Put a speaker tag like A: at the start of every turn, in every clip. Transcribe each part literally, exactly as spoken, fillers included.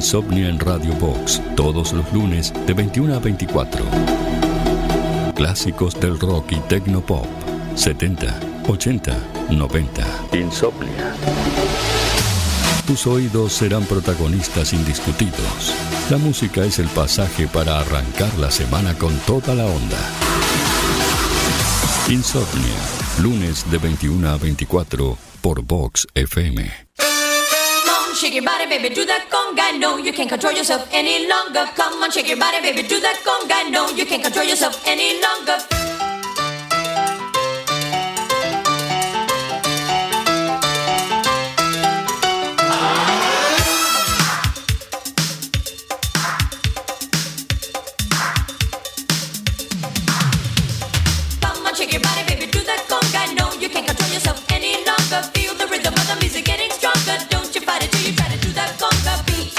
A: Insomnia en Radio Box, todos los lunes de veintiuno a veinticuatro. Clásicos del rock y tecnopop, setenta, ochenta, noventa. Insomnia. Tus oídos serán protagonistas indiscutidos. La música es el pasaje para arrancar la semana con toda la onda. Insomnia, lunes de veintiuno a veinticuatro por Vox F M.
B: Shake your body, baby, do that conga. No, you can't control yourself any longer. Come on, shake your body, baby, do that conga. No, you can't control yourself any longer. Come on, shake your body, baby, do that conga. No, you can't control yourself any longer. Feel the rhythm of the music getting stronger. Don't you fight it till you try to do that conga beat.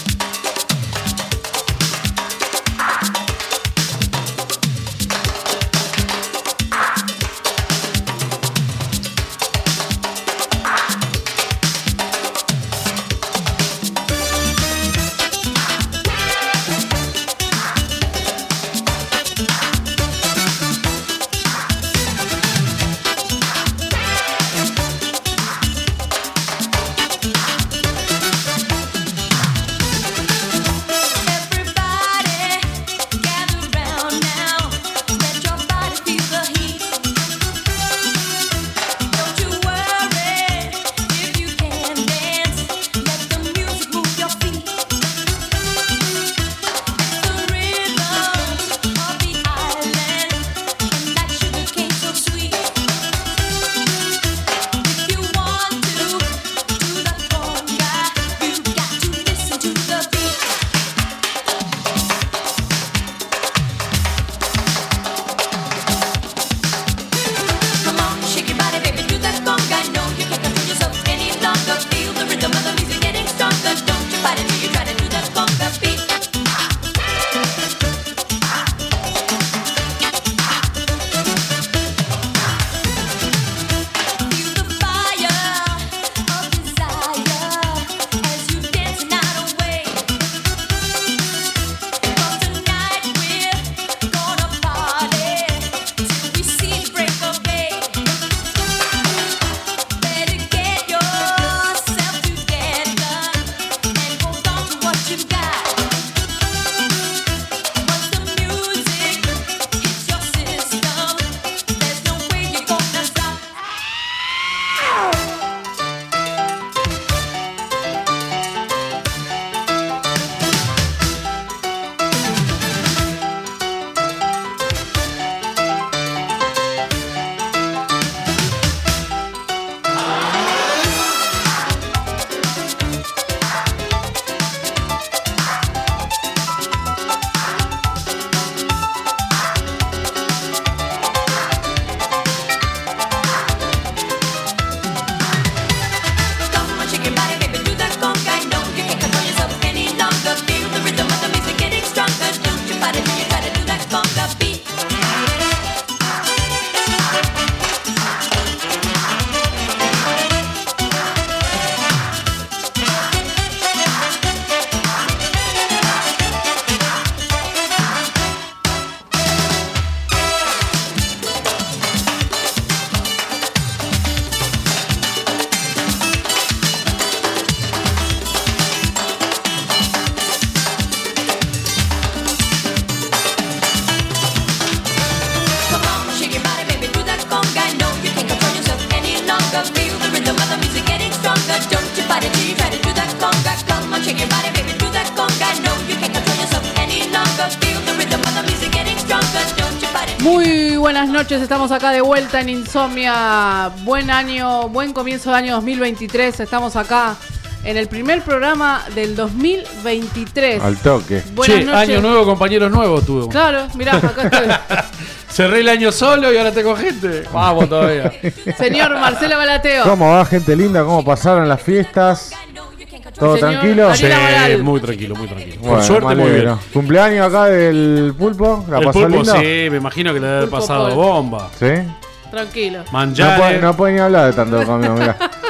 C: Muy buenas noches, estamos acá de vuelta en Insomnia. Buen año, buen comienzo de año dos mil veintitrés. Estamos acá en el primer programa del dos mil veintitrés.
D: Al toque.
C: Buenas
E: che,
C: noches.
E: Año nuevo, compañeros nuevos tuvo.
C: Claro, mirá, acá estoy.
E: Cerré el año solo y ahora tengo gente. Vamos todavía.
C: Señor Marcelo Balateo.
D: ¿Cómo va, gente linda? ¿Cómo pasaron las fiestas? ¿Todo
C: Señor
D: tranquilo?
C: Ariel Amaral.
E: Sí, muy tranquilo, muy tranquilo.
D: Bueno,
E: Por suerte,
D: me
E: muy bien.
D: alegro. ¿Cumpleaños acá del pulpo? ¿La
E: El
D: pasó
E: pulpo,
D: lindo?
E: sí, me imagino que le debe haber
C: Pulpo
E: pasado
C: Paul.
E: bomba.
D: ¿Sí?
C: Tranquilo.
D: No
E: Mangiare.
D: puede, no puede ni hablar de tanto conmigo, mirá.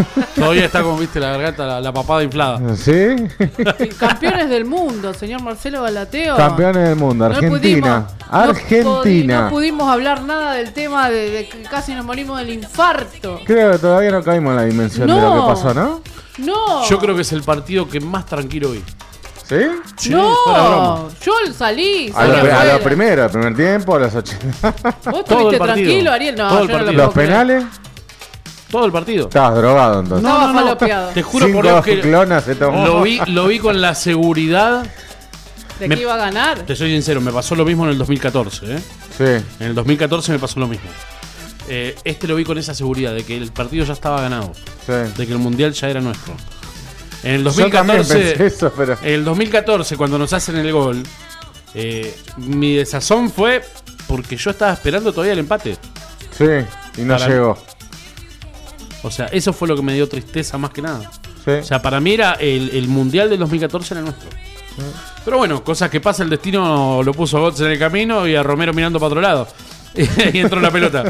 E: Todavía está como, viste, la garganta, la, la papada inflada.
D: ¿Sí?
C: Campeones del mundo, señor Marcelo Galateo.
D: Campeones del mundo, Argentina.
C: No pudimos,
D: Argentina.
C: No, no pudimos hablar nada del tema de, de que casi nos morimos del infarto.
D: Creo que todavía no caímos en la dimensión
C: No.
D: de lo que pasó, ¿no?
C: No.
E: Yo creo que es el partido que más tranquilo vi.
D: ¿Sí?
E: Sí, fuera broma.
C: No, yo salí.
D: A lo,
C: salí
D: a
C: afuera.
D: lo primero, al primer tiempo, a los ochenta.
C: ¿Vos
E: Todo
C: estuviste
E: el partido.
C: tranquilo, Ariel? No,
E: Todo el
C: yo no lo
E: partido.
C: puedo
D: Los
C: creer.
D: penales,
E: Todo el partido.
D: estabas drogado entonces.
C: No, Estaba falopeado.
E: Te juro por
D: Cinco
E: Dios que
D: clonas se tomó.
E: lo vi, lo vi con la seguridad.
C: ¿De
E: Me-
C: qué iba a ganar?
E: Te soy sincero, me pasó lo mismo en el dos mil catorce. ¿eh?
D: Sí.
E: En el dos mil catorce me pasó lo mismo. Eh, este lo vi con esa seguridad de que el partido ya estaba ganado,
D: Sí.
E: de que el mundial ya era nuestro. En el
D: Yo también pensé
E: dos mil catorce,
D: eso, pero...
E: en el dos mil catorce cuando nos hacen el gol, eh, mi desazón fue porque yo estaba esperando todavía el empate.
D: Sí, y no
E: Para-
D: llegó.
E: O sea, eso fue lo que me dio tristeza más que nada.
D: Sí.
E: O sea, para mí era el, el mundial del dos mil catorce era nuestro. Pero bueno, cosas que pasa, el destino lo puso a Götze en el camino y a Romero mirando para otro lado. Y entró la pelota.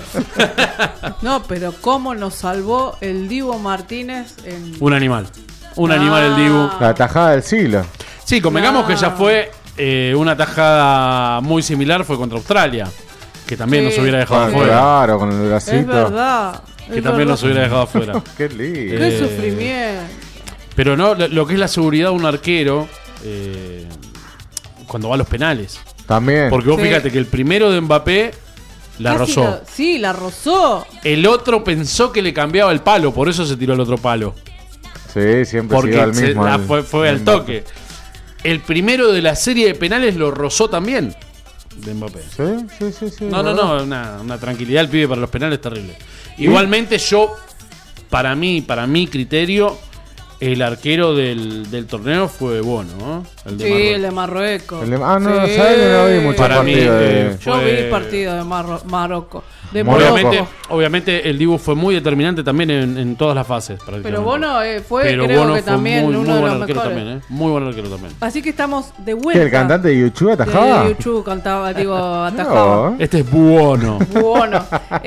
C: No, pero cómo nos salvó el Dibu Martínez en...
E: Un animal. Un
C: Ah.
E: animal el Dibu.
D: La tajada del siglo.
E: Sí, convengamos
C: No.
E: que ya fue eh, una tajada muy similar, fue contra Australia. Que también
C: Sí.
E: nos hubiera dejado
D: Ah,
E: afuera.
D: claro, con el bracito.
C: Es verdad.
E: Que
C: es
E: también
C: verdad.
E: nos hubiera dejado afuera.
D: Qué lindo.
C: Qué
E: Eh,
C: sufrimiento.
E: Pero no, lo, lo que es la seguridad de un arquero eh, cuando va a los penales.
D: También.
E: Porque vos
C: Sí.
E: fíjate que el primero de Mbappé la
C: Casi
E: rozó.
C: la- sí, la rozó.
E: El otro pensó que le cambiaba el palo, por eso se tiró el otro palo.
D: Sí, siempre se iba
E: Porque
D: al
E: se-
D: mismo.
E: ah,
D: al-
E: fue, fue al toque. El primero de la serie de penales lo rozó también de Mbappé.
D: Sí, sí, sí, sí.
E: No, no,
D: ¿verdad?
E: no, una, una tranquilidad el pibe para los penales terrible. Igualmente yo, para mí, para mi criterio, el arquero del, del torneo fue Bono, ¿no? El de
C: Sí,
E: Marruecos.
C: el de Marruecos.
D: El de- ah, no,
C: Sí.
D: ¿sabes? No vi mucho
E: Para mí,
D: partido de...
E: eh,
C: Yo
E: fue-
C: vi partido de Marro- Marruecos. De
D: Morocco.
C: Morocco.
E: Obviamente, obviamente el Dibu fue muy determinante también en, en todas las fases.
C: Pero
E: prácticamente.
C: Bono eh, fue,
E: Pero
C: creo
E: Bono
C: que
E: fue
C: también
E: muy,
C: uno
E: muy
C: de
E: buen
C: los
E: arquero
C: mejores.
E: también, ¿eh? Muy buen arquero también.
C: Así que estamos de vuelta.
D: ¿Qué, el cantante de YouTube
C: de
D: atajaba?
C: YouTube cantaba, digo, atajaba.
D: No.
E: Este es Buono.
C: Bueno,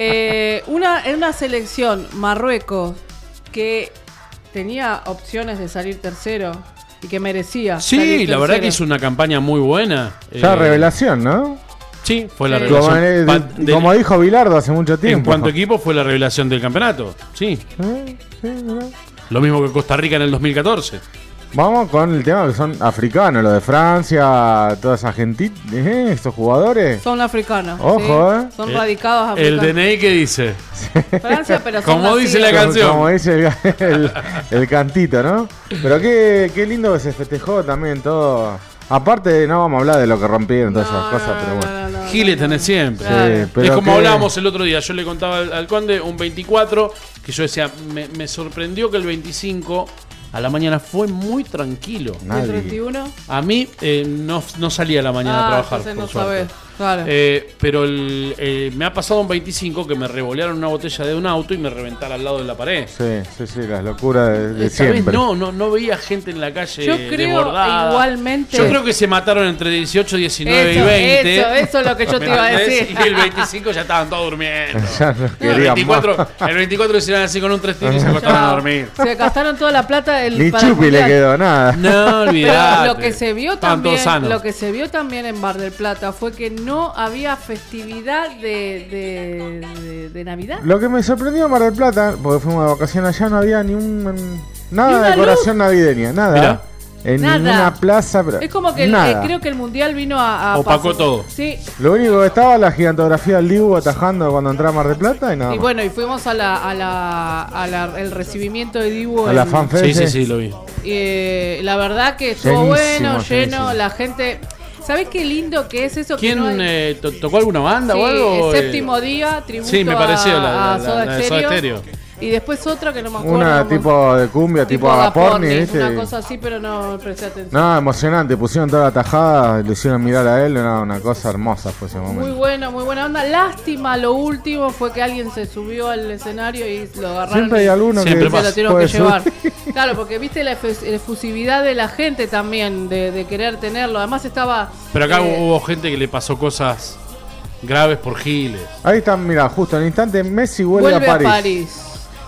C: eh, una, en una selección, Marruecos, que tenía opciones de salir tercero y que merecía.
E: Sí,
C: salir
E: la verdad que
C: tercero.
E: hizo una campaña muy buena.
D: Ya
E: Eh,
D: revelación, ¿no?
E: Sí, fue la
C: Sí.
D: Como,
E: revelación.
D: eh,
E: Pa-
D: de-
E: del-
D: como dijo Bilardo hace mucho
E: en
D: tiempo.
E: cuanto a equipo fue la revelación del campeonato. Sí,
D: Eh, sí, mirá.
E: lo mismo que Costa Rica en el dos mil catorce.
D: Vamos con el tema que son africanos, lo de Francia, toda esa gente, eh, estos jugadores.
C: Son africanos.
D: Ojo,
C: ¿sí?
D: eh.
C: Son
E: El-
C: radicados
E: El
C: africanos.
E: D N I que dice.
C: Francia, pero son
E: Como dice
C: nacidos.
E: la
D: Como-
E: canción.
D: Como dice el, el- el cantito, ¿no? Pero qué, qué lindo que se festejó también todo. Aparte, no vamos a hablar de lo que rompieron, todas
C: No,
D: esas cosas, pero
C: no,
D: bueno.
C: no, no,
E: Giles
C: no.
E: tenés siempre.
C: Claro.
D: Sí, pero
E: es como
D: que-
E: hablábamos el otro día. Yo le contaba al, al conde un veinticuatro, que yo decía, me, me sorprendió que el veinticinco a la mañana fue muy tranquilo.
C: ¿Y el
D: Nadie.
C: treinta y uno?
E: A mí eh, no, no salía a la mañana
C: Ah,
E: a trabajar.
C: entonces
E: por
C: no
E: suerte.
C: sabés. Claro.
E: Eh, pero el, eh, me ha pasado un veinticinco que me revolearon una botella de un auto y me reventaron al lado de la pared.
D: Sí, sí, sí, las locuras de, de
E: Esta vez
D: siempre.
E: no, no, no veía gente en la calle
C: Yo creo
E: desbordada.
C: igualmente-
E: Yo creo que se mataron entre dieciocho, diecinueve
C: Eso,
E: y veinte.
C: eso, eso es lo que yo te iba a decir.
E: Y el veinticinco ya estaban todos durmiendo.
D: Ya no
E: el,
D: querían
E: veinticuatro,
D: más.
E: el veinticuatro hicieron así con un tres tiros y se acostaron a dormir.
C: Se gastaron toda la plata el
D: Ni
C: para el
D: chupi le
C: mundial.
D: quedó nada.
E: No,
C: Pero
E: olvidate.
C: lo que se vio
E: Estaban
C: también,
E: todos sanos.
C: lo que se vio también en Bar del Plata fue que no había festividad de, de, de- de Navidad.
D: Lo que me sorprendió en Mar del Plata, porque fuimos de vacaciones allá, no había ni un. Nada
C: Ni una
D: de decoración navideña, nada.
E: Mirá.
D: En
C: Nada.
D: ninguna plaza, pero.
C: Es como que el-
D: nada.
C: eh, creo que el mundial vino a, a
E: Opacó
C: pasar-
E: todo.
C: Sí.
D: Lo único que estaba la gigantografía del Dibu atajando cuando entraba a Mar del Plata y nada
C: Y
D: más.
C: bueno, y fuimos a la, a la, a la- el recibimiento de Dibu.
D: A la
C: en-
D: fanfare.
E: Sí, sí, sí, lo vi.
C: Y, eh, la verdad que estuvo
D: Llenísimo,
C: bueno, lleno,
D: llenísimo.
C: la gente. ¿Sabés qué lindo que es eso?
E: ¿Quién
C: que no hay-
E: eh, to- tocó alguna banda
C: Sí,
E: o algo?
C: el
E: Eh,
C: séptimo día, tributo
E: sí, me pareció
C: a,
E: la- la-
C: a Soda,
E: la- la de Soda
C: Stereo.
E: Stereo.
C: Y después otra que no me acuerdo.
D: Una
C: no-
D: tipo de cumbia, tipo, agaporni, ¿viste?
C: Una cosa así, pero no presté atención.
D: No, emocionante. Pusieron toda la tajada, le hicieron mirar a él. Era una cosa hermosa fue ese momento.
C: Muy buena, muy buena onda. Lástima, lo último fue que alguien se subió al escenario y lo agarraron.
D: Siempre hay
C: y
D: alguno
E: Siempre
D: que
C: se
E: pasa.
C: lo tuvieron
D: puede
C: que llevar.
D: subir.
C: Claro, porque viste la efus- efusividad de la gente también, de, de querer tenerlo. Además estaba.
E: Pero acá
C: eh,
E: hubo gente que le pasó cosas graves por giles.
D: Ahí está, mira, justo en el instante Messi vuelve,
C: vuelve
D: a París.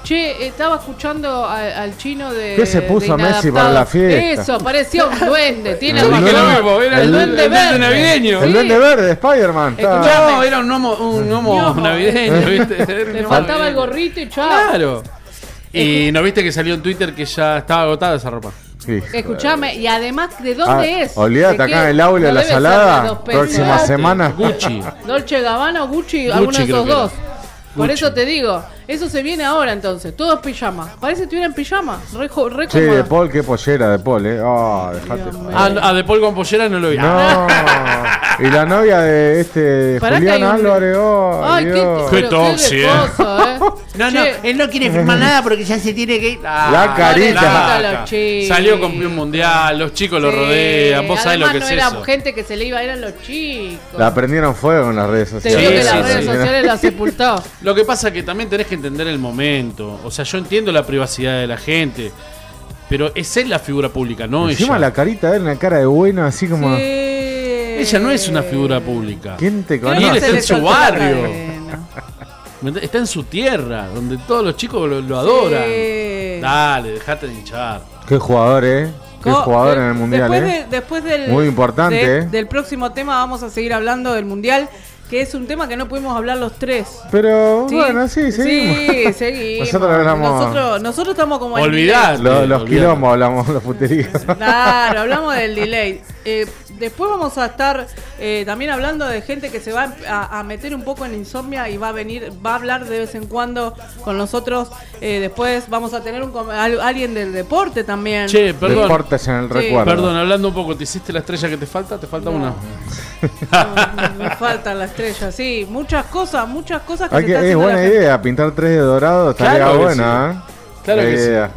C: Che, estaba escuchando a- al chino de.
D: ¿Qué se puso
C: de
D: Messi para la
C: Inadaptados.
D: fiesta?
C: Eso, parecía un duende. Tiene
D: El
C: razón.
D: duende-
E: Era
C: el,
E: el-
C: duende
E: el duende
C: verde.
E: navideño.
D: El
C: Sí.
D: Duende Verde, Spider-Man. está-
C: Escuchame.
E: No, era un gnomo, un gnomo
C: Gnomo.
E: navideño, ¿viste?
C: Le faltaba el gorrito y chao.
E: Claro. Y no viste que salió en Twitter que ya estaba agotada esa ropa.
D: Sí.
C: Escuchame, y además, ¿de dónde
D: Ah,
C: es?
D: olvídate,
C: ¿De
D: acá
C: qué?
D: en el aula de
C: No
D: la
C: debe ser de
D: salada,
C: dos pesos.
D: próxima semana.
E: Gucci.
C: Dolce Gabbana o Gucci,
E: Gucci
C: alguno de
E: creo
C: esos
E: que era.
C: dos. Por
E: Gucci.
C: eso te digo, eso se viene ahora entonces, todos pijama. Parece que estuviera en pijama, re, jo- re
D: Che,
C: cómodo.
D: de Paul, qué pollera de Paul, eh. Ah, dejate.
C: Dios mío.
E: Ah, a De Paul con pollera no lo vi.
D: No. Y la novia de este
C: Pará que
D: Julián
C: hay un-
D: Álvarez, oh,
C: Ay, qué,
D: Dios.
E: Qué
C: pero
E: toxi,
C: de
E: eh.
C: coso, eh.
F: No, no,
C: Che,
F: él no quiere firmar nada porque ya se tiene que ir.
E: Ah,
D: La carita.
C: Pobrecito los chicos.
E: Salió campeón mundial, los chicos lo
C: Sí,
E: rodean, vos sabés lo
C: además
E: que
C: no
E: es
C: era
E: eso.
C: gente que se le iba, eran los chicos.
D: La prendieron fuego en las redes
C: Te
D: sociales.
C: digo
E: Sí,
C: que las
E: sí,
C: redes
E: sí.
C: sociales la sepultó.
E: Lo que pasa es que también tenés que entender el momento. O sea, yo entiendo la privacidad de la gente, pero es él la figura pública, no
D: Encima
E: ella.
D: la carita de él, una cara de buena, así como.
C: Sí.
E: Ella no es una figura pública.
D: ¿Quién te
C: Creo que
E: Él
D: conoce?
E: está
C: se
E: en
C: le
E: su
C: soltó la
E: barrio.
C: cadena.
E: ¿Me ent- Está en su tierra, donde todos los chicos lo, lo adoran.
C: Sí.
E: Dale, dejate de hinchar.
D: Qué jugador, eh. Qué
C: Co-
D: jugador
C: de-
D: en el mundial,
C: después
D: eh.
C: de- después del,
D: Muy importante,
C: de-
D: eh.
C: del próximo tema vamos a seguir hablando del mundial, que es un tema que no pudimos hablar los tres.
D: Pero
C: ¿Sí?
D: bueno, sí, seguimos.
C: Sí, seguimos.
D: Nosotros hablamos-
C: Nosotros, nosotros estamos como en
E: Olvidate.
D: Lo- los
E: Olvídate.
D: quilombos hablamos, los puteríos.
C: delay. Claro, hablamos del delay. Eh, después vamos a estar eh, también hablando de gente que se va a, a meter un poco en insomnia y va a venir, va a hablar de vez en cuando con nosotros. Eh, después vamos a tener un, com- al- alguien del deporte también.
E: Che, perdón.
D: Deportes en el
C: Sí.
D: recuerdo.
E: Perdón, hablando un poco, ¿te hiciste la estrella que te falta? ¿Te falta
C: No.
E: una?
C: No, me faltan las estrellas, sí. Muchas cosas, muchas cosas que
D: Hay
C: se
D: que,
C: está
D: es
C: haciendo
D: buena
C: la gente.
D: idea, pintar tres de dorado estaría
E: Claro que
D: buena,
E: sí.
D: ¿eh?
E: Claro
D: La
E: que sí.
D: idea.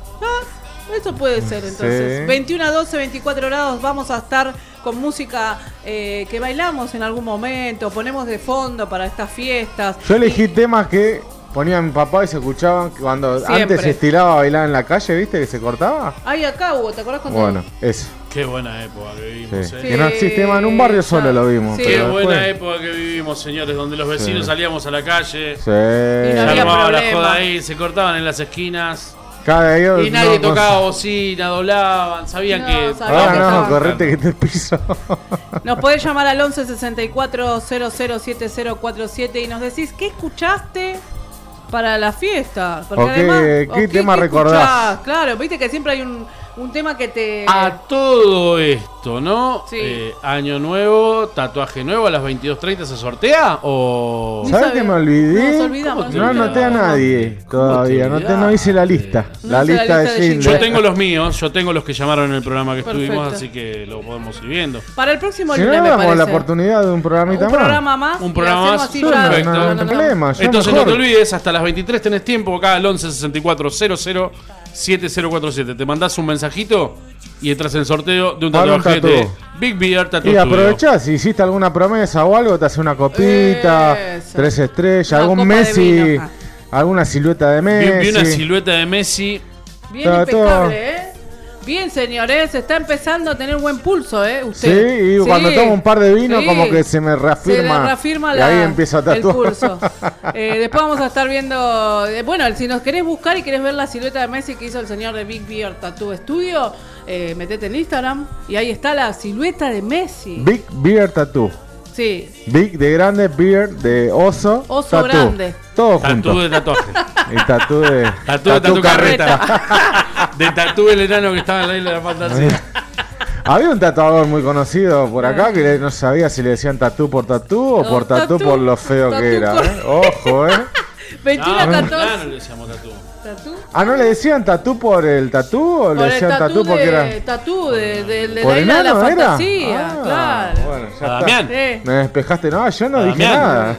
C: Eso puede ser entonces.
D: Sí.
C: veintiuno a doce, veinticuatro grados, vamos a estar con música eh, que bailamos en algún momento, ponemos de fondo para estas fiestas.
D: Yo elegí temas que ponía mi papá y se escuchaban cuando
C: Siempre.
D: antes se estiraba a bailar en la calle, ¿viste? Que se cortaba.
C: Ay, acá hubo, ¿te acordás cuando?
D: Bueno, eso.
E: Qué buena época que vivimos,
D: Sí.
E: eh.
D: Que no existe más, en un barrio solo lo vimos.
C: Sí.
E: Qué
D: pero
E: buena
D: después-
E: época que vivimos, señores, donde los vecinos
D: Sí.
E: salíamos a la calle,
D: Sí.
C: Y no
E: se
C: había
E: armaba la
C: problema.
E: joda ahí, se cortaban en las esquinas
D: Cada ellos
E: y nadie
D: no-
E: tocaba bocina, doblaban, sabían
C: No,
E: que...
C: sabían
D: Ah,
C: que
D: no,
C: estaban-
D: correte que te piso.
C: Nos podés llamar al once sesenta y cuatro cero cero siete cero cuatro siete y nos decís qué escuchaste para la fiesta. Porque
D: O qué-
C: además,
D: qué tema recordás.
C: escuchás. Claro, viste que siempre hay un, un tema que te.
E: A todo esto, ¿no?
C: Sí.
E: Eh, año nuevo, tatuaje nuevo a las veintidós treinta se sortea o...
C: Ni
D: ¿Sabes
C: sabía.
D: que me olvidé?
C: Nos olvidamos.
E: ¿Cómo te
D: No anoté a
E: olvidás?
D: nadie
E: ¿Cómo te
D: todavía, no, te, no
E: olvidás?
D: hice la lista.
C: No
D: la
C: hice la
D: lista de
C: lista de
D: Schindler.
E: Yo tengo los míos, yo tengo los que llamaron en el programa que
C: Perfecto.
E: estuvimos, así que lo podemos ir viendo.
C: Para el próximo
D: Si no,
C: lunes me
D: damos
C: parece.
D: la oportunidad de un programita
C: un
D: más.
C: programa más.
E: Un
C: y
E: programa
C: hacemos
E: más.
C: así
D: Yo
C: ya-
D: no,
E: Perfecto.
D: no, no,
C: no, no.
D: problema, yo
E: Entonces
D: mejor.
E: no te olvides, hasta las veintitrés tenés tiempo acá al once sesenta y cuatro cero cero siete cero cuatro siete. Te mandás un mensajito y entras en el sorteo de un
D: Para un
E: tatuaje de
D: tatu.
E: Big Beard Tattoo
D: Y
E: Studio.
D: aprovechás, si hiciste alguna promesa o algo, te hace una copita,
C: Eso.
D: tres estrellas,
C: Una
D: algún
C: copa de
D: Messi,
C: vino.
D: alguna silueta de
E: Vi,
D: Messi.
E: vi una silueta de Messi.
C: Bien
D: Está todo.
C: impecable, ¿eh? Bien, señores, está empezando a tener buen pulso, ¿eh?
D: Sí,
C: Usted.
D: y cuando tomo un par de vino,
C: Sí.
D: como que se me
C: Se
D: reafirma.
C: le reafirma
D: y
C: la-
D: ahí empiezo a
C: el
D: tatuar.
C: pulso. Eh, después vamos a estar viendo. eh, bueno, si nos querés buscar y querés ver la silueta de Messi que hizo el señor de Big Beard Tattoo Studio, eh, metete en Instagram y ahí está la silueta de Messi.
D: Big Beard Tattoo.
C: Sí,
D: Big de grande, Beard de oso.
C: Oso
D: tattoo.
C: grande.
D: Todo junto.
E: Tatú de tatuaje.
D: Y tatú de.
E: Tatú de tatu carreta. De tatú el enano que estaba en la isla de la fantasía.
D: Había un tatuador muy conocido por acá que no sabía si le decían tatú por tatú o
C: No,
D: por tatú,
C: tatú.
D: por lo feo
C: Tatú
D: que era.
C: por-
D: ¿eh? Ojo, ¿eh?
C: veintiuno a
E: No,
C: catorce.
E: claro, le decíamos tatú.
C: ¿Tatú?
D: Ah, ¿no le decían tatú por el tatú o
C: Por
D: le
C: el
D: decían
C: tatú
D: tatú porque
C: de,
D: era.
C: tatú de, de, de
D: ¿Por
C: la isla de la
D: enano era?
C: fantasía,
D: Ah,
C: claro.
D: Bueno, ya
E: A
D: está.
E: Damián.
C: Sí.
D: Me despejaste, no, yo no
E: A
D: dije
E: Damián.
D: nada.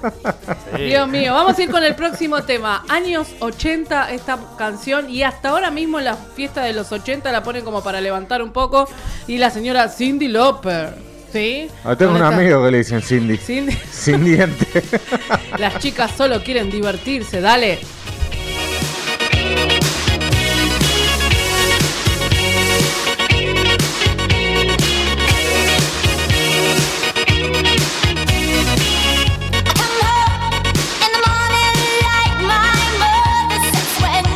E: Sí.
C: Dios mío, vamos a ir con el próximo tema. Años ochenta esta canción y hasta ahora mismo en las fiestas de los ochenta la ponen como para levantar un poco. Y la señora Cyndi Lauper, ¿sí?
D: Ah, tengo
C: Con
D: un
C: esta-
D: amigo que le dicen Cindy.
C: Cyndi-
D: Sin diente.
C: Las chicas solo quieren divertirse, dale.
B: In the morning, like my mother says, when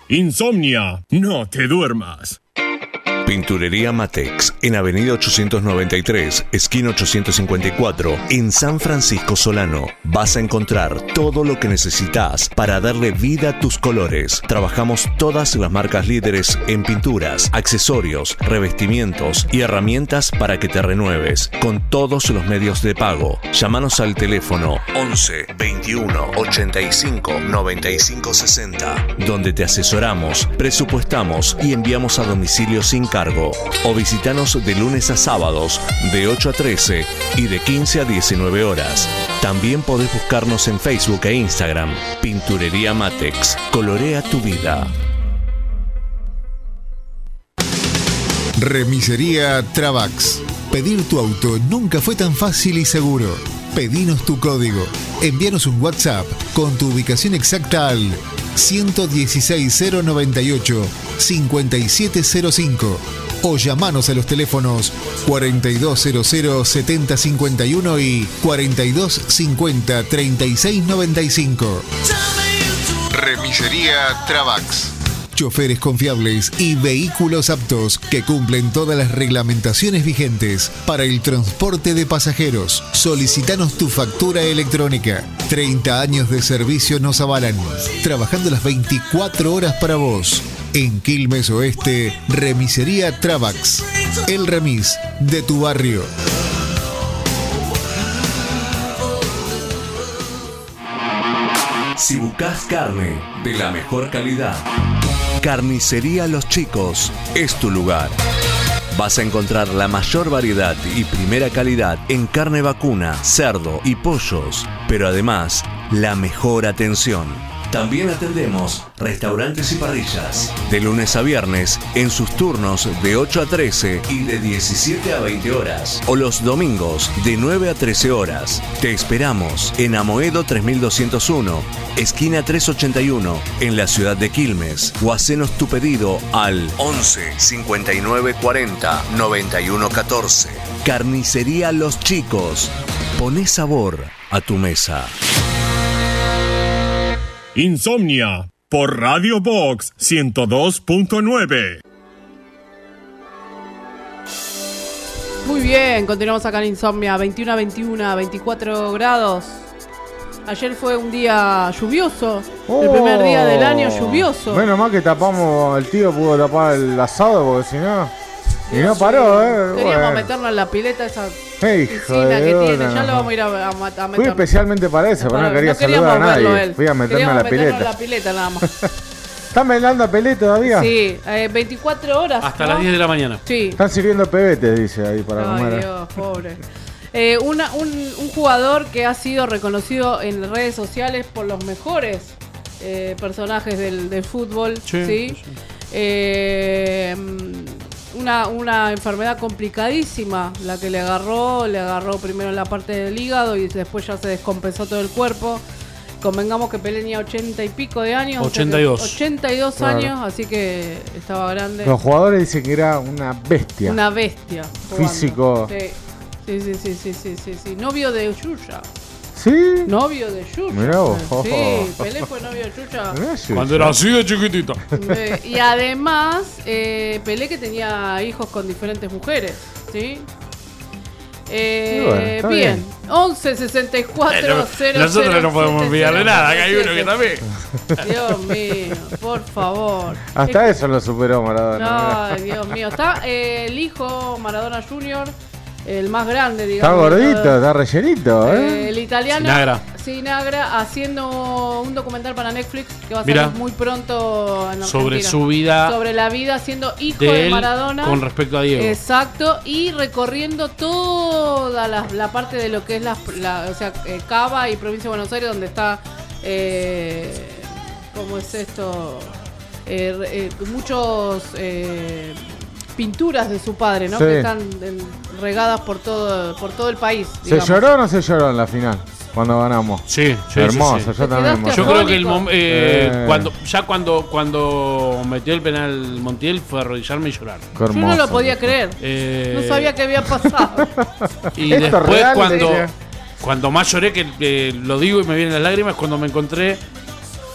G: Insomnia, no te duermas.
H: Pinturería Matex, en Avenida ochocientos noventa y tres, esquina ochocientos cincuenta y cuatro, en San Francisco Solano. Vas a encontrar todo lo que necesitas para darle vida a tus colores. Trabajamos todas las marcas líderes en pinturas, accesorios, revestimientos y herramientas para que te renueves, con todos los medios de pago. Llámanos al teléfono once, veintiuno, ochenta y cinco, noventa y cinco, sesenta, donde te asesoramos, presupuestamos y enviamos a domicilio sin cargo. O visitanos de lunes a sábados de ocho a trece y de quince a diecinueve horas. También podés buscarnos en Facebook e Instagram. Pinturería Matex. Colorea tu vida.
I: Remisería Travax. Pedir tu auto nunca fue tan fácil y seguro. Pedinos tu código. Envíanos un WhatsApp con tu ubicación exacta al ciento dieciséis cero noventa y ocho cincuenta y siete cero cinco o llamanos a los teléfonos cuarenta y dos cero cero setenta cincuenta y uno y cuarenta y dos cincuenta treinta y seis noventa y cinco. Remisería Travax. Choferes confiables y vehículos aptos que cumplen todas las reglamentaciones vigentes para el transporte de pasajeros. Solicitanos tu factura electrónica. treinta años de servicio nos avalan. Trabajando las veinticuatro horas para vos. En Quilmes Oeste, Remisería Travax. El remis de tu barrio.
H: Si buscas carne de la mejor calidad, Carnicería Los Chicos es tu lugar. Vas a encontrar la mayor variedad y primera calidad en carne vacuna, cerdo y pollos, pero además la mejor atención. También atendemos restaurantes y parrillas, de lunes a viernes en sus turnos de ocho a trece y de diecisiete a veinte horas, o los domingos de nueve a trece horas. Te esperamos en Amoedo tres mil doscientos uno, esquina trescientos ochenta y uno, en la ciudad de Quilmes, o hacenos tu pedido al once, cincuenta y nueve, cuarenta, noventa y uno, catorce. Carnicería Los Chicos. Poné sabor a tu mesa.
G: Insomnia, por Radio Box ciento dos punto nueve.
C: Muy bien, continuamos acá en Insomnia, veintiuno a veintiuno, veinticuatro grados. Ayer fue un día lluvioso,
D: Oh,
C: el primer día del año lluvioso.
D: Menos mal que tapamos, el tío pudo tapar el asado porque si no... Y no paró, ¿eh?
C: Queríamos
D: Bueno.
C: meternos en la pileta esa
D: Hey, hijo
C: piscina
D: de
C: que
D: una.
C: tiene, ya lo vamos a ir a, a, a meter.
D: Fui especialmente para eso, pero no quería
C: queríamos
D: saludar a
C: verlo
D: nadie.
C: él.
D: Fui a meterme
C: Queríamos
D: a la
C: meternos
D: pileta.
C: en la pileta nada más.
D: ¿Están bailando a Pelé todavía?
C: Sí, eh, veinticuatro horas.
E: Hasta
C: ¿no?
E: las diez de la mañana.
C: Sí.
D: Están sirviendo pebetes, dice ahí, para
C: Ay,
D: comer.
C: Dios, pobre. Eh, una, un, un jugador que ha sido reconocido en redes sociales por los mejores eh, personajes del, del fútbol. Sí. ¿sí?
E: sí.
C: Eh, una, una enfermedad complicadísima la que le agarró. Le agarró primero en la parte del hígado y después ya se descompensó todo el cuerpo. Convengamos que Pelé tenía ochenta y pico de años.
E: ochenta y dos.
C: O sea ochenta y dos
D: Claro.
C: años, así que estaba grande.
D: Los jugadores dicen que era una bestia.
C: Una bestia. jugando.
D: Físico.
C: Sí. Sí, sí, sí, sí, sí, sí, sí. Novio de Yuya.
D: ¿Sí?
C: Novio de Yuya.
D: Mirá vos.
C: Sí, Pelé fue novio de Yuya.
D: Mirá, sí,
E: Cuando
D: sí.
E: era así de chiquitito.
C: Eh, y además, eh, Pelé que tenía hijos con diferentes mujeres, ¿sí? Eh,
D: Y bueno, está
C: bien.
D: bien.
C: once sesenta y cuatro cero.
E: Nosotros no podemos enviarle nada, acá hay uno que también.
C: Dios mío, por favor.
D: Hasta
C: Es-
D: eso lo superó Maradona.
C: Ay, Dios mío. Está eh, el hijo Maradona junior, el más grande,
D: Está
C: digamos.
D: gordito,
C: ¿no?
D: está rellenito,
C: Eh,
D: ¿eh?
C: el italiano
E: Sinagra.
C: Sinagra haciendo un documental para Netflix que va a
E: Mirá.
C: salir muy pronto en
E: Sobre
C: Argentina.
E: su vida
C: sobre la vida siendo hijo
E: de
C: de,
E: él
C: Maradona
E: con respecto a Diego.
C: exacto, y recorriendo toda la, la parte de lo que es la, la- o sea, eh, Cava y provincia de Buenos Aires, donde está eh, ¿cómo es esto? Eh, re- eh, muchos eh, pinturas de su padre, ¿no?
D: Sí.
C: Que están en- regadas por todo por todo el país.
D: ¿Se
C: digamos.
D: lloró o no se lloró en la final? Cuando ganamos.
E: Sí, sí,
D: Hermoso,
E: sí, sí.
D: yo también.
C: quedaste
D: me
E: Yo
C: afónico.
E: creo que el mom- eh,
D: Eh.
E: cuando ya cuando cuando metió el penal Montiel fue a arrodillarme y llorar.
D: Qué
C: Yo no
D: hermoso.
C: lo podía creer.
E: Eh,
C: No sabía qué había pasado.
E: Y
D: Esto es
E: después
D: real,
E: cuando
D: decía.
E: cuando más lloré, que eh, lo digo y me vienen las lágrimas, cuando me encontré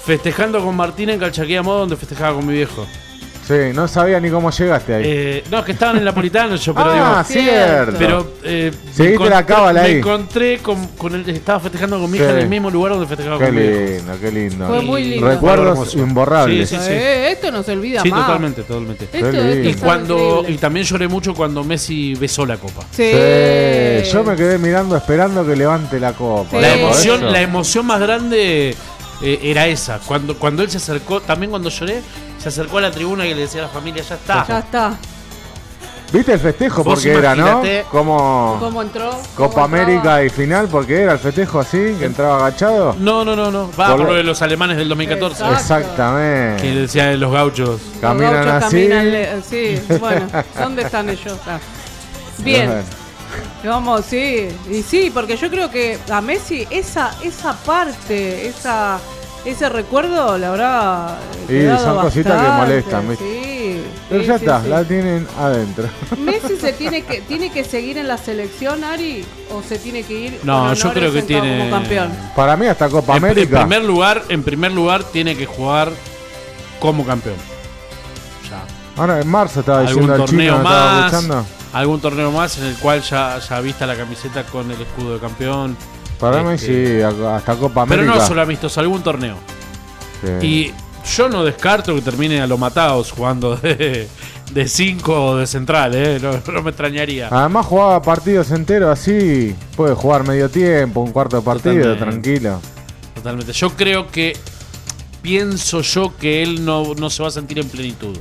E: Festejando con Martín en Calchaquía Modo, donde festejaba con mi viejo.
D: Sí, no sabía ni cómo llegaste ahí.
E: Eh, no, es que estaban en Napolitano yo, pero
D: ah,
E: digo,
D: cierto.
E: Pero eh,
D: seguiste la cábala ahí.
E: Me encontré con, con el, estaba festejando con mi hija
D: Qué-
E: en el mismo lugar donde festejaba
D: Qué
E: con mi viejo.
D: lindo, qué lindo.
C: Fue muy lindo.
D: Recuerdos
E: Hermoso.
D: imborrables.
E: Sí, sí, sí.
C: Eh, esto no se olvida
E: Sí,
C: más.
E: totalmente, totalmente.
C: Esto,
D: Qué lindo.
C: esto
E: Y
C: es
E: cuando
C: increíble.
E: y también lloré mucho cuando Messi besó la copa.
C: Sí.
D: Sí, yo me quedé mirando esperando que levante la copa.
C: Sí.
E: La
C: Por
E: emoción,
D: eso.
E: la emoción más grande eh, era esa. Cuando, cuando él se acercó, también cuando lloré, se acercó a la tribuna y le decía a la familia, ya está.
C: Ya está.
D: ¿Viste el festejo?
E: Vos
D: Porque era, ¿no?
E: imaginate-
D: Como
C: ¿Cómo entró?
D: Copa
C: ¿Cómo
D: América
C: entraba?
D: y final, porque era el festejo así, que entraba agachado.
E: No, no, no, no. Va
D: Por
E: por
D: lo-
E: lo de los alemanes del dos mil catorce.
C: Exacto.
D: Exactamente.
E: Que decían los gauchos.
C: Los
D: Caminan
C: gauchos
D: así.
C: caminan le- sí, bueno, ¿dónde están ellos? Ah. Bien, vamos, sí, y sí, porque yo creo que a Messi esa esa parte, esa ese recuerdo le habrá
D: Y
C: quedado
D: son cositas que
C: bastante,
D: molestan, ¿viste?
C: Sí,
D: Pero
C: sí,
D: ya
C: sí,
D: está,
C: sí.
D: la tienen adentro.
C: Messi se tiene que tiene que seguir en la selección, Ari, o se tiene que ir
E: No,
C: con
E: yo creo
C: honores
E: que
C: en-
E: tiene-
C: como campeón.
D: Para mí hasta Copa
E: En, en
D: América.
E: primer lugar, en primer lugar, tiene que jugar como campeón. Ya.
D: Ahora en marzo estaba
E: Algún
D: diciendo el
E: torneo
D: chino, estaba
E: más.
D: escuchando.
E: Algún torneo más en el cual ya, ya vista la camiseta con el escudo de campeón.
D: Para mí
E: Este,
D: sí, hasta Copa
E: Pero
D: América.
E: no solo amistoso, algún torneo.
D: Sí.
E: Y yo no descarto que termine a lo matados jugando de cinco o de central, ¿eh? No, no me extrañaría.
D: Además jugaba partidos enteros así, puede jugar medio tiempo, un cuarto de partido,
E: Totalmente.
D: tranquilo.
E: Totalmente. Yo creo que. Pienso yo que él no, no se va a sentir en plenitud.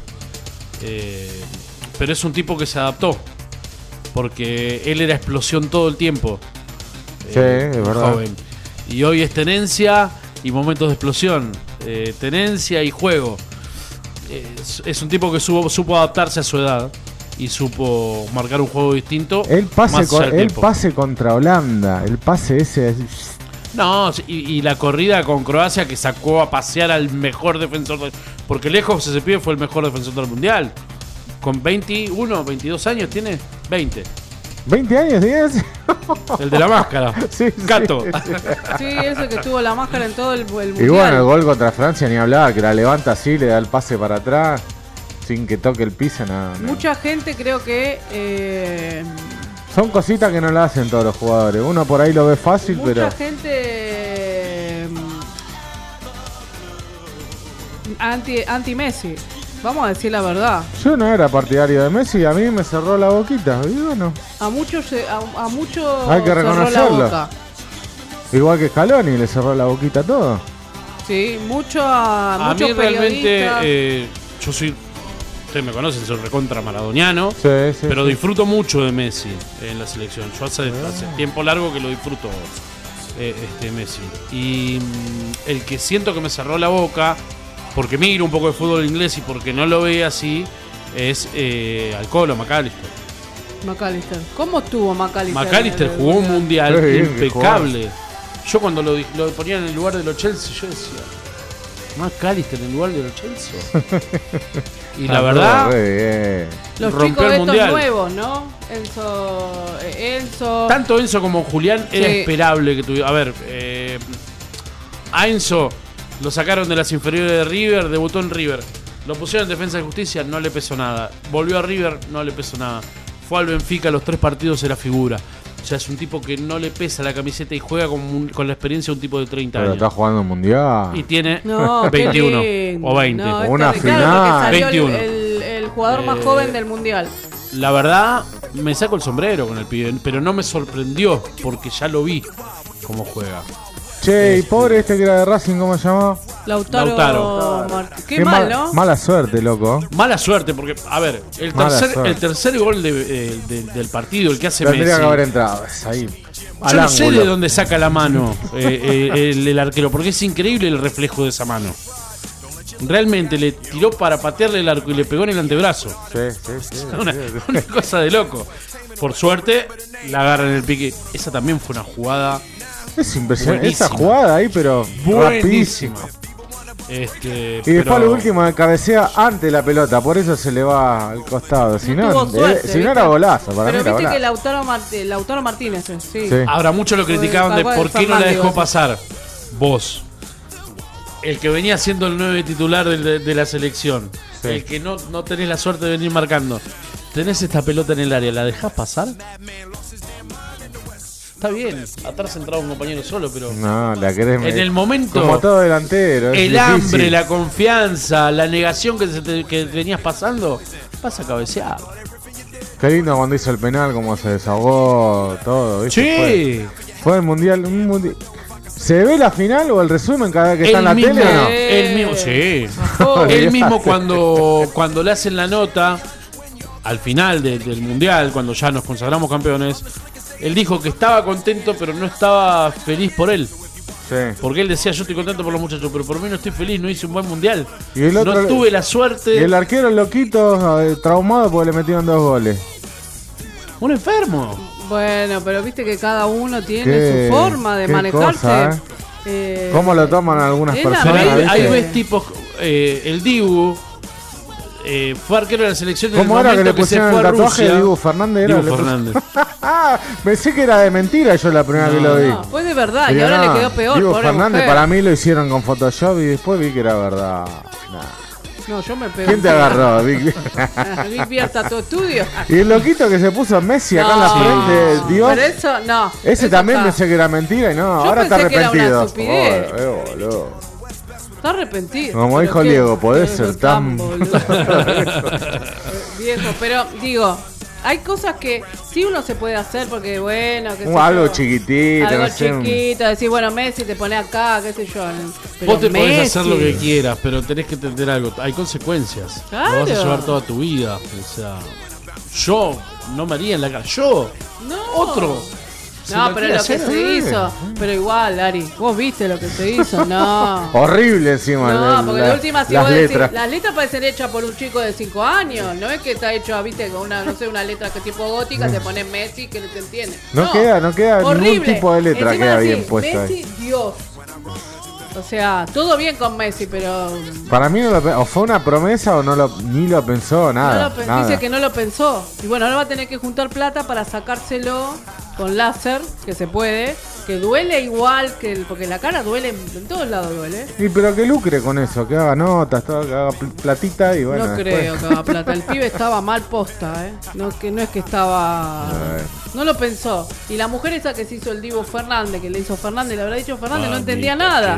E: Eh, pero es un tipo que se adaptó. Porque él era explosión todo el tiempo.
D: Sí, es
E: un
D: verdad.
E: joven. Y hoy es tenencia y momentos de explosión. Eh, tenencia y juego. Eh, es, es un tipo que supo, supo adaptarse a su edad. Y supo marcar un juego distinto.
D: El pase,
E: más
D: con-
E: allá del
D: el
E: tiempo.
D: pase contra Holanda, el pase ese.
E: No, sí, y, y la corrida con Croacia que sacó a pasear al mejor defensor del, porque lejos ese pibe fue el mejor defensor del mundial. Con veintiuno, veintidós años tiene, veinte.
D: ¿veinte años tenías?
E: El de la máscara.
D: Sí, sí,
E: Gato.
D: sí.
C: Sí, ese que tuvo la máscara en todo el, el mundial.
D: Y bueno, el gol contra Francia ni hablaba, que la levanta así, le da el pase para atrás, sin que toque el piso, nada. No,
C: Mucha gente creo que eh,
D: Son cositas que no la hacen todos los jugadores. Uno por ahí lo ve fácil,
C: mucha
D: pero
C: gente eh, anti anti Messi. Vamos a decir la verdad.
D: yo no era partidario de Messi, a mí me cerró la boquita. Y bueno,
C: A muchos se- a, a muchos
D: Hay que
C: cerró la
D: reconocerlo.
C: boca.
D: igual que Scaloni, le cerró la boquita a todo.
C: Sí, mucho a,
E: A
C: muchos
E: mí realmente,
C: periodistas.
E: eh, yo soy, ustedes me conocen, soy recontra maradoniano,
D: Sí, sí,
E: pero
D: sí.
E: disfruto mucho de Messi en la selección. Yo hace, hace tiempo largo que lo disfruto eh, este Messi. Y mm, el que siento que me cerró la boca, porque miro un poco de fútbol inglés y porque no lo veía así, es eh, Alcolo, McAllister.
C: McAllister. ¿Cómo estuvo McAllister?
E: McAllister
C: en el
E: jugó un
C: Mundial?
E: mundial
D: Qué bien que
E: impecable. Yo cuando lo, di- lo ponía en el lugar de los Chelsea, yo decía, McAllister en el lugar de los Chelsea. Y la
D: Ah,
E: verdad,
D: re bien.
C: Los
E: rompió
C: chicos
E: el
C: estos
E: mundial.
C: nuevos, ¿no? Enzo, eh, Enzo.
E: tanto Enzo como Julián era
C: Sí.
E: esperable que tuviera. A ver, eh, a Enzo lo sacaron de las inferiores de River, debutó en River. Lo pusieron en Defensa de Justicia, no le pesó nada. Volvió a River, no le pesó nada. Fue al Benfica, los tres partidos era figura. O sea, es un tipo que no le pesa la camiseta y juega con, un- con la experiencia de un tipo de treinta
D: Pero
E: años.
D: está jugando un mundial.
E: Y tiene
C: No, qué
E: veintiuno
C: lindo.
E: o veinte.
C: No,
D: Una
C: está- claro,
D: final.
C: porque salió el-
E: veintiuno.
C: El, el jugador más
E: Eh,
C: joven del mundial.
E: La verdad, me saco el sombrero con el pibe, pero no me sorprendió porque ya lo vi cómo juega.
D: Che, y pobre este que era de Racing, ¿cómo se llamaba?
C: Lautaro.
E: Lautaro.
C: Mart- Qué, mal,
D: mal-
C: ¿no?
D: Mala suerte, loco.
E: Mala suerte, porque, a ver, el
D: Mala
E: tercer,
D: suerte.
E: el tercer gol de- eh, de- del partido, el que hace
D: Tendría
E: Messi.
D: que haber entrado. Es ahí.
E: Yo
D: al
E: no sé
D: ángulo.
E: de dónde saca la mano eh, eh, el, el arquero, porque es increíble el reflejo de esa mano. Realmente le tiró para patearle el arco y le pegó en el antebrazo.
D: Sí, sí, sí.
E: Una, una cosa de loco. Por suerte, la agarra en el pique. Esa también fue una jugada
D: Es impresionante. Esa
E: Buenísima.
D: jugada ahí, pero
E: buenísima.
D: rapidísima.
E: Este,
D: Y después
E: pero-
D: lo último de cabecea ante la pelota, por eso se le va al costado. Si no,
C: tuvo
D: eh,
C: suerte,
D: si no
C: ¿viste?
D: era golazo, para
C: Pero
D: mí era
C: viste que
D: golazo.
C: Lautaro, Mart- Lautaro Martínez, eh, sí.
D: Sí.
E: Ahora muchos lo criticaban de
C: Fue-
E: por
C: fue
E: qué no la
C: Fernando,
E: dejó
C: igual.
E: pasar. Vos. el que venía siendo el nueve titular de, de, de la selección,
D: Sí.
E: el que no, no tenés la suerte de venir marcando, tenés esta pelota en el área, ¿la dejás pasar? Está bien, atrás entraba un compañero solo, pero
D: No, la querés.
E: en el momento,
D: Como todo delantero. es
E: el
D: difícil.
E: hambre, la confianza, la negación que, se te, que venías pasando, vas a cabecear.
D: Qué lindo cuando hizo el penal, como se desahogó, todo. ¿viste?
E: Sí.
D: Fue, fue el mundial, un mundial. ¿Se ve la final o el resumen cada vez que está en la
E: mismo,
D: tele o no?
E: El mismo, sí.
C: Oh.
E: Él mismo cuando, cuando le hacen la nota al final de- del mundial, cuando ya nos consagramos campeones, él dijo que estaba contento, pero no estaba feliz por él.
D: Sí.
E: Porque él decía, yo estoy contento por los muchachos, pero por mí no estoy feliz, no hice un buen mundial.
D: Y el otro-
E: no tuve la suerte.
D: Y el arquero loquito, eh, traumado porque le metieron dos goles.
E: Un enfermo.
C: Bueno, pero viste que cada uno tiene
D: Qué-
C: su forma de
D: qué
C: manejarse.
D: cosa, ¿eh?
C: Eh,
D: ¿Cómo lo toman algunas
C: es la
E: Pero
D: personas?
E: ahí,
C: ¿viste?
E: ahí ves tipos, eh, el Dibu eh, fue arquero de la selección en el
D: ¿Cómo era que
E: momento
D: le
E: que se
D: pusieron
E: fue
D: el
E: a
D: tatuaje
E: Rusia.
D: de Dibu Fernández? Era,
E: Dibu
D: le pus-
E: Fernández.
D: Pensé que era de mentira yo la primera vez que lo vi.
C: no, fue de verdad y
D: Digo,
C: ahora
D: no,
C: le quedó peor.
D: Dibu
C: pobre
D: Fernández
C: mujer.
D: para mí lo hicieron con Photoshop y después vi que era verdad. Nah.
C: No, yo me pego.
D: ¿Quién te agarró, Vic?
C: Vic Pierta tu estudio.
D: Y el loquito que se puso Messi acá en la
C: No,
D: frente, Dios.
C: Pero eso, no.
D: Ese
C: eso
D: también
C: está,
D: pensé que era mentira y no,
C: Yo
D: ahora está
C: pensé que era una
D: arrepentido.
C: estupidez.
D: Oh, eh, boludo.
C: Está arrepentido.
D: Como
C: Pero
D: dijo
C: qué-
D: Diego, podés
C: qué
D: ser tan-
C: boludo. Viejo, pero digo, hay cosas que sí uno se puede hacer porque bueno, qué sé
D: Uh, algo
C: yo,
D: chiquitito,
C: algo
D: no sé, un-
C: chiquito, decir, bueno, Messi te pone acá, qué sé yo. Pero
E: Vos te podés
C: Messi,
E: hacer lo que quieras, pero tenés que entender algo. Hay consecuencias.
C: Claro.
E: Lo vas a llevar toda tu vida. O sea, yo no me haría en la cara. Yo,
C: No.
E: otro. se
C: No,
E: lo
C: pero
E: quiere
C: lo que
E: hacer,
C: se
D: eh.
C: hizo. Pero igual, Ari, vos viste lo que se hizo, no.
D: Horrible encima.
C: No,
D: la-
C: porque
D: la-
C: de última, si
D: las
C: vos decís,
D: letras.
C: las letras parecen hechas por un chico de cinco años. No es que está hecho, viste, con una, no sé, una letra que tipo gótica, te pones Messi que no te entiende.
D: No queda- no queda ningún
C: horrible.
D: tipo de letra
C: Encima
D: queda
C: así,
D: bien puesta ahí.
C: Messi, Dios. O sea, todo bien con Messi, pero
D: Para mí no lo, pe- o fue una promesa o no lo, ni lo pensó,
C: no
D: nada.
C: lo pe-
D: nada.
C: dice que no lo pensó. Y bueno, ahora va a tener que juntar plata para sacárselo con láser, que se puede, que duele igual, que el- porque la cara duele, en, en todos lados duele.
D: Y pero que lucre con eso, que haga notas, todo, que haga pl- platita y bueno.
C: no
D: después-
C: creo que haga plata. El pibe estaba mal posta, ¿eh? No, que, no es que estaba... No lo pensó. Y la mujer esa que se hizo el Divo Fernández, que le hizo Fernández, le habrá dicho Fernández, no entendía nada.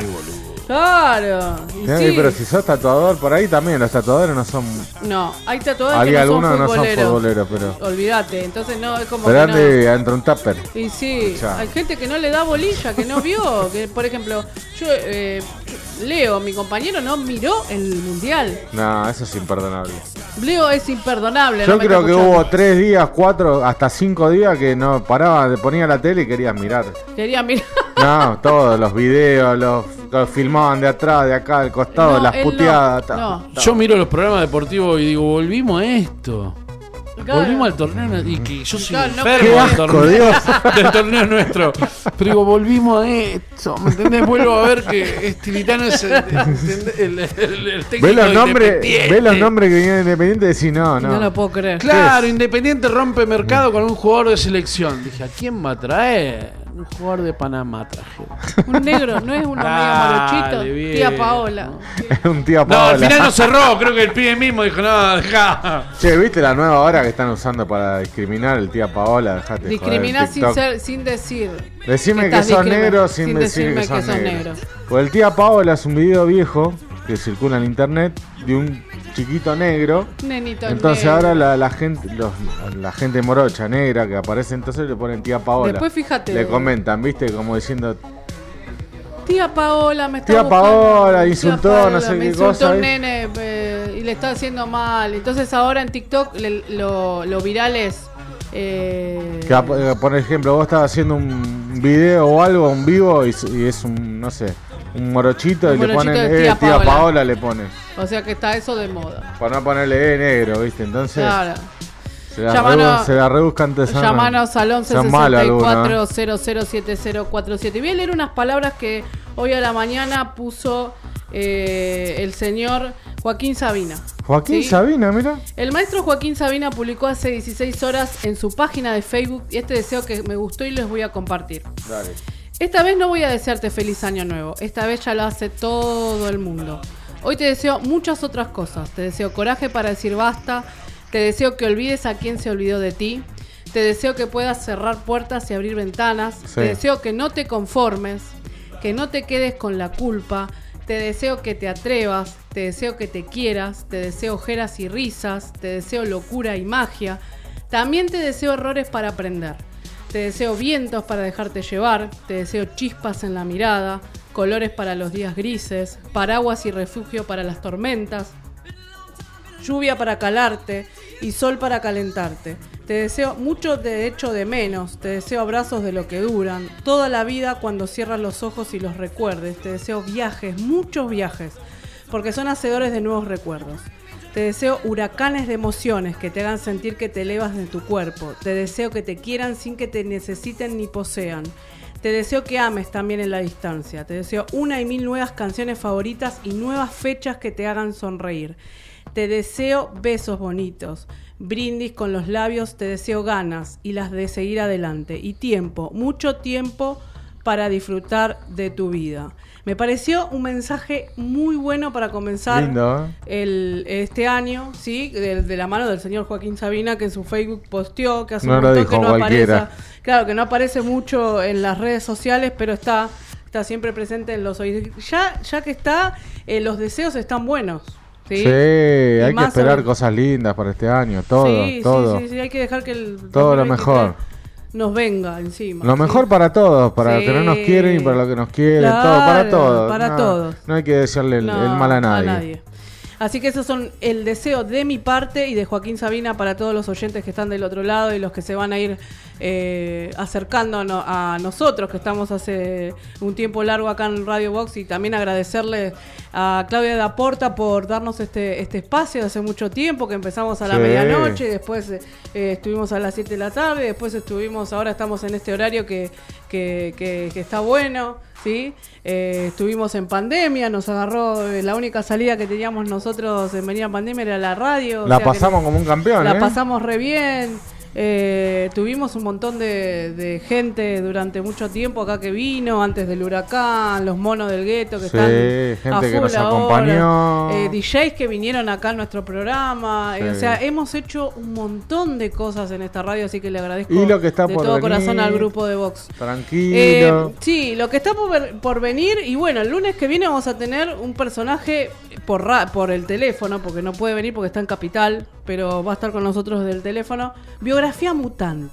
C: Claro. Y
D: Sí,
C: sí.
D: pero si sos tatuador por ahí también, los tatuadores no son.
C: No, hay tatuadores
D: Hay
C: que no son
D: algunos que no son
C: futboleros.
D: futboleros, pero.
C: Olvídate, entonces no, es como
D: Pero
C: que
D: ande
C: no.
D: adentro un tupper.
C: Y sí,
D: Ya.
C: hay gente que no le da bolilla, que no vio, que por ejemplo, yo, eh, Leo, mi compañero, no miró el mundial.
D: No, eso es imperdonable.
C: Leo es imperdonable.
D: Yo
C: no me
D: creo
C: está
D: que
C: escuchando.
D: hubo tres días, cuatro, hasta cinco días que no paraba, te ponía la tele y querías mirar.
C: Quería mirar.
D: No, todos los videos, los, los filmaban de atrás, de acá, del costado,
C: No,
D: las
C: él no.
D: puteadas. ta-
C: No.
D: ta-
E: Yo miro los programas deportivos y digo, volvimos a esto.
C: Claro.
E: Volvimos al torneo y que yo soy
C: Claro, no
E: enfermo
D: Qué
E: del
D: asco,
E: torneo,
D: Dios.
E: del torneo nuestro. Pero digo, volvimos a esto. ¿Me entendés? Vuelvo a ver que Estilitano es el, el, el- el técnico
D: Ve los
E: de
D: nombres,
E: Independiente.
D: ve los nombres que vienen de Independiente y decís, no,
C: No.
D: no.
C: lo puedo creer.
E: Claro, Independiente rompe mercado con un jugador de selección. Dije, ¿a quién va a traer? Un jugador de Panamá traje.
C: Un negro, no es uno
E: Dale,
C: medio morochito.
E: bien.
C: Tía Paola.
D: Es un tío
E: No,
D: Paola.
E: al final no cerró. Creo que el pibe mismo dijo, no, dejá.
D: Che, ¿viste la nueva hora que están usando para discriminar el tía Paola? Dejate joder,
C: Discriminar sin
D: TikTok.
C: ser, sin decir.
D: Decime que,
C: estás
D: sos
C: discrimin-
D: negro sin,
C: sin
D: decir
C: decirme
D: que sos,
C: que sos
D: negro.
C: negro.
D: Pues el tía Paola es un video viejo que circula en internet de un chiquito negro.
C: Nenito
D: Entonces
C: negro.
D: ahora la, la gente los, la gente morocha negra que aparece entonces le ponen tía Paola.
C: Después fíjate.
D: Le comentan, ¿viste? Como diciendo,
C: Tía Paola me está
D: Tía
C: buscando.
D: Paola
C: Tía
D: insultó,
C: Paola,
D: no sé
C: me
D: qué
C: insultó
D: cosa,
C: un
D: ¿eh?
C: nene eh, y le está haciendo mal. Entonces ahora en TikTok le- lo, lo viral es... eh,
D: que eh, por ejemplo vos estás haciendo un video o algo, un vivo y, s- y es un, no sé, un morochito
C: Un
D: y le
C: morochito
D: ponen,
C: de
D: eh,
C: tía
D: tía
C: Paola.
D: Paola le ponen.
C: o sea que está eso de moda.
D: Para no ponerle eh, negro, ¿viste? Entonces
C: Claro.
D: se la,
C: Llamanos-
D: rebu- se la rebuscan te son-
C: Llamanos al once
D: son malos
C: sesenta y
D: algunos,
C: cuatro
D: ¿eh?
C: cero cero siete cero cuatro siete. Voy a leer unas palabras que hoy a la mañana puso eh, el señor Joaquín Sabina.
D: Joaquín
C: ¿Sí?
D: Sabina, mira.
C: El maestro Joaquín Sabina publicó hace dieciséis horas en su página de Facebook y este deseo que me gustó y les voy a compartir.
D: Dale.
C: Esta vez no voy a desearte feliz año nuevo. Esta vez ya lo hace todo el mundo. Hoy te deseo muchas otras cosas. Te deseo coraje para decir basta. Te deseo que olvides a quien se olvidó de ti. Te deseo que puedas cerrar puertas y abrir ventanas. Sí. Te deseo que no te conformes, que no te quedes con la culpa. Te deseo que te atrevas. Te deseo que te quieras. Te deseo ojeras y risas. Te deseo locura y magia. También te deseo errores para aprender. Te deseo vientos para dejarte llevar. Te deseo chispas en la mirada. Colores para los días grises. Paraguas y refugio para las tormentas. Lluvia para calarte y sol para calentarte. Te deseo mucho de hecho de menos. Te deseo abrazos de lo que duran. Toda la vida cuando cierras los ojos y los recuerdes. Te deseo viajes, muchos viajes, porque son hacedores de nuevos recuerdos. Te deseo huracanes de emociones que te hagan sentir que te elevas de tu cuerpo. Te deseo que te quieran sin que te necesiten ni posean. Te deseo que ames también en la distancia. Te deseo una y mil nuevas canciones favoritas y nuevas fechas que te hagan sonreír. Te deseo besos bonitos, brindis con los labios, te deseo ganas y las de seguir adelante. Y tiempo, mucho tiempo para disfrutar de tu vida. Me pareció un mensaje muy bueno para comenzar
D: Lindo, ¿eh?
C: el, este año, ¿sí? De, de la mano del señor Joaquín Sabina, que en su Facebook posteó, que hace
D: no
C: un montón que no
D: cualquiera.
C: aparece. Claro, que no aparece mucho en las redes sociales, pero está, está siempre presente en los oídos. Ya, ya que está, eh, los deseos están buenos. Sí,
D: sí hay que esperar
C: sobre...
D: cosas lindas para este año, todo,
C: sí,
D: todo.
C: Sí, sí, sí, hay que dejar que el
D: todo lo mejor
C: nos venga encima.
D: Lo
C: sí.
D: mejor para todos, para
C: sí.
D: los que no nos quieren y para los que nos quieren,
C: claro,
D: todo, para todos.
C: Para
D: no,
C: todos.
D: No hay que desearle el,
C: no,
D: el mal a nadie.
C: a nadie. Así que esos son el deseo de mi parte y de Joaquín Sabina para todos los oyentes que están del otro lado y los que se van a ir eh, acercando a, no, a nosotros, que estamos hace un tiempo largo acá en Radio Box, y también agradecerle a Claudia de Aporta por darnos este, este espacio hace mucho tiempo, que empezamos a la sí. medianoche, después eh, estuvimos a las siete de la tarde, después estuvimos, ahora estamos en este horario que, que, que, que está bueno. ¿Sí? Eh, estuvimos en pandemia, nos agarró, eh, la única salida que teníamos nosotros en venir a pandemia era la radio.
D: La
C: o sea
D: pasamos como un campeón,
C: La
D: ¿eh?
C: pasamos re bien. Eh, tuvimos un montón de, de gente durante mucho tiempo acá que vino, antes del huracán, los monos del gueto que
D: sí,
C: están
D: gente
C: a
D: que
C: full
D: nos
C: ahora.
D: acompañó.
C: Eh, D Js que vinieron acá a nuestro programa.
D: Sí.
C: Eh, o sea, hemos hecho un montón de cosas en esta radio, así que le agradezco
D: y lo que está
C: de
D: por
C: todo
D: venir,
C: corazón al grupo de Vox.
D: Tranquilo.
C: Eh, sí, lo que está por, por venir, y bueno, el lunes que viene vamos a tener un personaje por, ra- por el teléfono, porque no puede venir porque está en Capital, pero va a estar con nosotros desde el teléfono. Biografía mutante.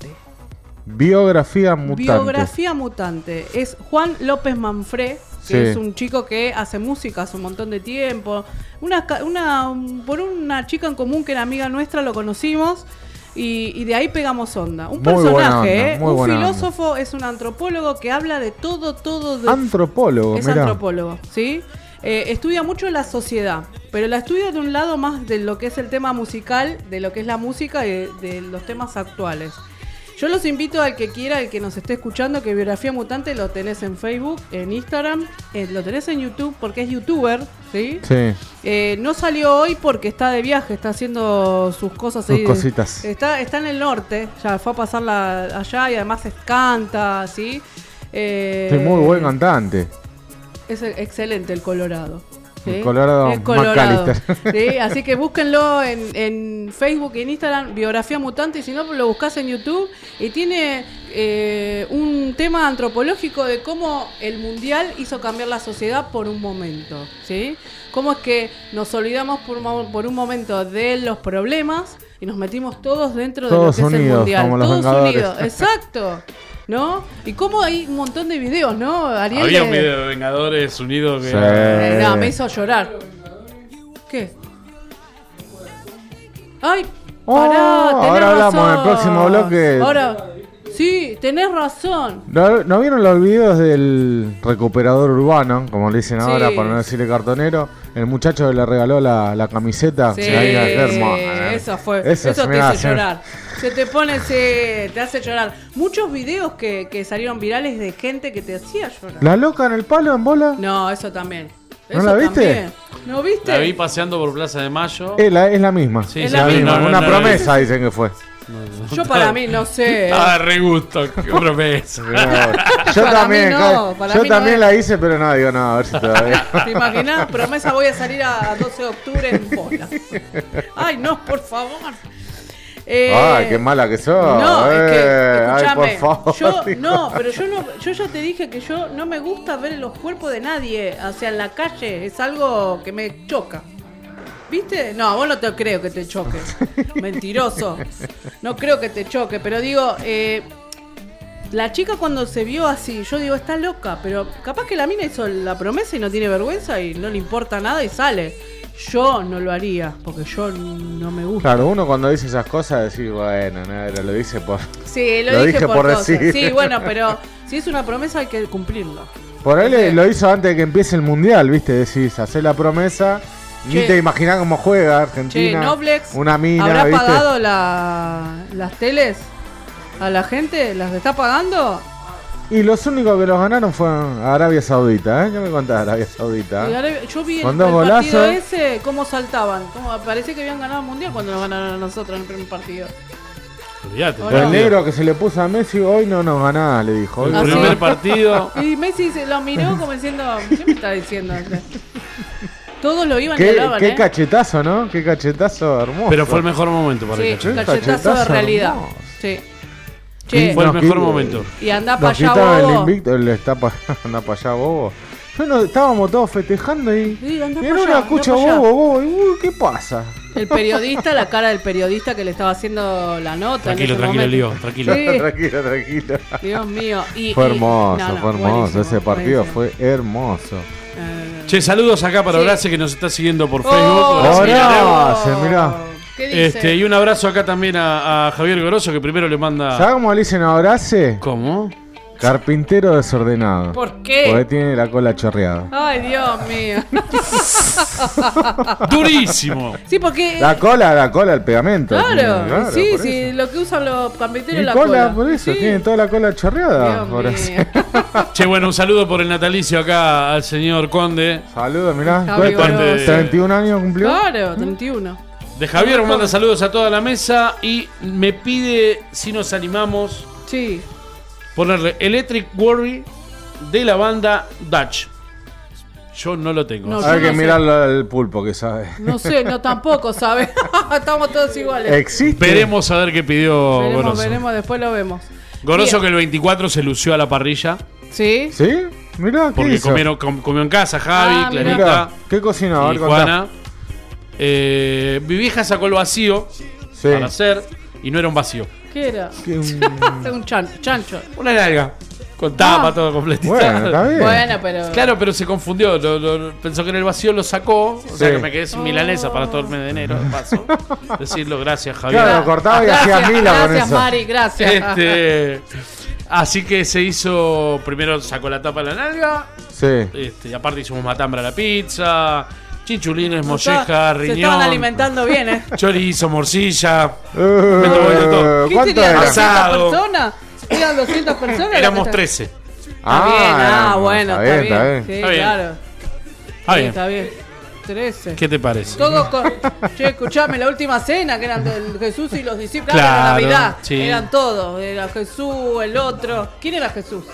D: Biografía mutante.
C: Biografía mutante. Es Juan López Manfré, que
D: sí.
C: es un chico que hace música hace un montón de tiempo. Una, una, por una chica en común que era amiga nuestra lo conocimos. Y, y de ahí pegamos onda. Un
D: muy
C: personaje,
D: onda,
C: ¿eh? Un filósofo,
D: onda.
C: Es un antropólogo que habla de todo, todo. De...
D: Antropólogo,
C: Es
D: mirá.
C: antropólogo, ¿sí? Eh, estudia mucho la sociedad, pero la estudia de un lado más de lo que es el tema musical, de lo que es la música y de, de los temas actuales. Yo los invito al que quiera, al que nos esté escuchando, que Biografía Mutante lo tenés en Facebook, en Instagram, eh, lo tenés en YouTube porque es youtuber, ¿sí?
D: Sí.
C: Eh, no salió hoy porque está de viaje, está haciendo sus cosas
D: Sus
C: ahí.
D: cositas.
C: Está, está en el norte, ya fue a pasarla allá y además canta, ¿sí? Eh,
D: sí, muy buen cantante.
C: Es excelente el Colorado. ¿sí?
D: El Colorado,
C: el Colorado.
D: McAllister.
C: ¿sí? Así que búsquenlo en, en Facebook y en Instagram, Biografía Mutante, y si no, lo buscás en YouTube. Y tiene eh, un tema antropológico de cómo el Mundial hizo cambiar la sociedad por un momento. ¿sí? Cómo es que nos olvidamos por, por un momento de los problemas y nos metimos todos dentro
D: todos
C: de lo que
D: unidos,
C: es el Mundial.
D: como los
C: todos
D: Vengadores.
C: unidos, exacto. ¿No? Y cómo hay un montón de videos, ¿no? Ariel
E: Había
C: de...
E: un video de Vengadores Unidos que
D: sí.
C: Eh, no, me hizo llorar. ¿Qué? Ay,
D: Oh,
C: pará, tenés
D: ahora hablamos
C: razón.
D: en el próximo bloque.
C: Ahora, sí, tenés razón.
D: ¿No, ¿no vieron los videos del recuperador urbano, como le dicen
C: Sí.
D: ahora, para no decirle cartonero? El muchacho que le regaló la, la camiseta.
C: Sí,
D: Sí, ahí, qué hermoso, eh.
C: eso fue.
D: Eso
C: Eso,
D: se
C: te
D: me
C: hace
D: hace-
C: llorar. Se te pone, se, te hace llorar. Muchos videos que, que salieron virales de gente que te hacía llorar.
D: ¿La loca en el palo, en bola?
C: No, eso también.
D: ¿No
C: Eso
D: la viste?
C: también. ¿No viste?
E: la vi paseando por Plaza de Mayo.
D: Es la, es la misma.
E: Sí,
C: Es
E: sí,
C: la
E: vi,
C: misma.
E: no, no,
D: Una
E: no,
D: promesa dicen que fue.
E: No, no,
C: Yo para mí, no sé.
E: Ah, re gusto, qué promesa.
D: Yo
C: Para
D: también,
C: mí no, para
D: yo
C: mí no
D: también
C: es.
D: la hice, pero no, digo, no, a ver si todavía.
C: ¿Te imaginas? Promesa, voy a salir a doce de octubre en bola. Ay, no, por favor. Eh,
D: Ay, qué mala que sos.
C: No, es que,
D: eh, ay,
C: escúchame,
D: por favor.
C: yo,
D: digo.
C: no, pero yo no, yo ya te dije que yo no me gusta ver los cuerpos de nadie, o sea, en la calle, es algo que me choca. ¿Viste? No, vos no te creo que te choque. Mentiroso. No creo que te choque, pero digo, eh, la chica cuando se vio así, yo digo, está loca, pero capaz que la mina hizo la promesa y no tiene vergüenza y no le importa nada y sale. Yo no lo haría, porque yo no me gusta.
D: Claro, uno cuando dice esas cosas decís, bueno, no, lo dice por.
C: Sí, lo,
D: Lo
C: dije,
D: dije
C: por,
D: por
C: cosas.
D: decir.
C: Sí, bueno, pero si es una promesa hay que cumplirla.
D: Por ahí le-
C: Sí.
D: lo hizo antes de que empiece el mundial, ¿viste? Decís, hacés la promesa, ni
C: Che.
D: te imaginás cómo juega
C: Che,
D: Argentina.
C: Noblex,
D: una mina,
C: ¿habrá
D: ¿viste?
C: pagado la, las teles a la gente? ¿Las está pagando?
D: Y los únicos que los ganaron fueron Arabia Saudita, ¿eh? ¿Qué me contás de Arabia Saudita?
C: Y ahora yo vi el,
D: Con
C: el
D: dos
C: partido
D: golazos.
C: ese, cómo saltaban. Cómo, parece que habían ganado el mundial cuando nos ganaron a nosotros en el primer partido.
E: Olvídate.
C: El
D: El
C: no.
D: negro que se le puso a Messi, hoy no nos ganás, le dijo. Hoy
E: El
C: ¿Ah,
D: no
C: sí?
E: primer
D: nos ganás.
E: partido.
C: Y Messi se lo miró como diciendo, ¿qué me está diciendo? Todos lo iban y
D: Qué,
C: hablaban,
D: qué
C: ¿eh?
D: cachetazo, ¿no? Qué cachetazo hermoso.
E: Pero fue el mejor momento para
C: Sí,
E: el cachetazo.
C: cachetazo de
D: cachetazo
C: realidad.
D: hermoso.
C: Sí.
D: Sí,
C: Che,
E: Fue el
D: Nos
E: mejor
D: quit-
E: momento.
C: y anda
D: Nos
C: para allá,
D: quitaron el
C: bobo.
D: invicto, él está para anda pa allá, bobo. Bueno, estábamos todos festejando y,
C: Sí, anda
D: y
C: pa'
D: en
C: allá,
D: una
C: anda
D: escucha
C: pa' allá.
D: bobo, bobo, y uy, ¿qué pasa?
C: El periodista, la cara del periodista que le estaba haciendo la nota. en
E: Tranquilo,
C: ese
E: tranquilo,
C: momento.
E: Lío, tranquilo.
C: Sí.
D: tranquilo, tranquilo.
C: Dios mío. Y,
D: Fue
C: y-
D: hermoso,
C: no, no,
D: fue hermoso.
C: buenísimo,
D: Ese partido
C: buenísimo.
D: fue hermoso.
C: Eh,
E: Che, saludos acá para
C: Sí.
E: Horace que nos está siguiendo por
C: oh,
E: Facebook. Horace Villareo.
D: Horace, mirá.
C: ¿Qué dice?
E: Este, y un abrazo acá también a, a Javier Goroso que primero le manda.
D: ¿Sabes cómo le dicen a Horace?
E: ¿Cómo?
D: Carpintero desordenado.
C: ¿Por qué?
D: Porque tiene la cola chorreada.
C: Ay, Dios mío.
E: Durísimo.
C: Sí, porque...
D: La cola, la cola, el pegamento.
C: Claro,
D: tiene, claro,
C: sí,
D: por
C: sí,
D: eso.
C: lo que usan los carpinteros
D: Y
C: es la
D: cola,
C: cola.
D: por eso,
C: Sí.
D: tiene toda la cola chorreada.
C: Dios
D: Horace.
C: mío.
E: Che, bueno, un saludo por el natalicio acá al señor Conde.
D: Saludos, mirá.
C: Javi
D: ¿cuánto?
E: Goroso.
D: ¿treinta y un años cumplió?
C: Claro, treinta y uno.
E: De Javier me manda saludos a toda la mesa y me pide si nos animamos
C: Sí.
E: ponerle Electric Worry de la banda Dutch. Yo no lo tengo.
C: No,
D: Hay
C: yo
D: que
C: no sé.
D: mirarlo al pulpo que sabe.
C: No sé, no tampoco, ¿sabes? Estamos todos iguales.
D: ¿Existe?
E: Veremos a ver qué pidió
C: veremos,
E: Goroso.
C: veremos, después lo vemos.
E: Goroso
C: Bien.
E: que el veinticuatro se lució a la parrilla
C: ¿Sí?
D: ¿Sí? Mirá, ¿qué
E: porque
D: hizo?
E: comieron, com- comió en casa Javi,
C: Ah, mirá.
D: Mirá,
E: Clarita
D: ¿qué cocinó? A
E: y
D: ver, contá.
E: Juana. Eh, mi vieja sacó el vacío
D: Sí.
E: para hacer y no era un vacío.
C: ¿Qué era?
D: Que un-
C: Un chan- chancho.
E: Una larga. Con tapa,
C: Ah.
E: todo completito.
D: Bueno, está bien.
C: Bueno, pero...
E: Claro, pero se confundió. lo- lo- pensó que en el vacío lo sacó. O sea
D: Sí.
E: que me quedé sin milanesa para todo el mes de enero. De paso. Decirlo, gracias, Javier.
D: Claro, lo cortaba y hacía
C: Gracias,
D: mila con
C: gracias,
D: eso.
C: Mari, gracias.
E: Este, así que se hizo. Primero sacó la tapa de la nalga.
D: Sí.
E: Este, y aparte hicimos matambre a la pizza. Chinchulines,
C: Se
E: molleja,
C: estaban- Se
E: riñón.
C: estaban alimentando bien, ¿eh?
E: Chorizo, morcilla.
D: Eh,
E: Me tomé de todo.
C: ¿Qué
D: ¿Cuánto
C: tenían?
D: era?
C: ¿doscientas
E: Asado.
C: personas? ¿Eran doscientas personas?
E: Éramos
C: La-
E: trece.
C: Está bien, ah, bueno, está bien.
D: está bien.
C: Sí,
E: Está bien.
C: claro.
E: Ah,
C: Sí,
E: bien.
C: está bien. trece.
E: ¿Qué te parece?
C: Todos con. Che, escuchame, la última cena que eran del Jesús y los discípulos.
E: Claro,
C: Claro, era Navidad.
E: sí.
C: Eran todos. Era Jesús, el otro. ¿Quién era Jesús?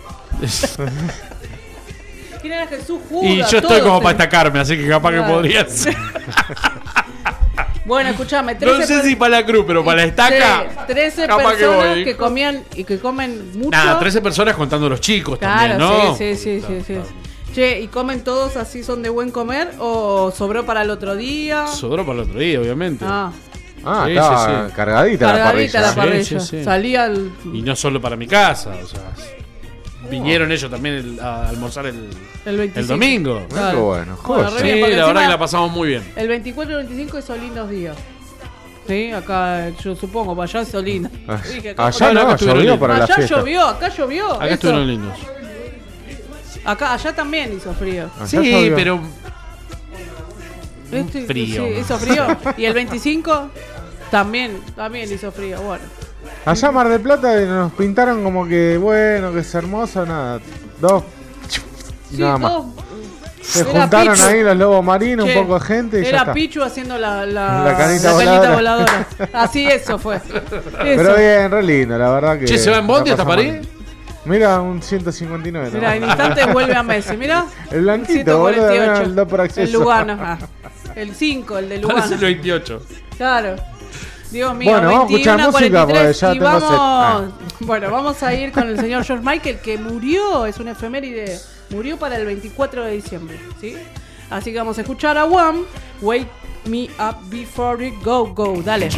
C: ¿Quién era Jesús? Judas.
E: Y yo estoy
C: todos
E: como para
C: eran.
E: destacarme, así que capaz que
C: Claro.
E: podría ser.
C: Bueno, escuchame, trece
E: No sé
C: per-
E: si para la cruz, pero para la estaca.
C: Sí, trece
E: capaz que
C: personas
E: voy.
C: que, comían y que comen mucho.
E: Nada, trece personas contando los chicos
C: Claro,
E: también, ¿no?
C: sí, sí, sí, sí, sí. Che, ¿y comen todos así, son de buen comer o sobró para el otro día?
E: Sobró para el otro día, obviamente.
C: Ah,
D: Ah,
E: Sí,
D: estaba
E: sí, sí.
D: cargadita,
C: cargadita
D: la
C: la
D: parrilla.
C: parrilla.
E: Sí, sí, sí.
C: Salía el...
E: Y no solo para mi casa, o sea. Vinieron ellos también el- a almorzar el,
C: El veinticinco.
E: el domingo.
D: Mirá
C: Claro.
D: qué bueno.
C: Bueno,
D: joya.
C: re
E: Sí,
C: bien,
E: la
C: porque
E: verdad
C: encima-
E: que la pasamos muy bien.
C: El veinticuatro y el veinticinco son lindos días. Sí, acá yo supongo, para allá es lindo.
D: Ah,
C: Dije, acá-
D: Allá
E: no,
D: no,
E: acá estuvieron
D: llovió
E: lindos.
D: para la
C: allá
D: fiesta.
C: llovió, acá llovió.
E: Acá
C: eso.
E: estuvieron lindos.
C: Acá, allá también hizo frío.
D: Allá
E: Sí,
D: llovió.
E: pero
C: Este,
E: frío.
C: Sí, hizo frío. Y el veinticinco también, también hizo frío. Bueno.
D: Allá Mar del Plata nos pintaron como que bueno, que es hermoso, nada. Dos. Y
C: Sí,
D: nada más.
C: todo-
D: Se
C: Era
D: juntaron
C: Pichu.
D: ahí los lobos marinos,
C: Che,
D: un poco de gente y ya
C: Era
D: está.
C: Pichu haciendo la, la,
D: La canita
C: la
D: voladora.
C: voladora. Así eso fue. Eso.
D: Pero bien, re lindo, la verdad que.
E: Che, ¿se va en Bondi
D: la
E: hasta
D: pasamos
E: París?
D: bien. Mira, un ciento cincuenta y nueve.
C: Mira, en instantes vuelve a Messi. Mira.
D: El blanquito, boludo, mirá, el dos por acceso.
C: El Lugano. Ah, el cinco, el de Lugano.
E: Parece el veintiocho.
C: Claro. Dios mío,
D: Bueno, vamos a escuchar
C: veintiuno,
D: música porque
C: cuarenta y tres,
D: ya
C: y
D: tengo
C: vamos,
D: sed. Ah.
C: Bueno, vamos a ir con el señor George Michael, que murió, es una efeméride, murió para el veinticuatro de diciembre, ¿sí? Así que vamos a escuchar a Wham, Wake Me Up Before You Go Go, dale.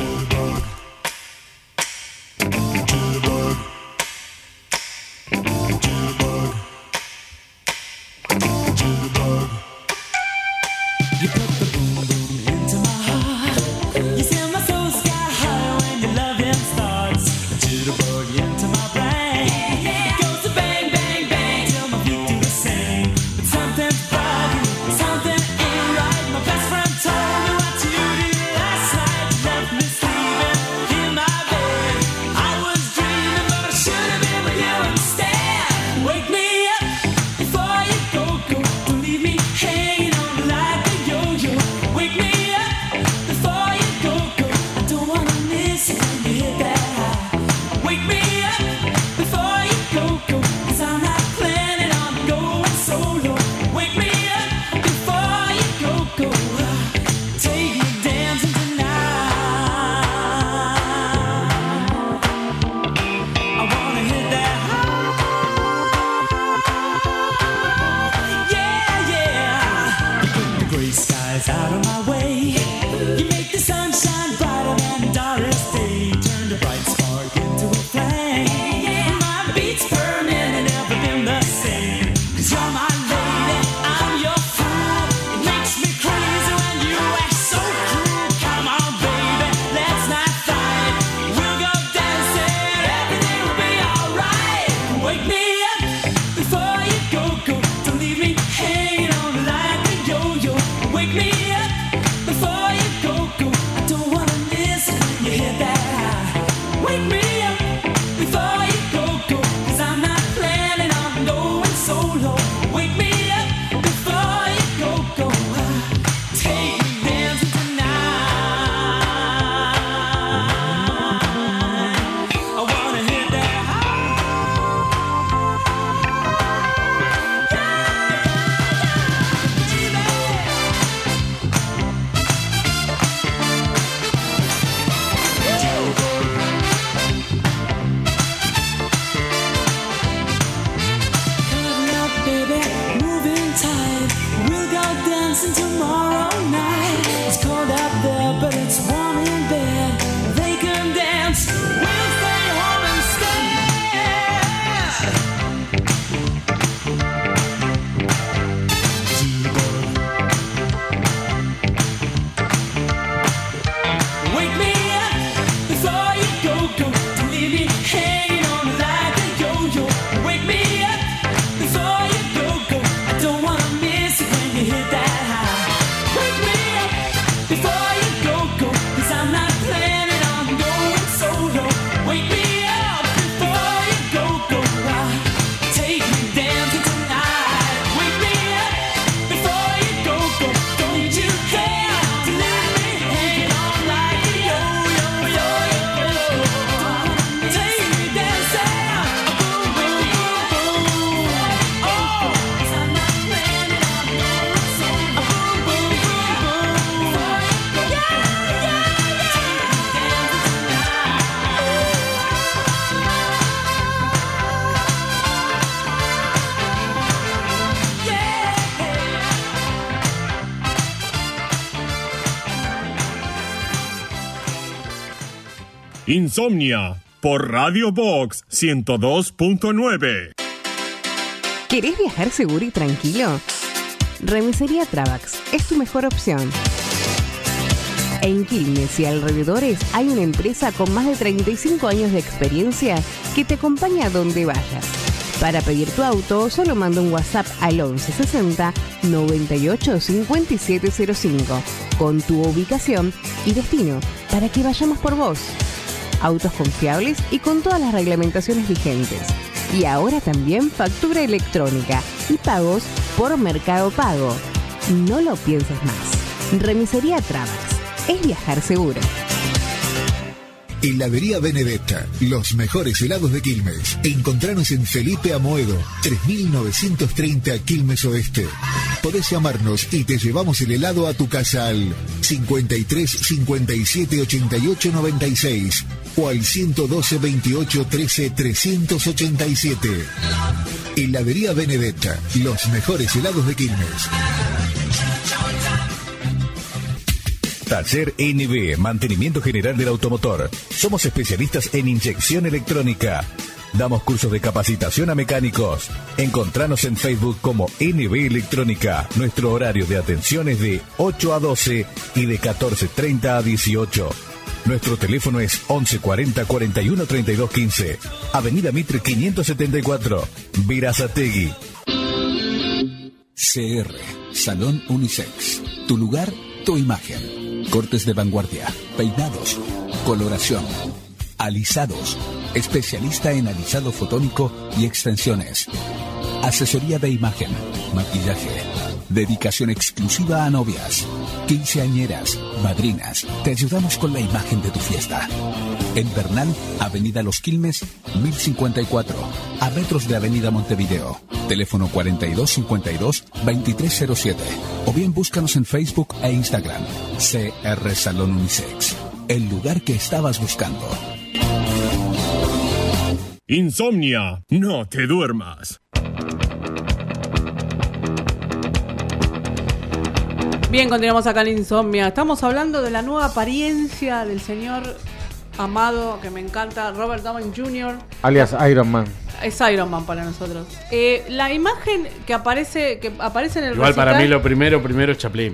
G: Insomnia por Radio Box ciento dos punto nueve.
J: ¿Querés viajar seguro y tranquilo? Remisería Travax es tu mejor opción. En Quilmes y alrededores hay una empresa con más de treinta y cinco años de experiencia que te acompaña a donde vayas. Para pedir tu auto, solo manda un WhatsApp al once sesenta noventa y ocho cincuenta y siete cero cinco con tu ubicación y destino para que vayamos por vos. Autos confiables y con todas las reglamentaciones vigentes. Y ahora también factura electrónica y pagos por Mercado Pago. No lo pienses más. Remisería Trabax. Es viajar seguro.
I: Heladería Benedetta, los mejores helados de Quilmes. Encontranos en Felipe Amoedo, tres mil novecientos treinta Quilmes Oeste. Podés llamarnos y te llevamos el helado a tu casa al cincuenta y tres cincuenta y siete ochenta y ocho noventa y seis o al ciento doce veintiocho trece trescientos ochenta y siete. Heladería Benedetta, los mejores helados de Quilmes.
K: Taller N B, Mantenimiento General del Automotor. Somos especialistas en inyección electrónica. Damos cursos de capacitación a mecánicos. Encontranos en Facebook como N B Electrónica. Nuestro horario de atención es de ocho a doce y de catorce treinta a dieciocho. Nuestro teléfono es once cuarenta cuarenta y uno treinta y dos quince. Avenida Mitre quinientos setenta y cuatro, Berazategui.
L: C R, Salón Unisex. Tu lugar, tu imagen. Cortes de vanguardia, peinados, coloración, alisados, especialista en alisado fotónico y extensiones, asesoría de imagen, maquillaje, dedicación exclusiva a novias, quinceañeras, madrinas. Te ayudamos con la imagen de tu fiesta. En Bernal, Avenida Los Quilmes, mil cincuenta y cuatro, a metros de Avenida Montevideo. Teléfono cuarenta y dos cincuenta y dos veintitrés cero siete. O bien búscanos en Facebook e Instagram. C R Salón Unisex. El lugar que estabas buscando.
G: Insomnia, no te duermas.
C: Bien, continuamos acá en Insomnia. Estamos hablando de la nueva apariencia del señor amado, que me encanta, Robert Downey junior
D: Alias Iron Man.
C: Es Iron Man para nosotros. Eh, la imagen que aparece que aparece en el
E: Igual
C: recital,
E: para mí lo primero, primero es Chaplin.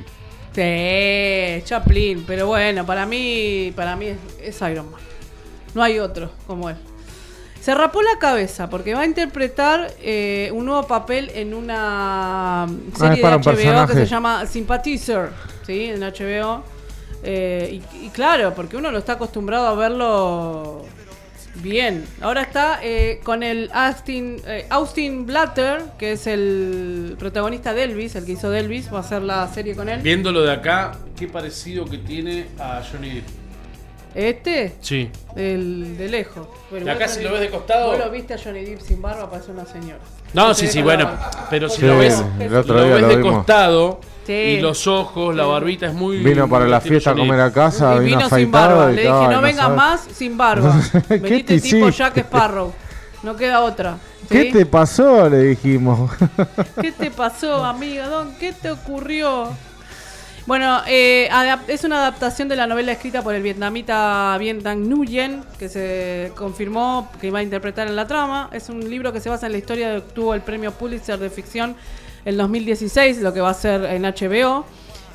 C: Sí, Chaplin, pero bueno, para mí para mí es, es Iron Man. No hay otro como él. Se rapó la cabeza porque va a interpretar eh, un nuevo papel en una serie
D: ah,
C: de H B O
D: personaje.
C: que se llama Sympathizer, ¿sí? En H B O. Eh, y, y claro, porque uno lo está acostumbrado a verlo bien. Ahora está eh, con el Austin, eh, Austin Butler, que es el protagonista de Elvis, el que hizo de Elvis, va a hacer la serie con él.
E: Viéndolo de acá, qué parecido que tiene a Johnny Depp.
C: ¿Este?
E: Sí.
C: El de lejos. Bueno,
E: De acá
C: vos
E: si
C: Johnny-
E: lo ves de costado.
C: Vos lo viste a Johnny Depp sin barba, parece una señora.
E: No,
C: Se
E: sí,
C: deja
E: sí,
C: la
E: bueno,
C: barba.
E: pero si
D: Sí,
E: lo ves,
D: el otro
E: lo
D: día
E: ves
D: lo
E: de
D: vimos.
E: costado
C: Sí.
E: y los ojos, la barbita es muy...
D: Vino para la
E: estilo
D: fiesta a
E: Johnny
D: comer a
E: Depp.
D: casa,
C: Y
D: vino
C: vino sin
D: afeitado
C: barba.
D: y
C: Le dije,
D: todo,
C: no vengas
D: sabe.
C: más sin barba.
D: ¿Qué
C: Venite
D: te
C: tipo
D: hiciste?
C: Jack Sparrow. No queda otra. ¿sí?
D: ¿Qué te pasó? Le dijimos.
C: ¿Qué te pasó, amiga? Don? ¿Qué te ocurrió? Bueno, eh, adap- es una adaptación de la novela escrita por el vietnamita Bien Thanh Nguyen, que se confirmó que iba a interpretar en la trama. Es un libro que se basa en la historia de que obtuvo el premio Pulitzer de ficción en dos mil dieciséis, lo que va a ser en H B O.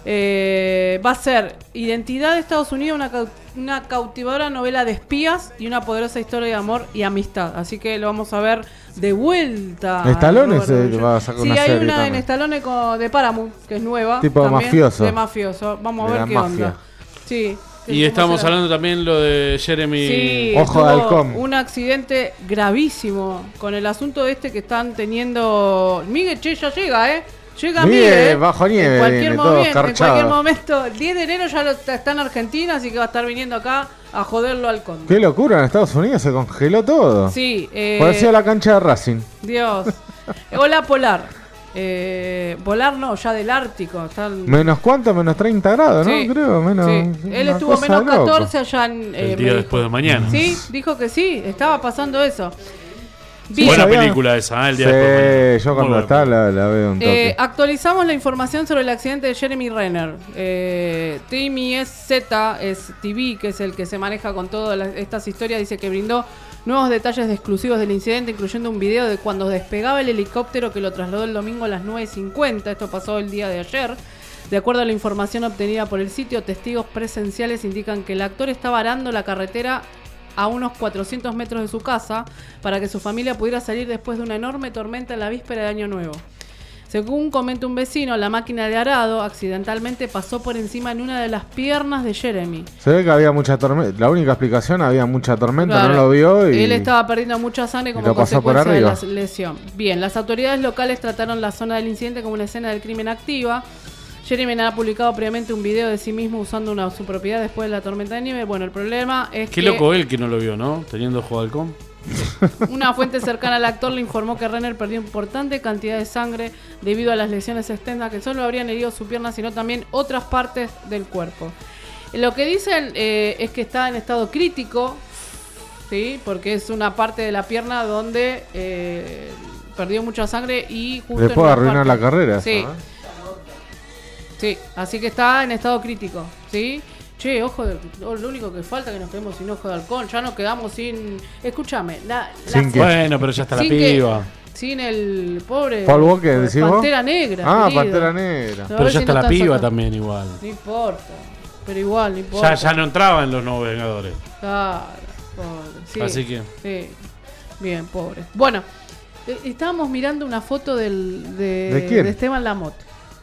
C: Eh, va a ser Identidad de Estados Unidos, una, cau- una cautivadora novela de espías y una poderosa historia de amor y amistad. Así que lo vamos a ver de vuelta.
D: Stallone
C: Robert
D: se
C: Downey
D: va a sacar
C: Sí,
D: una
C: hay
D: serie
C: una
D: también.
C: en Stallone con- de Paramount, que es nueva.
D: Tipo
C: también,
D: mafioso.
C: De mafioso. Vamos
D: De
C: a
D: la
C: ver qué
D: mafia.
C: onda. Sí.
E: Y
C: ¿cómo
E: estamos
C: será?
E: hablando también lo de Jeremy...
C: Sí,
D: Ojo de
C: tuvo
D: halcón.
C: un accidente gravísimo con el asunto este que están teniendo. Miguel, che, ya llega, ¿eh? Llega
D: Miguel,
C: Miguel. ¿eh?
D: bajo nieve
C: En cualquier,
D: viene, todo
C: momento, en
D: escarchado.
C: cualquier momento. El diez de enero ya lo, está en Argentina, así que va a estar viniendo acá a joderlo al conde.
D: Qué locura, en Estados Unidos se congeló todo.
C: Sí, eh,
D: Parecía la cancha de Racing.
C: Dios. Hola, Polar. Eh, Polar no, ya del Ártico. Están...
D: Menos cuánto, menos treinta grados, ¿no?
C: Sí,
D: Creo, menos.
C: sí. Él
D: una
C: estuvo
D: cosa
C: menos
D: de loco.
C: catorce allá en. eh,
E: El
C: me
E: día
C: dijo.
E: después de mañana.
C: Sí, dijo que sí, estaba pasando eso. Bien.
E: Buena
D: sabía.
E: película esa, ¿eh? El día
D: Sí,
E: después de mañana.
D: yo cuando
E: Muy
D: está
E: buena.
D: la, la veo un toque.
C: Eh, actualizamos la información sobre el accidente de Jeremy Renner. Eh, T M S Z es T V, que es el que se maneja con todas las- estas historias, dice que brindó nuevos detalles exclusivos del incidente, incluyendo un video de cuando despegaba el helicóptero que lo trasladó el domingo a las nueve cincuenta. Esto pasó el día de ayer. De acuerdo a la información obtenida por el sitio, testigos presenciales indican que el actor estaba arando la carretera a unos cuatrocientos metros de su casa para que su familia pudiera salir después de una enorme tormenta en la víspera de Año Nuevo. Según comenta un vecino, la máquina de arado accidentalmente pasó por encima en una de las piernas de Jeremy.
D: Se ve que había mucha tormenta. La única explicación, había mucha tormenta,
C: Claro.
D: no lo vio y...
C: Él estaba perdiendo mucha sangre como
D: lo pasó por
C: consecuencia de la
D: arriba.
C: lesión. Bien, las autoridades locales trataron la zona del incidente como una escena del crimen activa. Jeremy ha publicado previamente un video de sí mismo usando una su propiedad después de la tormenta de nieve. Bueno, el problema es
E: Qué
C: que
E: loco él que no lo vio, ¿no? Teniendo juego de halcón.
C: una fuente cercana al actor le informó que Renner perdió importante cantidad de sangre debido a las lesiones extensas que solo habrían herido su pierna, sino también otras partes del cuerpo. Lo que dicen eh, es que está en estado crítico, ¿sí? Porque es una parte de la pierna donde eh, perdió mucha sangre y justo
D: Le
C: en
D: puede
C: una
D: arruinar
C: parte-
D: la carrera.
C: Sí.
D: Eso, ¿eh?
C: Sí, así que está en estado crítico, ¿sí? Che, ojo, de, oh, lo único que falta es que nos quedemos sin ojo de halcón, ya nos quedamos sin... Escúchame, la... la
E: Sin que- Bueno, pero ya está la
C: sin que-
E: piba.
C: sin el pobre...
D: Paul Walker, decís vos.
C: Pantera Negra,
D: Ah,
C: querido.
D: Pantera Negra.
C: A
E: Pero
C: ver
E: ya
C: si
E: está
C: no
E: la
C: están
E: piba
C: sacando.
E: también igual.
C: No importa, pero igual, no importa.
E: Ya, ya no entraba en los nuevos Vengadores.
C: Claro, pobre. Sí,
E: Así que-
C: Sí, bien, pobre. Bueno, eh, estábamos mirando una foto del, de,
D: ¿De quién?
C: de Esteban Lamotte.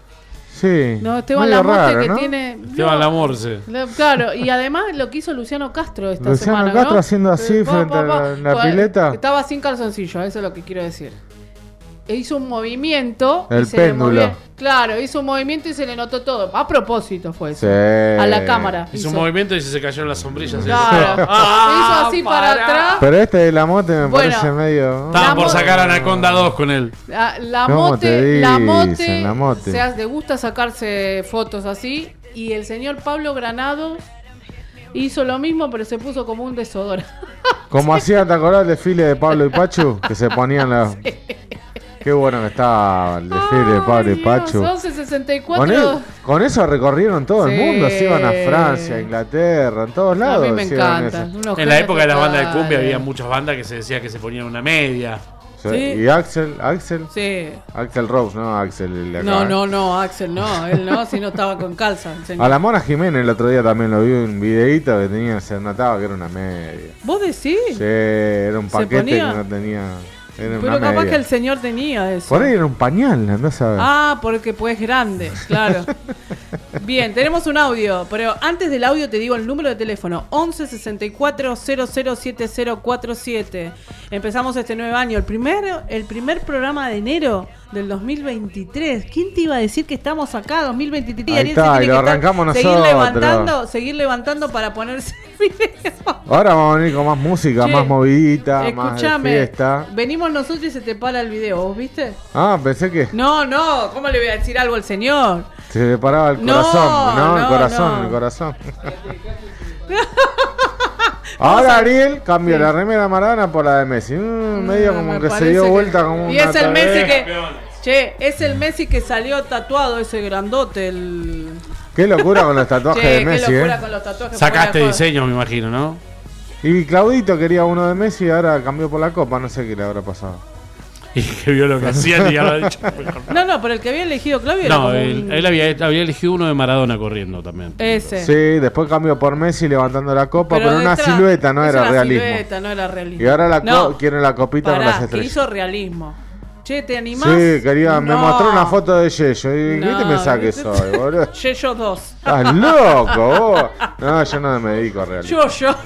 D: Sí.
C: No, Esteban
D: medio
C: Lamotte
D: raro,
C: que
D: ¿no?
C: tiene...
E: Esteban
C: no,
E: Lamorce.
C: lo- Claro, y además lo que hizo Luciano Castro esta
D: Luciano
C: semana,
D: Castro
C: ¿no?
D: haciendo así
C: Eh, pa,
D: frente
C: pa,
D: a
C: pa.
D: la- la
C: Pues,
D: pileta.
C: Estaba sin calzoncillo, eso es lo que quiero decir. E hizo un movimiento.
D: El
C: y se le
D: péndulo.
C: movía- Claro, hizo un movimiento y se le notó todo. A propósito fue eso.
D: Sí.
C: A la cámara.
E: Hizo un movimiento y se cayeron las sombrillas.
C: Claro.
E: Ah,
C: hizo así para, atrás.
D: Pero este de la mote me
C: Bueno.
D: parece medio...
E: Estaban por
C: Lamotte-
E: sacar a Anaconda dos con él.
C: La, la
D: ¿Cómo
C: mote,
D: te
C: la
D: dicen,
C: mote,
D: la mote?
C: se hace- le gusta sacarse fotos así. Y el señor Pablo Granado hizo lo mismo, pero se puso como un desodorante.
D: Como hacía, ¿te acordás del desfile de Pablo y Pachu? Que se ponían los... Qué bueno que estaba el desfile de Pablo y Pachu.
C: once sesenta y cuatro.
D: Con, el- con eso recorrieron todo
C: Sí.
D: el mundo, se iban a Francia, Inglaterra, en todos lados.
C: A mí me
D: se iban
C: encanta.
D: eso.
C: Unos
E: En la
C: genios
E: época de las bandas de
C: totales.
E: cumbia había muchas bandas que se decía que se ponían una media.
D: Sí.
C: Sí.
D: Y Axel, Axel,
C: Sí.
D: Axel Rose, no Axel. el de acá,
C: No,
D: ¿eh?
C: no, no, Axel, no. Él no, si no estaba con calza. el señor.
D: A la Mona Jiménez el otro día también lo vi en un videíto que tenía, se notaba que era una media.
C: ¿Vos decís?
D: Sí, era un
C: ¿Se
D: paquete
C: ponía?
D: que no tenía. Era
C: Pero
D: una
C: capaz
D: media.
C: que el señor tenía eso.
D: Por ahí era un pañal, andás a ver.
C: Ah, porque pues grande, claro. Bien, tenemos un audio, pero antes del audio te digo el número de teléfono: once sesenta y cuatro cero cero siete cero cuatro siete. Empezamos este nuevo año, el primer, el primer programa de enero del dos mil veintitrés. ¿Quién te iba a decir que estamos acá, dos mil veintitrés?
D: Ahí
C: Ariel
D: está,
C: se tiene
D: y lo
C: que estar-
D: arrancamos
C: seguir
D: nosotros.
C: levantando, seguir levantando para ponerse el video.
D: Ahora vamos a venir con más música,
C: Che,
D: más movidita, más de
C: Escuchame,
D: fiesta.
C: venimos nosotros y se te para el video, ¿vos viste?
D: Ah, pensé que
C: No, no, ¿cómo le voy a decir algo al señor?
D: se le paraba el
C: No,
D: corazón. No, el
C: no,
D: corazón,
C: no.
D: el corazón. Ahora Ariel cambia
C: Sí.
D: la remera de Maradona por la de Messi. Mm, medio
C: Mm,
D: como
C: me
D: que se
C: parece
D: dio
C: que-
D: vuelta como
C: Y
D: una
C: es el Messi
D: tabla.
C: que... Che, es el Messi que salió tatuado, ese grandote, el...
D: Qué locura con los tatuajes
C: Che,
D: de
C: qué
D: Messi,
C: locura
D: eh.
C: con los tatuajes.
E: Sacaste
C: fuera de joda.
E: diseños, me imagino, ¿no?
D: Y Claudito quería uno de Messi y ahora cambió por la copa, no sé qué le habrá pasado.
E: Y que vio lo que hacían y ya lo ha dicho.
C: No, no, pero el que había elegido Claudio era
E: No,
C: como
E: él,
C: un-
E: él había, había elegido uno de Maradona corriendo también.
C: Ese.
D: Sí, después cambió por Messi levantando la copa, pero, una
C: detrás-
D: silueta, no
C: es
D: era
C: una
D: realismo.
C: silueta, no era realismo.
D: Y ahora la
C: No,
D: co- quiere la copita con
C: pará,
D: las
C: que
D: estrellas.
C: hizo realismo. Che, ¿te animás?
D: Sí, quería, me
C: No.
D: mostró una foto de Yeyo. Y
C: No,
D: ¿qué te pensás que
C: ¿viste?
D: soy, boludo?
C: Yeyo dos.
D: Estás loco, vos. No, yo no me dedico a realismo.
C: Yo, yo.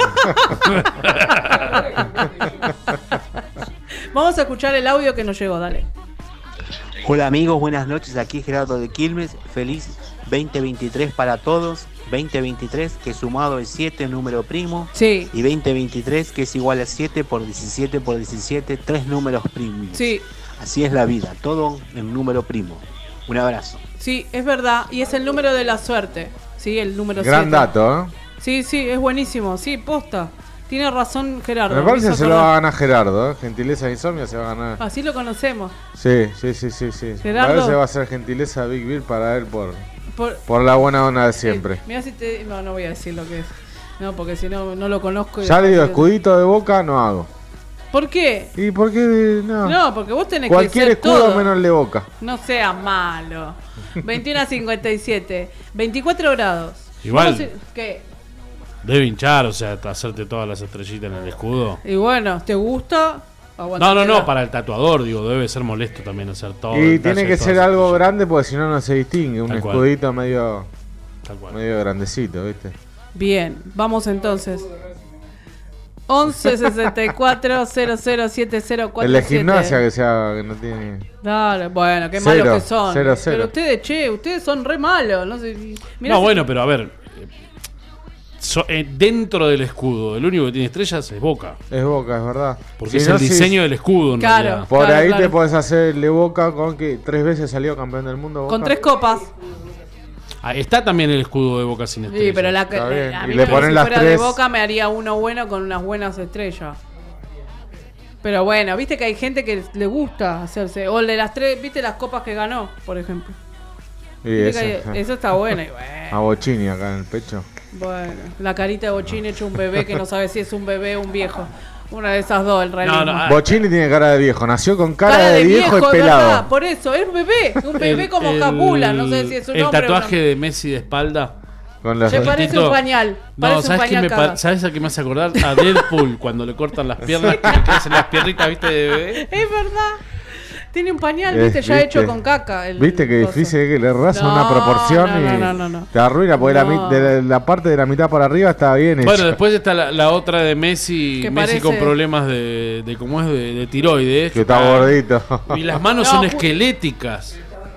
C: Vamos a escuchar el audio que nos llegó, dale.
M: Hola amigos, buenas noches, aquí Gerardo de Quilmes, feliz veinte veintitrés para todos, veinte veintitrés que sumado es siete número primo,
C: sí.
M: Y veinte veintitrés que es igual a siete por diecisiete por diecisiete, tres números primos.
C: Sí.
M: Así es la vida, todo en número primo. Un abrazo.
C: Sí, es verdad, y es el número de la suerte, sí, el número
D: Gran
C: siete.
D: dato, ¿eh?
C: Sí, sí, es buenísimo, sí, posta. Tiene razón Gerardo.
D: Me parece
C: hizo
D: que se lo
C: acordar.
D: va a ganar Gerardo, ¿eh? Gentileza de Insomnia se va a ganar.
C: Así lo conocemos.
D: Sí, sí, sí, sí, sí.
C: Gerardo.
D: Me parece que va a ser gentileza Big Bill para él por,
C: Por,
D: por la buena onda de siempre.
C: Mira si te... No, no voy a decir lo que es. No, porque si no, no lo conozco. y
D: Ya le digo,
C: después-
D: escudito de boca no hago.
C: ¿Por qué?
D: ¿Y por qué no?
C: No, porque vos tenés
D: Cualquier
C: que ser
D: escudo
C: todo.
D: menos el de boca.
C: No sea malo. veintiuno a cincuenta y siete. veinticuatro grados.
E: Igual.
C: Vamos a- ¿Qué?
E: Debe hinchar, o sea, hacerte todas las estrellitas en el escudo.
C: Y bueno, ¿te gusta?
E: No, no, no, para el tatuador, digo, debe ser molesto también hacer todo.
D: Y tiene que ser algo grande porque si no, no se distingue. Un
E: Tal cual.
D: escudito medio,
E: Tal cual.
D: medio grandecito, ¿viste?
C: Bien, vamos entonces. once sesenta y cuatro cero cero siete cero cuatro
D: El de
C: siete.
D: gimnasia que sea, que no tiene.
C: Dale, bueno, qué
D: Cero,
C: malos que son.
D: cero, cero.
C: Pero ustedes, che, ustedes son re malos. No, sé, mirá
E: No,
C: si-
E: bueno, pero a ver. eh, so- eh, dentro del escudo, el único que tiene estrellas es Boca.
D: Es Boca, es verdad.
E: Porque
D: Si
E: es
D: no,
E: el
D: si-
E: diseño del escudo, en
C: Claro.
E: realidad.
D: Por
C: Claro,
D: ahí
C: claro.
D: te podés hacer el de Boca con que tres veces salió campeón del mundo. Boca.
C: Con tres copas.
E: Ah, está también el escudo de Boca sin estrellas.
C: Sí, pero la que
D: Está bien.
C: a
D: Y
C: mí
D: le
C: me-
D: ponen
C: si
D: las
C: fuera de
D: tres.
C: Boca me haría uno bueno con unas buenas estrellas. Pero bueno, viste que hay gente que le gusta hacerse. O el de las tres, viste las copas que ganó, por ejemplo.
D: Y
C: Viste
D: eso,
C: que hay- eso está bueno. Y bueno,
D: a Bochini acá en el pecho.
C: bueno, la carita de Bochín hecho un bebé que no sabe si es un bebé o un viejo. Una de esas dos, el realismo.
E: No, no, ah,
D: Bochini tiene cara de viejo. Nació con cara,
C: Cara
D: de, viejo, y
C: es
D: pelado.
C: verdad, por eso, es un bebé. Un bebé
E: el-
C: como
E: el-
C: Capula. No sé si es un
E: El
C: hombre
E: tatuaje
C: o
E: de Messi de espalda.
D: Con los
C: Se parece
E: Tito.
C: un pañal.
E: No,
C: Parece un
E: ¿sabes, qué
C: pañal
E: me
C: cagado.
E: pa- ¿sabes a qué me hace acordar? A Deadpool, cuando le cortan las piernas, que le crecen las piernitas, ¿viste? De bebé.
C: Es verdad. Tiene un pañal,
D: Es-
C: viste, ya
D: viste.
C: hecho con caca. el-
D: Viste que
C: el coso.
D: difícil que le raza
C: No,
D: una proporción
C: no,
D: y
C: no, no, no.
D: te arruina porque la,
C: No.
D: mi- de la, la parte de la mitad para arriba está bien hecha.
E: Bueno, después está la, la otra de Messi,
C: Que
E: Messi
C: parece-
E: con problemas de, de ¿cómo es? De, de tiroides.
D: que está
E: Ah,
D: gordito.
E: Y las manos
C: No,
E: son
C: ju-
E: esqueléticas.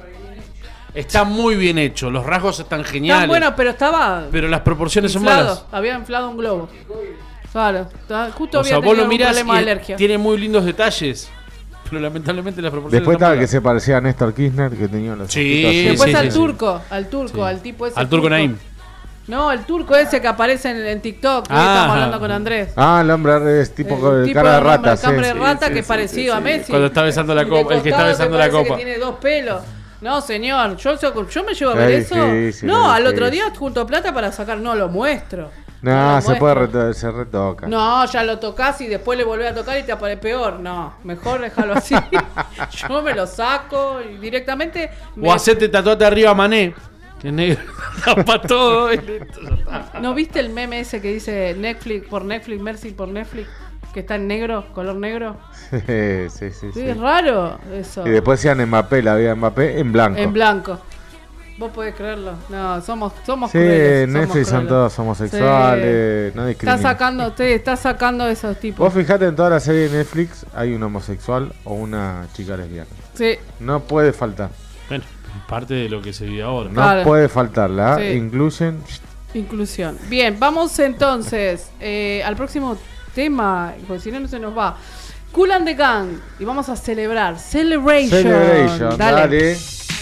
E: Está muy bien hecho, los rasgos están geniales.
C: Tan bueno, pero estaba
E: Pero las proporciones son
C: inflado.
E: malas.
C: Había inflado un globo. Claro, está- justo
E: O
C: había
E: sea, vos
C: tenido
E: lo
C: un
E: mirás
C: problema de
E: y
C: alergia.
E: tiene muy lindos detalles. Pero lamentablemente las proporciones
D: Después
E: son
D: estaba el que
E: malas.
D: se parecía a Néstor Kirchner, que tenía los
E: Sí,
D: ojitos así.
C: Después
E: sí,
C: al
E: sí, sí.
C: turco, al turco,
E: Sí.
C: al tipo ese.
E: Al turco Naim.
C: No, el turco ese que aparece en, en TikTok. que
E: Ah.
C: estamos hablando con Andrés.
D: Ah, el hombre es tipo
C: El
D: con
C: tipo
D: cara de
C: de nombre,
D: rata. Sí,
C: hambre de
D: sí.
C: rata
E: sí,
C: que es
E: sí,
C: parecido
E: sí,
C: a
E: sí.
C: Messi.
E: Cuando está besando la
C: Y de
E: copa, el que está
C: costado
E: besando
C: me
E: la
C: parece
E: copa.
C: que tiene dos pelos. No, señor, yo, yo, yo me llevo a ver
D: Sí,
C: eso.
D: sí, sí,
C: no,
D: sí,
C: al
D: sí.
C: otro día junto plata para sacar, no lo muestro.
D: No,
C: lo
D: se puede
C: muestro.
D: reto- se retoca.
C: No, ya lo tocas y después le volvés a tocar y te aparece peor. No, mejor déjalo así. Yo me lo saco y directamente. me-
E: O hacete tatuate arriba Mané. Que es negro. Tapa todo. y listo, ya está.
C: ¿No viste el meme ese que dice Netflix por Netflix, Mercy por Netflix? Que está en negro, color negro.
D: Sí, sí, sí.
C: Sí,
D: sí.
C: es raro eso.
D: Y después decían Mbappé, la vida de Mbappé en blanco.
C: En blanco. ¿Vos podés creerlo? No, somos, somos
D: Sí,
C: crueles.
D: en
C: somos
D: Netflix son
C: crueles.
D: todos homosexuales, no
C: Está
D: discriminan.
C: sacando, te está sacando esos tipos.
D: Vos fijate en toda la serie de Netflix hay un homosexual o una chica lesbiana.
C: Sí,
D: No puede faltar.
E: Bueno, parte de lo que se vive ahora.
D: No
C: Claro.
D: puede faltar. La
C: Sí.
D: incluyen.
C: inclusión. Bien, vamos entonces eh, al próximo tema, porque si no, no se nos va. Cool and the Gang. Y vamos a celebrar. Celebration.
D: Celebration.
C: Dale.
D: Dale.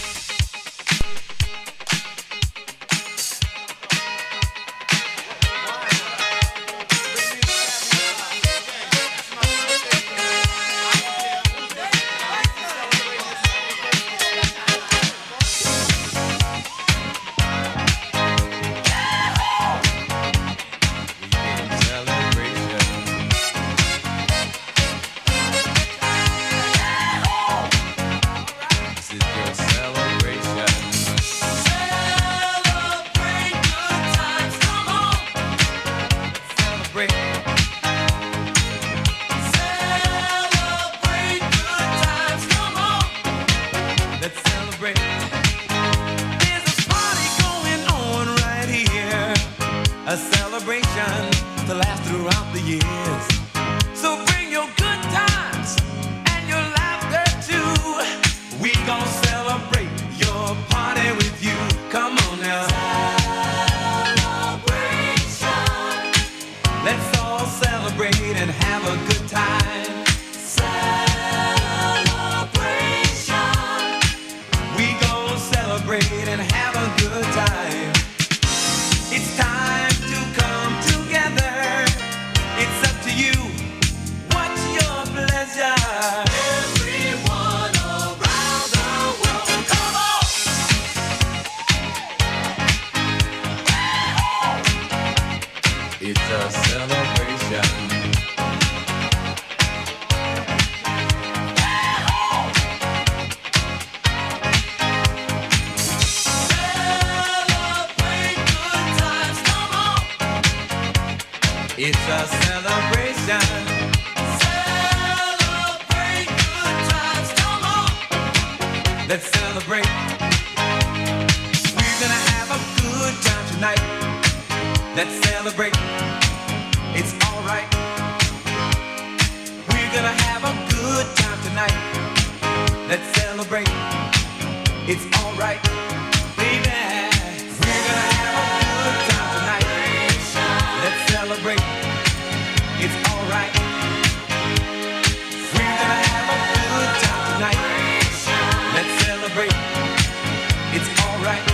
N: A celebration to last throughout the years. So bring your good times and your laughter too. We gon' celebrate your party with you. Come on now. Celebration. Let's all celebrate and have a good time. Celebration. We gon' celebrate and have a good time. It's time to come together. It's up to you. What's your pleasure? Everyone around the world, come on! It's a celebration. It's a celebration. Celebration. Let's celebrate. We're gonna have a good time tonight. Let's celebrate. It's alright. We're gonna have a good time tonight. Let's celebrate. It's alright. Baby, we're gonna have a good time tonight. Let's celebrate. It's alright. We're gonna have a good time tonight. Let's celebrate. It's alright.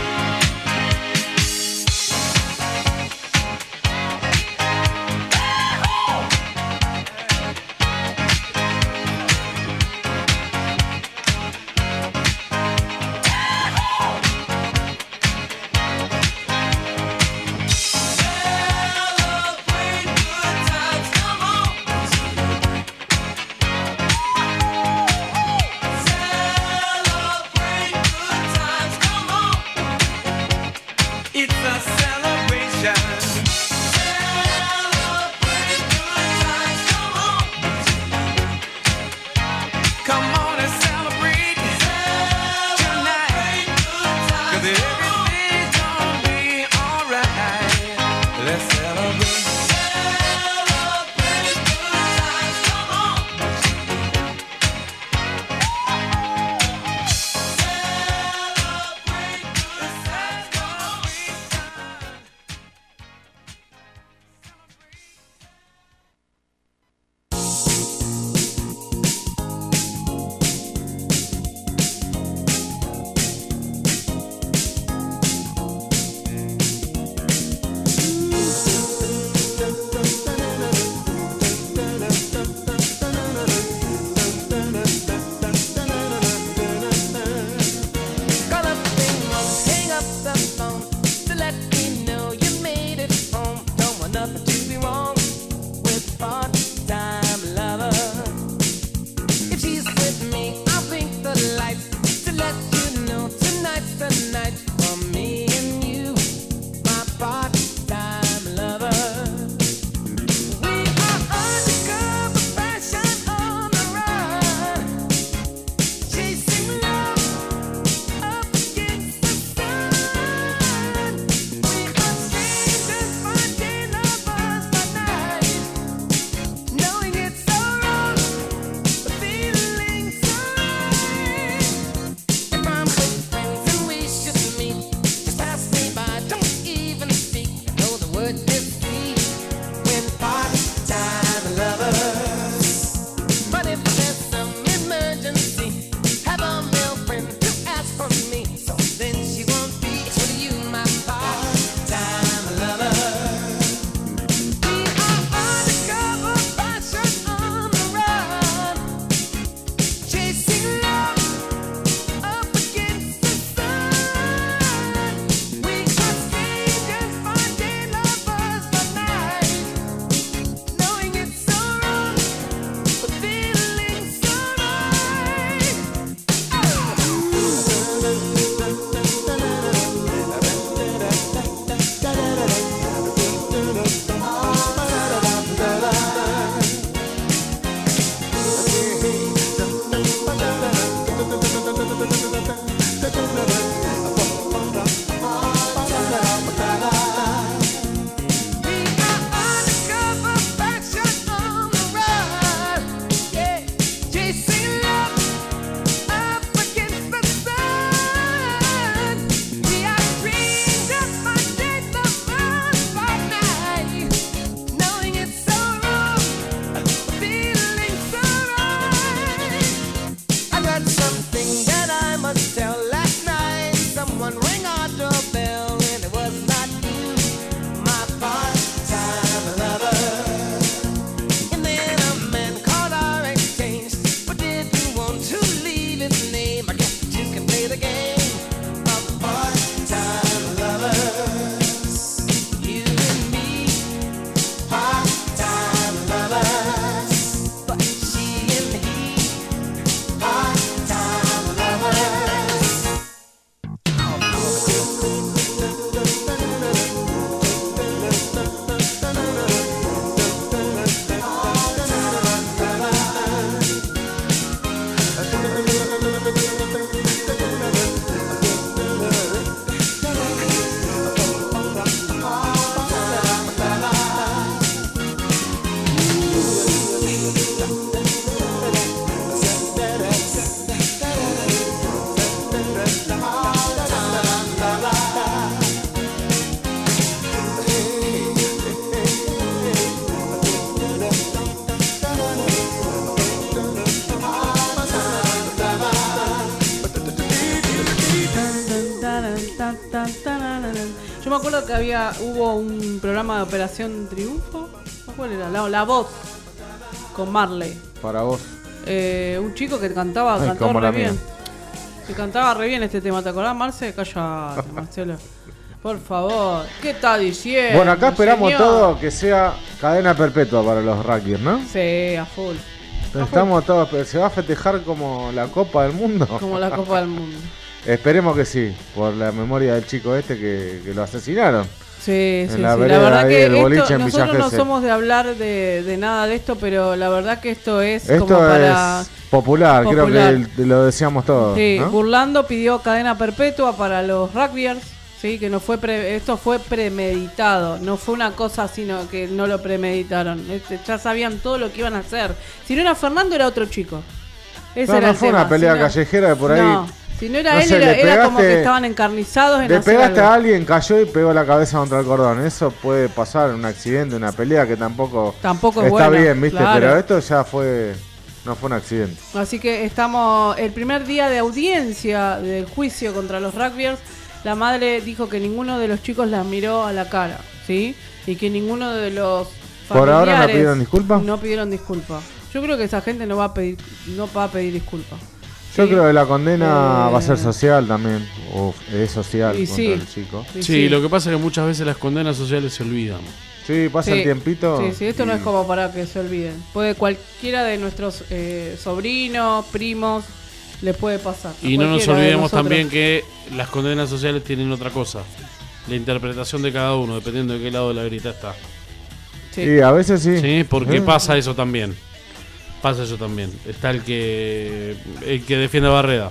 C: Tan, tan, tan, tan. Yo me acuerdo que había hubo un programa de Operación Triunfo. ¿Cuál era? La, la Voz con Marley.
D: Para vos.
C: Eh, un chico que cantaba,
D: Ay,
C: cantaba
D: como
C: re
D: la mía.
C: bien. Que cantaba re bien este tema, ¿te acordás, Marce? Callate, Marcelo. Por favor, ¿qué está diciendo?
D: Bueno, acá esperamos
C: señor?
D: todo que sea cadena perpetua para los rugbyers, ¿no?
C: Sí, a full.
D: Estamos todos, pero ¿se va a festejar como la Copa del Mundo?
C: Como la Copa del Mundo.
D: Esperemos que sí, por la memoria del chico este que, que lo asesinaron.
C: Sí,
D: En
C: sí,
D: la
C: sí. La
D: vereda
C: verdad
D: ahí
C: que
D: del
C: esto,
D: boliche en
C: nosotros
D: Villa
C: no
D: Gesell.
C: somos de hablar de, de nada de esto, pero la verdad que esto es
D: Esto
C: como para...
D: es popular,
C: popular.
D: creo que lo decíamos todos.
C: Sí,
D: ¿no?
C: Burlando pidió cadena perpetua para los rugbyers, sí, que no fue pre- esto fue premeditado, no fue una cosa sino que no lo premeditaron. Este, ya sabían todo lo que iban a hacer. Si no era Fernando era otro chico. Ese
D: No,
C: era
D: no
C: el
D: fue
C: tema.
D: una pelea
C: Si no-
D: callejera de por ahí.
C: No, si no era
D: no
C: él,
D: sé,
C: era,
D: le
C: era como
D: pegaste-
C: que estaban encarnizados en
D: Le
C: hacer
D: pegaste
C: algo.
D: a alguien, cayó y pegó la cabeza contra el cordón. Eso puede pasar en un accidente, una pelea que tampoco,
C: Tampoco es
D: está
C: bueno,
D: bien, ¿viste?
C: claro.
D: Pero esto ya fue, no fue un accidente.
C: Así que estamos el primer día de audiencia del juicio contra los rugbyers. La madre dijo que ninguno de los chicos la miró a la cara, ¿sí? Y que ninguno de los
D: ¿Por ahora no
C: familiares
D: pidieron disculpas?
C: No pidieron disculpas. Yo creo que esa gente no va a pedir, no va a pedir disculpas.
D: Yo
C: Sí.
D: creo que la condena
C: Eh,
D: va a ser social también, o es social
C: Y
D: contra
C: sí.
D: el chico.
C: Y
E: Sí,
C: sí.
E: lo que pasa es que muchas veces las condenas sociales se olvidan.
D: Sí, pasa
C: Sí.
D: el tiempito.
C: Sí, sí, esto no
D: y-
C: es como para que se olviden. Puede cualquiera de nuestros eh, sobrinos, primos, les puede pasar. A
E: Y no nos
C: cualquiera de
E: olvidemos
C: nosotros.
E: también que las condenas sociales tienen otra cosa. La interpretación de cada uno, dependiendo de qué lado de la grita está.
C: Sí.
D: Y a veces sí.
E: Sí, porque
D: Eh.
E: pasa eso también. Pasa eso también. Está el que el que defiende a Barreda.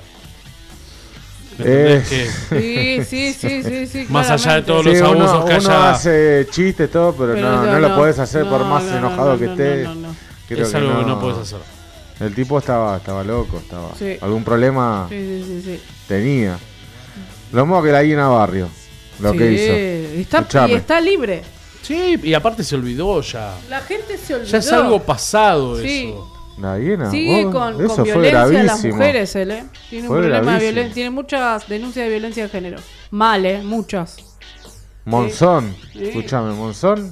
E: ¿Me entendés?
D: Eh.
E: Que-
C: Sí, sí, sí, sí, sí.
E: Más allá de
C: claramente.
E: todos
D: Sí,
E: los
D: uno,
E: abusos que
D: uno
E: haya-
D: hace chistes, todo, pero,
C: Pero
D: no,
C: no,
D: no lo
C: no.
D: puedes hacer por
C: No,
D: más
C: no, no,
D: enojado
C: no,
D: que
C: no,
D: esté.
C: no, no.
D: Creo
E: Es algo que no
D: no.
E: puedes hacer.
D: El tipo estaba, estaba loco, estaba.
C: Sí.
D: Algún problema
C: Sí, sí, sí, sí.
D: tenía. Lo mismo que la Guina Barrio, lo
C: Sí,
D: que hizo.
C: Está,
D: Escuchame.
C: y está libre.
E: Sí, y aparte se olvidó ya.
C: La gente se olvidó.
E: Ya es algo pasado
C: Sí.
E: eso.
D: La Guina,
C: Sigue
D: vos,
C: con,
D: eso
C: con
D: fue
C: violencia a las
D: gravísimo.
C: mujeres, él, ¿eh? Tiene un
D: Fue
C: problema de
D: gravísimo.
C: violencia. Tiene muchas denuncias de violencia de género. Mal, ¿eh? Muchas.
D: Monzón,
C: Sí.
D: escúchame, Monzón.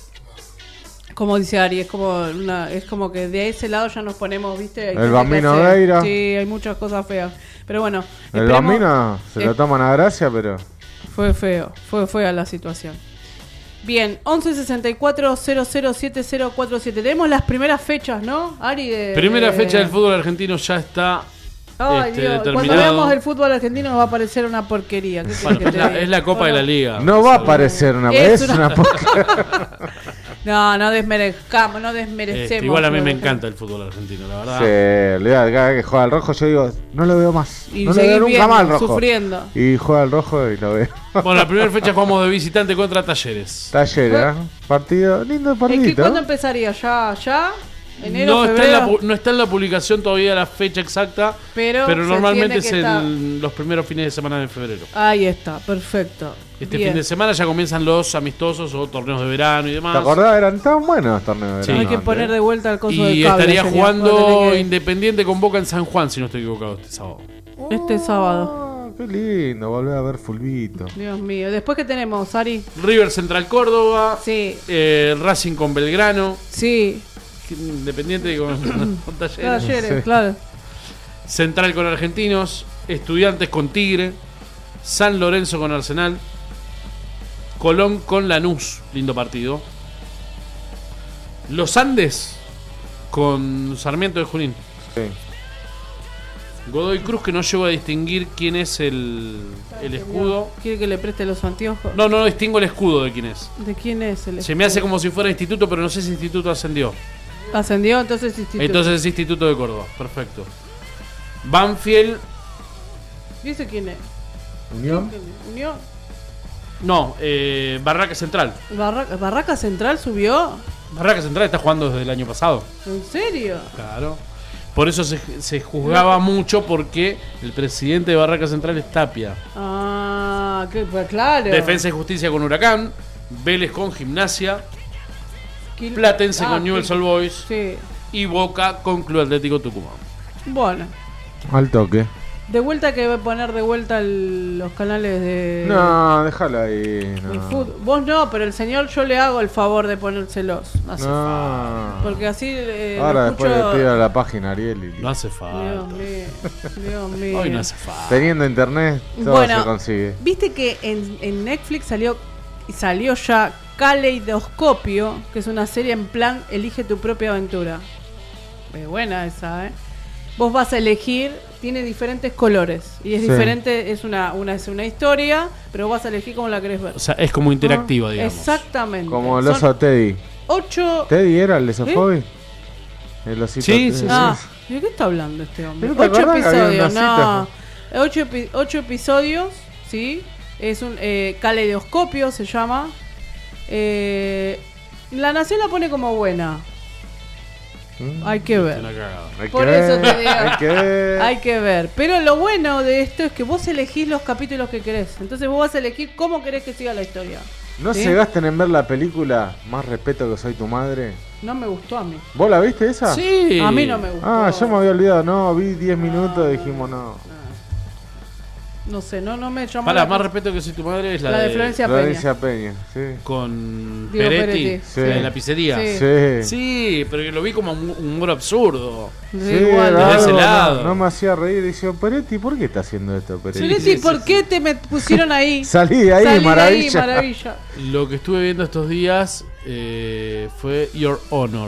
C: Como dice Ari, es como una, es como que de ese lado ya nos ponemos, ¿viste? Hay
D: El
C: gente que
D: Bambino
C: hace-
D: Veira.
C: Sí, hay muchas cosas feas. Pero bueno,
D: El
C: esperemos-
D: bambino se
C: eh,
D: lo toman a gracia, pero.
C: Fue feo, fue fea la situación. Bien, once sesenta y cuatro cero cero siete cero cuatro siete. Tenemos las primeras fechas, ¿no? Ari de...
E: Primera
C: de-
E: fecha del fútbol argentino ya está
C: Ay,
E: este,
C: Dios, cuando
E: determinado.
C: veamos el fútbol argentino nos va a parecer una porquería. ¿Qué querés
E: Bueno,
C: que
E: es,
C: te
E: la,
C: diga?
E: es la Copa de la
C: Bueno,
E: Liga.
D: No va a aparecer una
C: Es
D: es
C: una-
D: una porca-
C: No, no desmerezcamos, no
E: Este,
C: desmerecemos.
E: igual a mí me
C: lo-
E: encanta el fútbol argentino, la verdad.
D: Sí, olvidate, cada vez que juega al rojo yo digo, no lo veo más.
C: Y
D: no lo
C: seguís
D: veo nunca
C: viendo,
D: más al rojo.
C: sufriendo.
D: Y juega al rojo y lo veo.
E: Bueno, la primera fecha jugamos de visitante contra Talleres.
D: Taller, ¿eh? Partido, lindo
C: ¿En qué,
D: partidito.
C: ¿Cuándo empezaría? ¿Ya? ¿Ya? ¿Enero,
E: No está, en
C: febrero?
E: la, pu- no está en la publicación todavía la fecha exacta,
C: Pero
E: pero,
C: se
E: normalmente es
C: entiende que
E: en los primeros fines de semana de febrero.
C: Ahí está, perfecto.
E: Este
C: Bien.
E: fin de semana ya comienzan los amistosos o torneos de verano y demás.
D: ¿Te acordás? Eran tan buenos los torneos de
E: Sí.
D: verano
C: Hay que
D: antes.
C: poner de vuelta el coso del
E: Y
C: cable.
E: estaría
C: señor.
E: jugando
C: Vos tenés que-
E: Independiente con Boca en San Juan, si no estoy equivocado, este sábado.
C: Este sábado.
D: Ah, qué lindo, volver a ver fulbito.
C: Dios mío. Después, ¿qué tenemos, Ari?
E: River Central Córdoba,
C: Sí,
E: eh, Racing con Belgrano,
C: sí.
E: Independiente con, con Talleres,
C: Talleres,
D: Sí.
C: claro.
E: Central con Argentinos, Estudiantes con Tigre, San Lorenzo con Arsenal, Colón con Lanús, lindo partido. Los Andes con Sarmiento de Junín.
D: Sí.
E: Godoy Cruz, que no llego a distinguir quién es el, el escudo.
C: ¿Quiere que le preste los anteojos?
E: No, no distingo el escudo de quién es.
C: ¿De quién es el
E: Se me hace
C: escudo?
E: como si fuera instituto, pero no sé si instituto ascendió.
C: Ascendió, entonces instituto.
E: Entonces es Instituto de Córdoba, perfecto. Banfield,
C: ¿Dice quién es?
D: Unión.
C: ¿Unión?
E: no, eh, Barraca Central.
C: Barraca, ¿Barraca Central subió?
E: Barraca Central está jugando desde el año pasado.
C: ¿En serio?
E: Claro. Por eso se, se juzgaba mucho porque el presidente de Barraca Central es Tapia.
C: Ah, que, pues claro.
E: Defensa y Justicia con Huracán, Vélez con Gimnasia,
C: Quil-
E: Platense
C: Ah,
E: con Newell's
C: Quil-
E: Old Boys
C: Sí.
E: y Boca con Club Atlético Tucumán.
C: Bueno,
D: Al toque.
C: De vuelta que voy a poner de vuelta el- los canales de...
D: No, déjalo ahí.
C: el
D: No.
C: fut- Vos no, pero el señor yo le hago el favor de ponérselos. No hace
D: No.
C: falta. Porque así eh, lo
D: Ahora después
C: escucho-
D: le pido a la página Ariel y
E: No hace
C: Dios
E: falta.
C: mío, Dios mío.
E: Hoy no hace falta.
D: teniendo internet todo
C: Bueno,
D: se consigue.
C: Viste que en, en Netflix salió salió ya Caleidoscopio, que es una serie en plan elige tu propia aventura. Es buena esa, ¿eh? Vos vas a elegir, tiene diferentes colores y es
D: Sí.
C: diferente, es una, una es una historia, pero vas a elegir cómo la querés ver.
E: O sea, es como interactiva,
C: Ah,
E: digamos.
C: Exactamente.
D: Como el
C: Son
D: oso Teddy.
C: ocho.
D: ¿Teddy era el de Sofobi? El osito
E: Sí,
D: Teddy.
E: sí,
C: Ah, ¿de qué está hablando este hombre?
D: ¿No te
C: Ocho
D: acordás que había un
C: episodios, no.
D: osito?
C: Ocho, epi- ocho episodios, ¿sí? Es un eh, caleidoscopio, se llama. Eh, la Nación la pone como buena.
D: Mm.
C: Hay que ver.
E: Una cagada.
D: Hay
C: Por
D: que
C: eso
D: ver,
C: te digo.
D: hay que ver.
C: Hay que ver. Pero lo bueno de esto es que vos elegís los capítulos que querés. Entonces vos vas a elegir cómo querés que siga la historia.
D: No
C: ¿Sí?
D: se gasten en ver la película Más respeto que soy tu madre.
C: No me gustó a mí.
D: ¿Vos la viste esa?
E: Sí.
C: A mí no me gustó.
D: Ah, yo me había olvidado. No, vi diez minutos y dijimos no.
C: No sé, no, no me llamó
E: Para,
C: la
E: más
C: atención.
E: respeto que soy tu madre es la,
C: La de Florencia Peña.
D: Florencia Peña, sí.
E: Con
C: Diego
E: Peretti,
C: Peretti.
D: Sí.
E: la de la pizzería.
C: Sí.
D: Sí.
E: Sí, pero que lo vi como un humor absurdo.
C: Sí,
D: Sí,
C: igual.
D: era
E: Desde ese
D: algo,
E: lado.
D: No, no me hacía reír. Dice, Peretti, ¿por qué está haciendo esto, Peretti?
C: Soletti, ¿por qué te me pusieron ahí?
D: Salí de ahí,
C: Salí de
D: maravilla.
C: ahí, maravilla.
E: Lo que estuve viendo estos días eh, fue Your Honor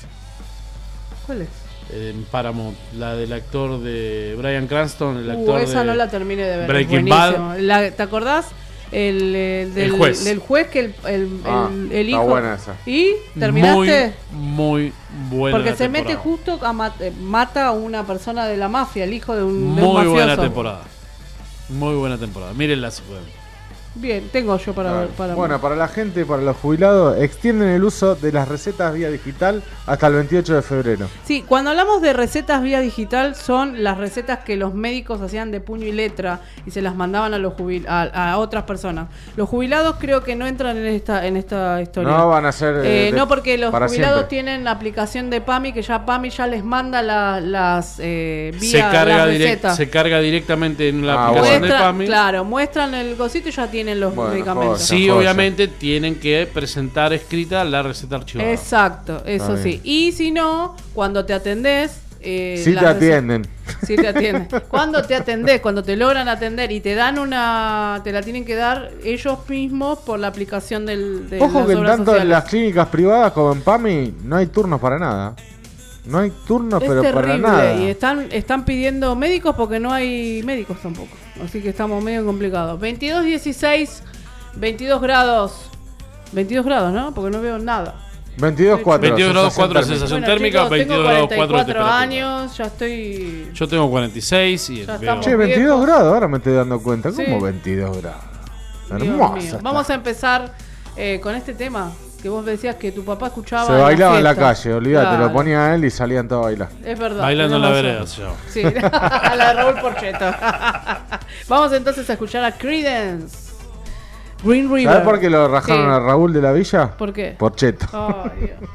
C: ¿Cuál es?
E: en Paramount, la del actor de Bryan Cranston, el
C: Uh,
E: actor
C: esa
E: de
C: no la terminé de ver.
E: Breaking
C: es buenísimo. La- ¿Te acordás? El, eh, del,
E: El juez.
C: del juez que el, el,
D: Ah,
C: el- el
D: está
C: hijo.
D: buena esa.
C: ¿Y? ¿Terminaste?
E: Muy, muy buena.
C: Porque
E: la
C: se mete
E: temporada.
C: justo a mat- eh, mata a una persona de la mafia, el hijo de un, de un
E: Muy
C: mafioso.
E: buena temporada. Muy buena temporada. Mírenla si pueden.
C: Bien, tengo yo para ver. Para
D: Bueno, para la gente, para los jubilados, extienden el uso de las recetas vía digital hasta el veintiocho de febrero.
C: Sí, cuando hablamos de recetas vía digital son las recetas que los médicos hacían de puño y letra y se las mandaban a los jubil a, a otras personas. Los jubilados creo que no entran en esta en esta historia.
D: No van a ser.
C: Eh,
D: eh, de-
C: no, porque los
D: para
C: jubilados
D: siempre.
C: tienen aplicación de PAMI que ya PAMI ya les manda la- las eh, vía
E: Se carga,
C: las
E: direct-
C: recetas.
E: se carga directamente en la
D: Ah,
E: aplicación
C: Muestra-
E: de PAMI.
C: Claro, muestran el cosito y ya tienen los
D: Bueno,
C: medicamentos.
D: joya.
E: Sí,
D: Joya.
E: obviamente tienen que presentar escrita la receta archivada.
C: Exacto, eso
D: Está
C: sí. Y si no, cuando te atendés... eh,
D: Sí
C: la
D: te
C: rece-
D: atienden.
C: Sí te atienden. Cuando te atendés, cuando te logran atender y te dan una... Te la tienen que dar ellos mismos por la aplicación del, de
D: Ojo
C: las
D: que
C: obras
D: tanto en
C: sociales.
D: las clínicas privadas como en PAMI no hay turnos para nada. No hay turnos,
C: Es
D: pero para
C: terrible
D: nada.
C: y están, están pidiendo médicos porque no hay médicos tampoco. Así que estamos medio complicados. veintidós, dieciséis, veintidós grados. veintidós grados, ¿no? Porque no veo nada.
D: veintidós cuatro.
E: veintidós grados
D: sensación
E: cuatro de
D: térmica.
E: sensación
C: Bueno,
E: térmica,
C: chicos,
E: veintidós
C: tengo
E: grados
C: cuarenta y
E: cuatro de
C: cuatro
E: temperatura.
C: años, ya estoy...
E: Yo tengo cuarenta y seis y
C: Ya
E: veo-
C: estamos.
D: Che, veintidós
C: viejos.
D: grados, ahora me estoy dando cuenta. ¿Cómo
C: Sí.
D: veintidós grados?
C: Dios
D: Hermosa.
C: mío.
D: está.
C: Vamos a empezar eh, con este tema que vos decías que tu papá escuchaba.
D: Se
C: en la
D: bailaba en la
C: fiesta.
D: calle, olvídate,
C: Claro.
D: lo ponía él y salían todos a bailar.
C: Es verdad.
E: Bailando en la
C: tenés
E: vereda,
C: razón.
E: se llama.
C: Sí, la de Raúl Porcheto. Vamos entonces a escuchar a Creedence. Green River.
D: ¿Sabes por qué lo rajaron
C: Sí.
D: a Raúl de la Villa?
C: ¿Por qué?
D: Por cheto.
C: Ay, Dios.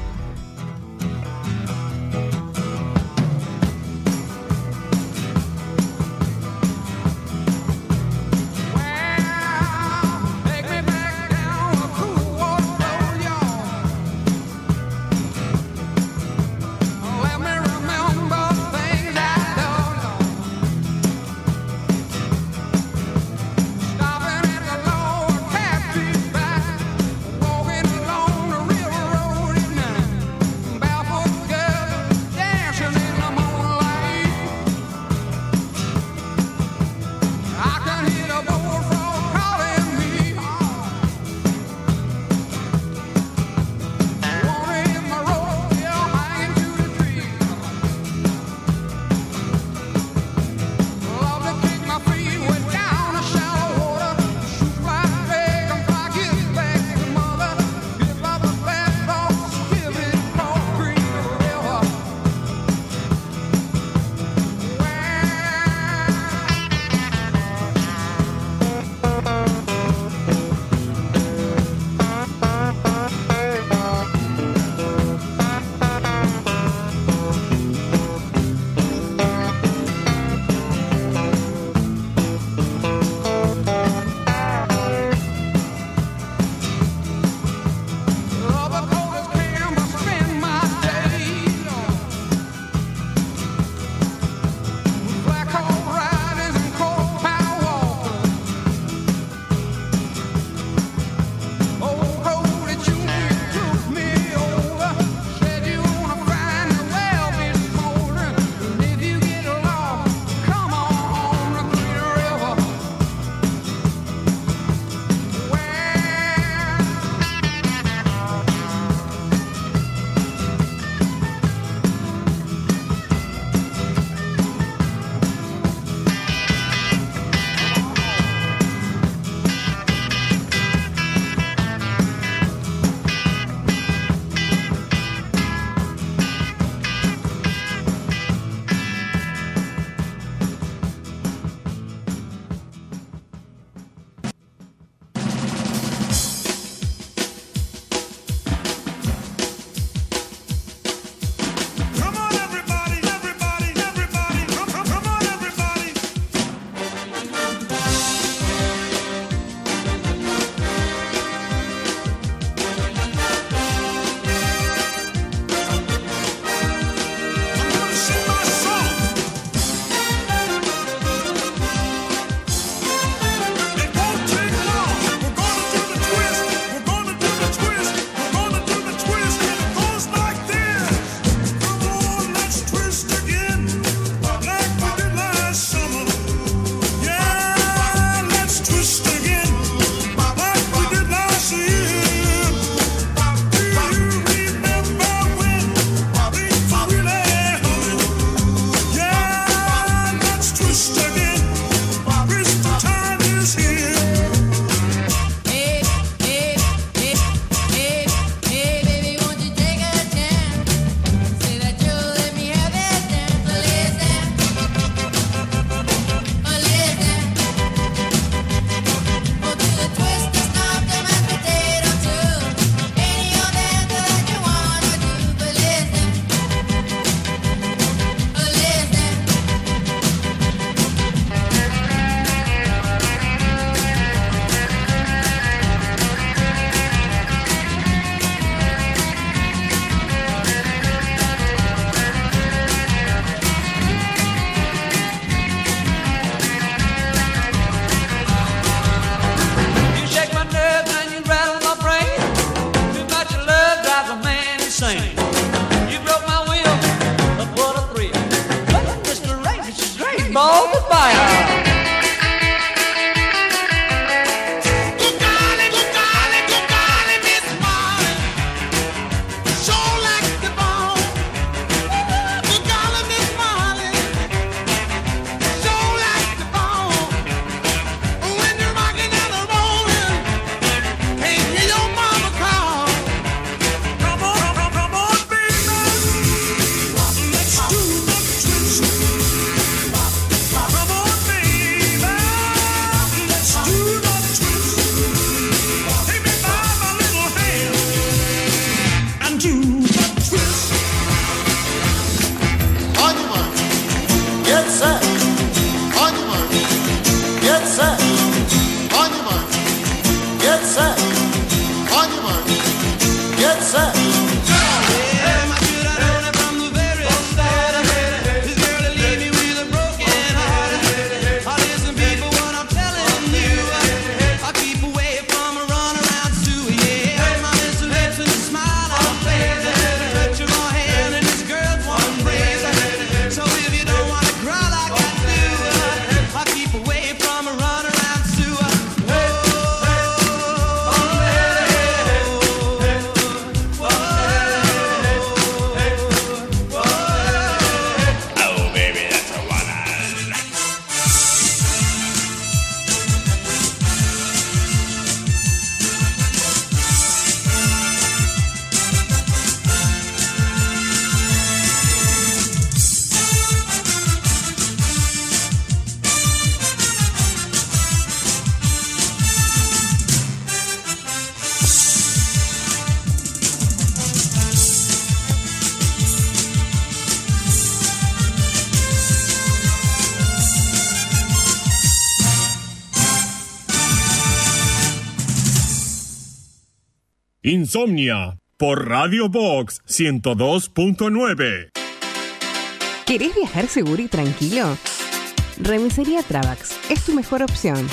N: Take me back down a cool water road, y'all. Let me remember things I done. Stopping at the Lord Catfish back, walking along the railroad at night. Barefoot girls dancing in the moonlight. I can hear the bullfrog calling me. Wanna hit my rope, yeah, hanging to the tree. Love to kick my feet way down the shallow water. Shoot my leg and fly, get back to mother. Give up the fast dogs, give it cross Green River. Well,
G: Insomnia por Radio Box ciento dos punto nueve.
J: ¿Querés viajar seguro y tranquilo? Remisería Travax es tu mejor opción.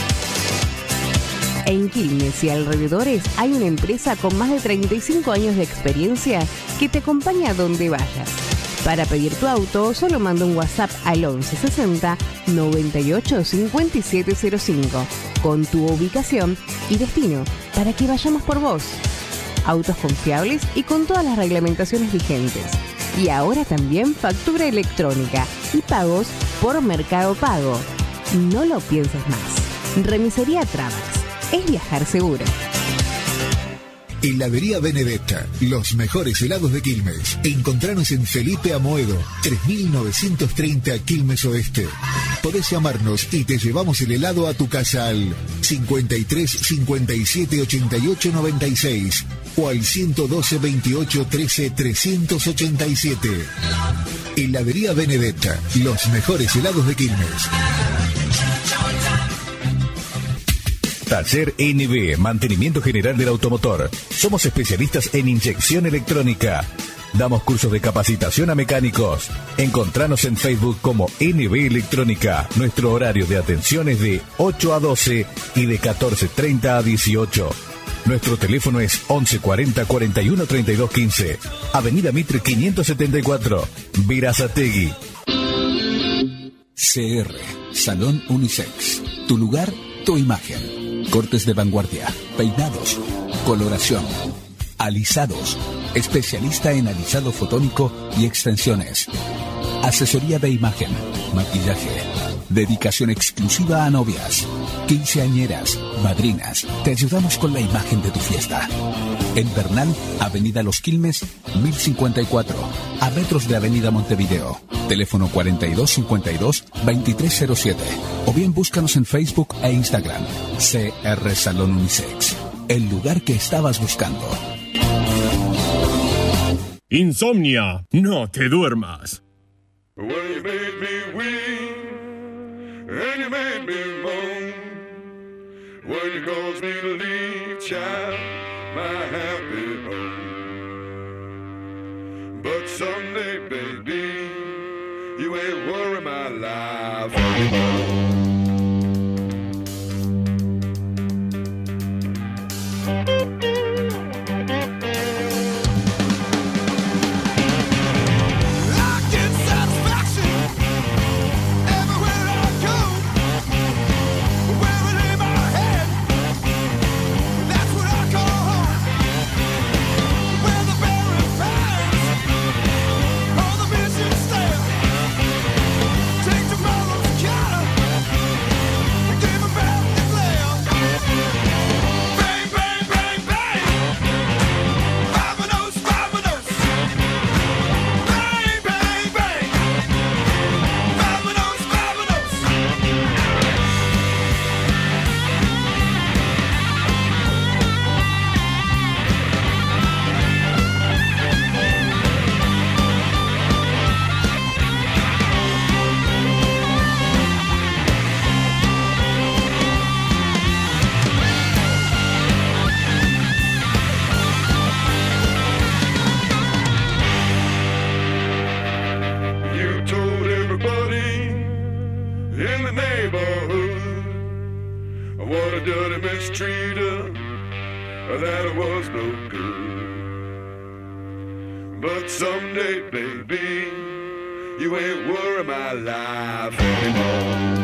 J: En Quilmes y alrededores hay una empresa con más de treinta y cinco años de experiencia que te acompaña a donde vayas. Para pedir tu auto, solo manda un WhatsApp al once sesenta noventa y ocho cincuenta y siete cero cinco con tu ubicación y destino para que vayamos por vos. Autos confiables y con todas las reglamentaciones vigentes. Y ahora también factura electrónica y pagos por Mercado Pago. No lo pienses más. Remisería Travax es viajar seguro.
I: Heladería Benedetta, los mejores helados de Quilmes. Encontranos en Felipe Amoedo, tres mil novecientos treinta Quilmes Oeste. Podés llamarnos y te llevamos el helado a tu casa al cincuenta y tres cincuenta y siete ochenta y ocho noventa y seis o al ciento doce veintiocho trece trescientos ochenta y siete. Heladería Benedetta, los mejores helados de Quilmes.
K: Taller N B, Mantenimiento General del Automotor. Somos especialistas en inyección electrónica. Damos cursos de capacitación a mecánicos. Encontranos en Facebook como N B Electrónica. Nuestro horario de atención es de ocho a doce y de catorce treinta a dieciocho. Nuestro teléfono es once cuarenta cuarenta y uno treinta y dos quince. Avenida Mitre quinientos setenta y cuatro, Berazategui.
L: C R, Salón Unisex. Tu lugar, tu imagen. Cortes de vanguardia, peinados, coloración, alisados, especialista en alisado fotónico y extensiones. Asesoría de imagen, maquillaje, dedicación exclusiva a novias, quinceañeras, madrinas. Te ayudamos con la imagen de tu fiesta. En Bernal, Avenida Los Quilmes, mil cincuenta y cuatro, a metros de Avenida Montevideo. Teléfono cuarenta y dos cincuenta y dos veintitrés cero siete. O bien búscanos en Facebook e Instagram. C R Salón Unisex. El lugar que estabas buscando.
G: Insomnia, no te duermas.
N: Well, you made me weep, and you made me moan. When you caused me to leave, child, my happy home. But someday, baby, you ain't worry my life anymore. That was no good. But someday, baby, you ain't worry my life anymore.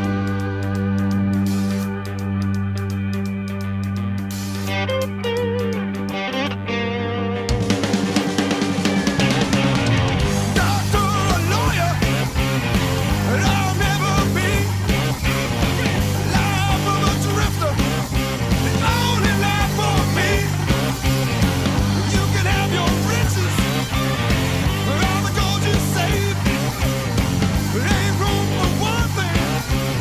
N: Ain't room for one thing.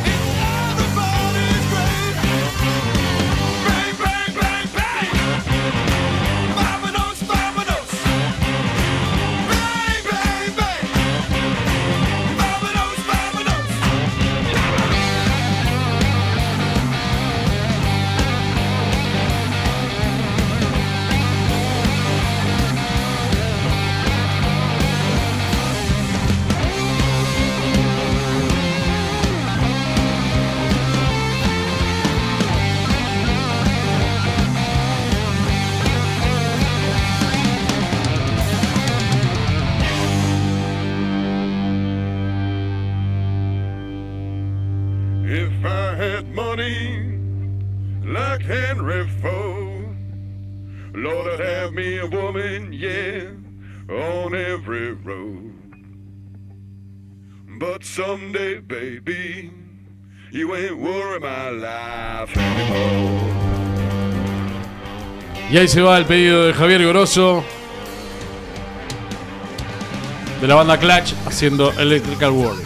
O: like Henry Ford. Lord, I'd have me a woman, yeah, on every road. But someday, baby, you ain't worry my life anymore.
E: Y ahí se va el pedido de Javier Goroso de la banda Clutch haciendo Electrical World.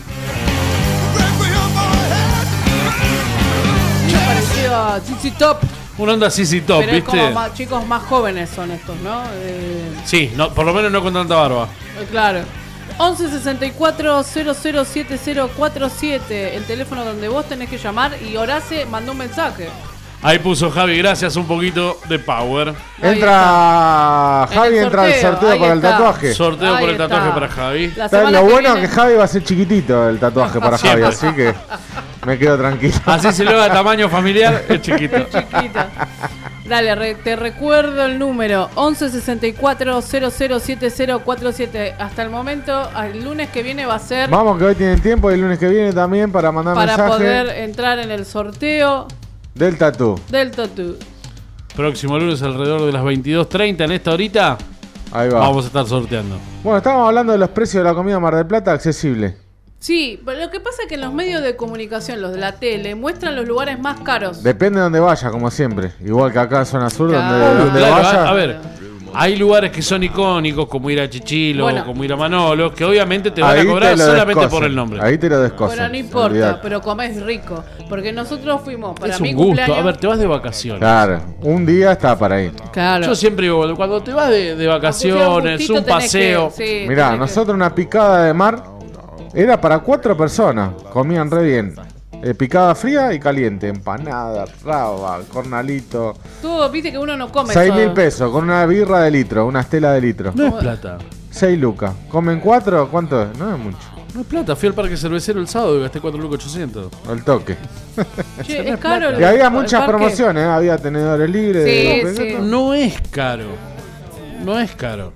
C: Parecido a Z Z Top.
E: Una onda Z Z Top,
C: Pero es
E: ¿viste?
C: como más, chicos más jóvenes son estos, ¿no? Eh,
E: Sí, no, por lo menos no con tanta barba.
C: claro. once sesenta y cuatro cero cero siete cero cuatro siete, el teléfono donde vos tenés que llamar, y Horace mandó un mensaje.
E: Ahí puso Javi, gracias, un poquito de power.
D: Entra Javi, entra al sorteo por el tatuaje.
E: Sorteo
C: Ahí
E: por el
C: está.
E: tatuaje para Javi.
C: La
D: Está-
C: semana
D: Lo
C: que
D: bueno
C: viene-
D: es que Javi va a ser chiquitito el tatuaje para Javi,
E: Siempre.
D: así que me quedo tranquilo.
E: Así se lo da tamaño familiar, es chiquito.
C: Chiquita. Dale, re- te recuerdo el número once sesenta y cuatro cero cero siete cero cuatro siete. Hasta el momento, el lunes que viene va a ser
D: Vamos, que hoy tienen tiempo y el lunes que viene también para mandar
C: para
D: mensaje
C: poder entrar en el sorteo
D: del tatú.
C: del tatu.
E: Próximo lunes alrededor de las veintidós treinta en esta horita.
D: Ahí va.
E: Vamos a estar sorteando.
D: Bueno, estábamos hablando de los precios de la comida Mar del Plata accesible.
C: Sí, pero lo que pasa es que en los medios de comunicación, los de la tele, muestran los lugares más caros.
D: Depende de donde vaya, como siempre. Igual que acá en Zona Sur,
C: Claro.
D: donde, donde
E: Claro,
D: vaya.
E: a, a ver, hay lugares que son icónicos, como ir a Chichilo,
C: Bueno.
E: como ir a Manolo, que obviamente te van
D: ahí
E: a cobrar
D: te lo
E: solamente
D: descosen.
E: por el nombre.
D: Ahí te lo descosen.
C: Pero no importa,
D: olvidate.
C: pero comés rico. Porque nosotros fuimos para
E: Es
C: mi
E: un gusto.
C: cumpleaños.
E: A ver, te vas de vacaciones.
D: Claro, un día está para ir.
C: Claro.
E: Yo siempre digo, cuando te vas de, de vacaciones,
C: gustito
E: un
C: tenés
E: paseo.
C: que- sí,
D: Mirá,
C: tenés que-
D: nosotros una picada de mar era para cuatro personas. Comían re bien. Eh, picada fría y caliente. Empanada, raba, cornalito.
C: Todo, viste que uno no come
D: Seis
C: eso.
D: mil pesos con una birra de litro, una estela de litro.
E: No es plata.
D: Seis lucas. ¿Comen cuatro? ¿Cuánto es? No es mucho.
E: No es plata. Fui al parque cervecero el sábado y gasté cuatro lucas ochocientos.
D: El toque.
C: Che, es caro. el-
D: Y había
C: el
D: muchas
C: parque.
D: promociones, ¿eh? Había tenedores libres.
C: Sí,
D: de dos
C: sí.
D: pesos.
E: No es caro. No es caro.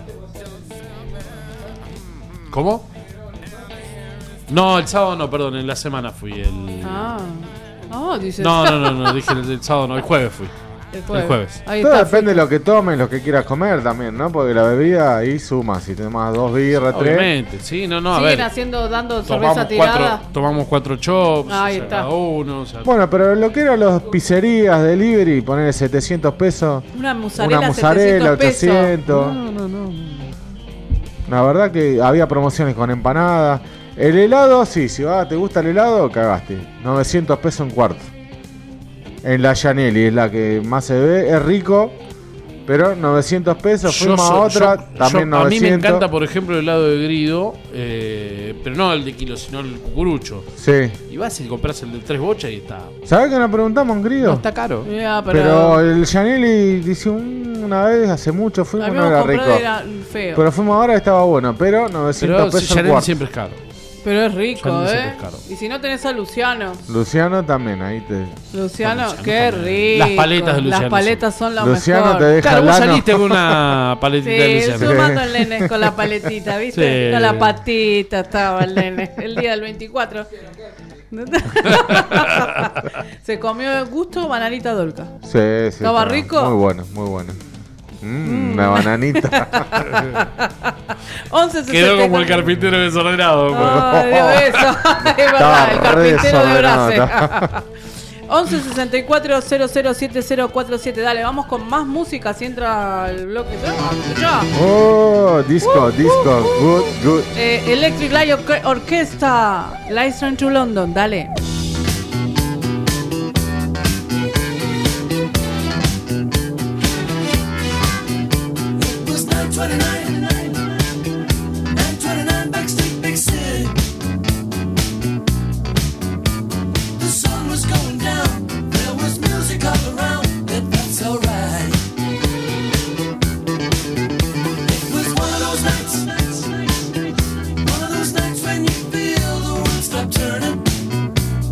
E: ¿Cómo? No, el sábado no, perdón, en la semana fui. El...
C: Ah. Oh, dice.
E: No, no, no, no, dije el, el sábado, no, el jueves fui.
C: El jueves.
E: El jueves.
C: Ahí
D: Todo
C: está.
D: depende de lo que tomes, lo que quieras comer también, ¿no? Porque la bebida ahí suma. Si te tomas dos birras, tres.
E: Obviamente, sí, no, no, a
C: Siguen
E: ver.
C: haciendo, dando
E: Tomamos
C: cerveza
E: cuatro,
C: tirada.
E: tomamos cuatro chops,
C: Ahí
E: o sea,
C: está.
E: cada uno. O sea,
D: Bueno, pero lo que eran los pizzerías, delivery, poner setecientos pesos.
C: Una mozzarella,
D: Una mozzarella,
C: setecientos pesos.
D: ochocientos.
E: no, no, no.
D: La verdad que había promociones con empanadas. El helado, sí, si va, te gusta el helado, cagaste. novecientos pesos un cuarto. En la Gianelli, es la que más se ve. Es rico, pero novecientos pesos.
E: Yo
D: Fuimos a
E: so-
D: otra,
E: yo-
D: también
E: yo- a mí me
D: novecientos.
E: encanta, por ejemplo, el helado de grido, eh, pero no el de kilo, sino el cucurucho.
D: Sí.
E: Y vas y compras el de tres bochas y está.
D: ¿Sabés que nos preguntamos en grido?
E: No está caro.
C: Ya,
D: pero...
C: pero,
D: el Gianelli dice un- una vez, hace mucho, fuimos, no
C: habíamos
D: era
C: comprado
D: rico.
C: y era feo.
D: Pero fuimos ahora y estaba bueno, pero novecientos
E: Pero si
D: pesos un
E: Chanel
D: cuarto.
E: siempre es caro.
C: Pero es rico,
E: Ya no sé
C: ¿eh?
E: qué es caro.
C: Y si no tenés a Luciano.
D: Luciano también, ahí te...
C: Luciano,
E: Luciano
C: qué rico.
E: Las paletas de Luciano
C: Las paletas son lo
D: Luciano
C: mejor.
D: te deja
E: Claro, vos
D: lano.
E: saliste con una paletita de
C: Sí,
E: Luciano.
C: sumando el nene con la paletita, ¿viste?
E: Sí.
C: Con la patita estaba el nene. El día del veinticuatro. Se comió gusto bananita dolca.
D: Sí, sí.
C: ¿Estaba rico?
D: Muy bueno, muy bueno. Mm, una bananita.
C: once
E: Quedó como el carpintero desordenado.
C: Ay, Dios, eso. Es verdad, el
D: Estaba re
C: carpintero de
D: desordenado,
C: Horace. once sesenta y cuatro cero cero siete cero cuatro siete. Dale, vamos con más música si entra el bloque. Ya.
D: Oh, disco,
C: Uh,
D: disco. Good, good.
C: Eh, Electric Light Orque- Orchestra. Lights Train to London. Dale.
N: It was nine twenty-nine, nine twenty-nine Backstreet Big City. The sun was going down, there was music all around, and that's alright. It was one of those nights, one of those nights when you feel the world stop turning.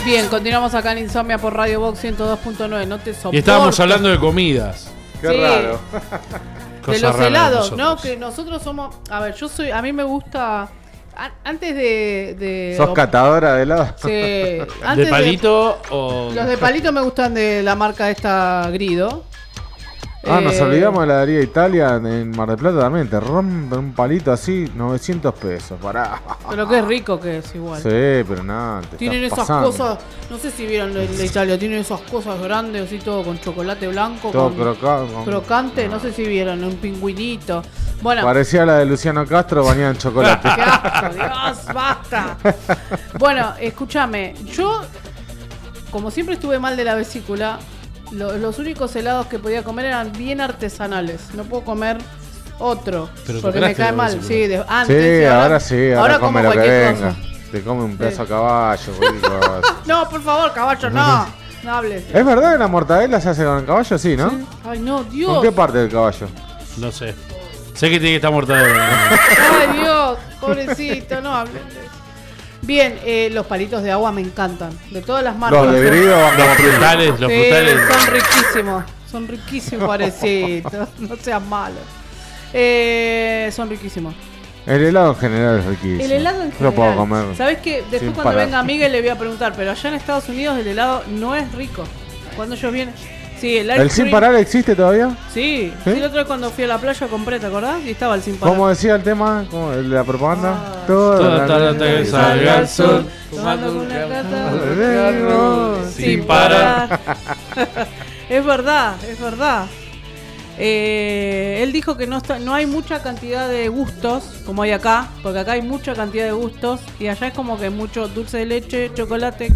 C: Bien, continuamos acá en Insomnia por Radio Box ciento dos punto nueve. No te soporto.
E: Y estábamos hablando de comidas.
D: Qué
C: Sí.
D: raro.
C: De
E: Cosa
C: los
E: rara de
C: helados,
E: nosotros.
C: ¿no? Que nosotros somos. A ver, yo soy. A mí me gusta. a- Antes de. de
D: ¿Sos catadora de helado?
C: Sí. Antes
E: ¿De palito o...?
C: Los de palito me gustan de la marca esta Grido.
D: Ah, nos
C: Eh,
D: olvidamos de la heladería Italia en Mar del Plata también. Te rompen un palito así, novecientos pesos. Pará.
C: Pero qué rico que es igual.
D: Sí, pero nada. te
C: Tienen
D: estás
C: esas
D: pasando.
C: cosas, no sé si vieron el de Italia, tienen esas cosas grandes, así todo con chocolate blanco,
D: Todo
C: con
D: croca- con-
C: crocante, no sé si vieron, un pingüinito. Bueno,
D: Parecía la de Luciano Castro bañada en chocolate.
C: qué asco, Dios, basta. Bueno, escúchame, yo, como siempre estuve mal de la vesícula, lo- los únicos helados que podía comer eran bien artesanales. No puedo comer otro,
E: Pero te
C: porque me
E: operaste
C: cae
E: la
C: mal.
E: vesícula.
C: Sí, de- antes,
D: Sí,
C: y
D: ahora, sí, ahora,
C: como
D: come lo que
C: cualquier
D: venga.
C: cosa.
D: Te come un pedazo
C: Sí.
D: a caballo, cualquier cosa.
C: No, por favor, caballo, no. No hables.
D: ¿Es verdad que la mortadela se hace con el caballo? Sí, ¿no?
C: Ay, no, Dios.
D: ¿Con qué parte del caballo?
E: No sé. Sé que tiene que estar mortadela.
C: Ay, Dios, pobrecito, no hables. Bien, eh, los palitos de agua me encantan. De todas las marcas.
D: Los de Grido van
E: Los
D: como
E: frutales, los
C: Sí,
E: frutales.
C: son riquísimos. Son riquísimos, parecitos. No sean malos. Eh, son riquísimos.
D: El helado en general es riquísimo.
C: El helado en
D: Lo
C: general.
D: puedo comer.
C: ¿Sabes qué? Después
D: sin
C: cuando
D: parar.
C: venga Miguel le voy a preguntar, pero allá en Estados Unidos el helado no es rico. Cuando ellos vienen... Sí, el ice
D: ¿El sin
C: cream-
D: parar existe todavía?
C: Sí,
D: ¿Sí?
C: sí, el otro día cuando fui a la playa compré, ¿te acordás? Y estaba el sin parar.
D: ¿Cómo decía el tema? ¿Cómo? ¿El de la propaganda?
C: Ah.
D: Toda
E: Toda tarde que salga el sol.
C: Tomando con una cata
D: Sin
C: sin parar. Es verdad, es verdad. Eh, él dijo que no está, no hay mucha cantidad de gustos como hay acá, porque acá hay mucha cantidad de gustos y allá es como que mucho dulce de leche, chocolate.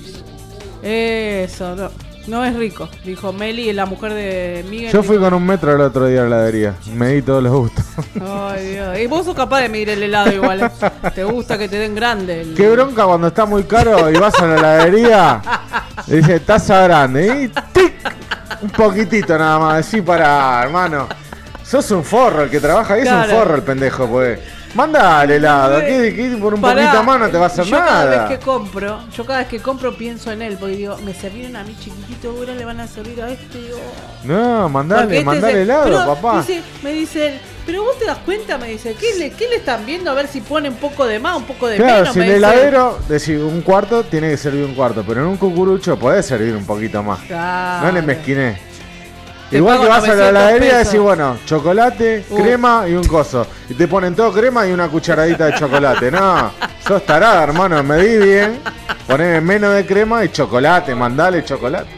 C: Eso, no, no es rico, dijo Meli, la mujer de Miguel.
D: Yo fui con un metro el otro día a la heladería. Medí todos los gustos.
C: Ay, Dios. Y vos sos capaz de medir el helado igual. ¿eh? Te gusta que te den grande. el-
D: Qué bronca cuando está muy caro y vas a la heladería. Y dice, taza grande. Y tic, un poquitito nada más. Sí, para, hermano. Sos un forro, el que trabaja ahí es
C: Claro.
D: un forro el pendejo, pues. Manda el helado, que, que por un
C: Pará,
D: poquito más no te va a hacer
C: yo cada
D: nada.
C: vez que compro, yo cada vez que compro pienso en él, porque digo, me sirvieron a mí chiquitito, ahora le van a servir a este. Digo,
D: No,
C: porque
D: mandale,
C: este
D: mandale
C: se-
D: helado,
C: pero
D: papá.
C: dice- me dice él, pero vos te das cuenta, me dice, ¿qué le, ¿qué le están viendo? A ver si pone un poco de más, un poco de
D: Claro,
C: menos.
D: si
C: me
D: el
C: dice.
D: heladero decís un cuarto, tiene que servir un cuarto, pero en un cucurucho podés servir un poquito más.
C: Claro.
D: No le mezquines.
C: Te
D: Igual
C: pago
D: que vas a la
C: novecientos
D: heladería y
C: pesos.
D: decís, bueno, chocolate,
C: Uh.
D: crema y un coso. Y te ponen todo crema y una cucharadita de chocolate. No, sos tarada, hermano, medí bien. Poneme menos de crema y chocolate, mandale chocolate.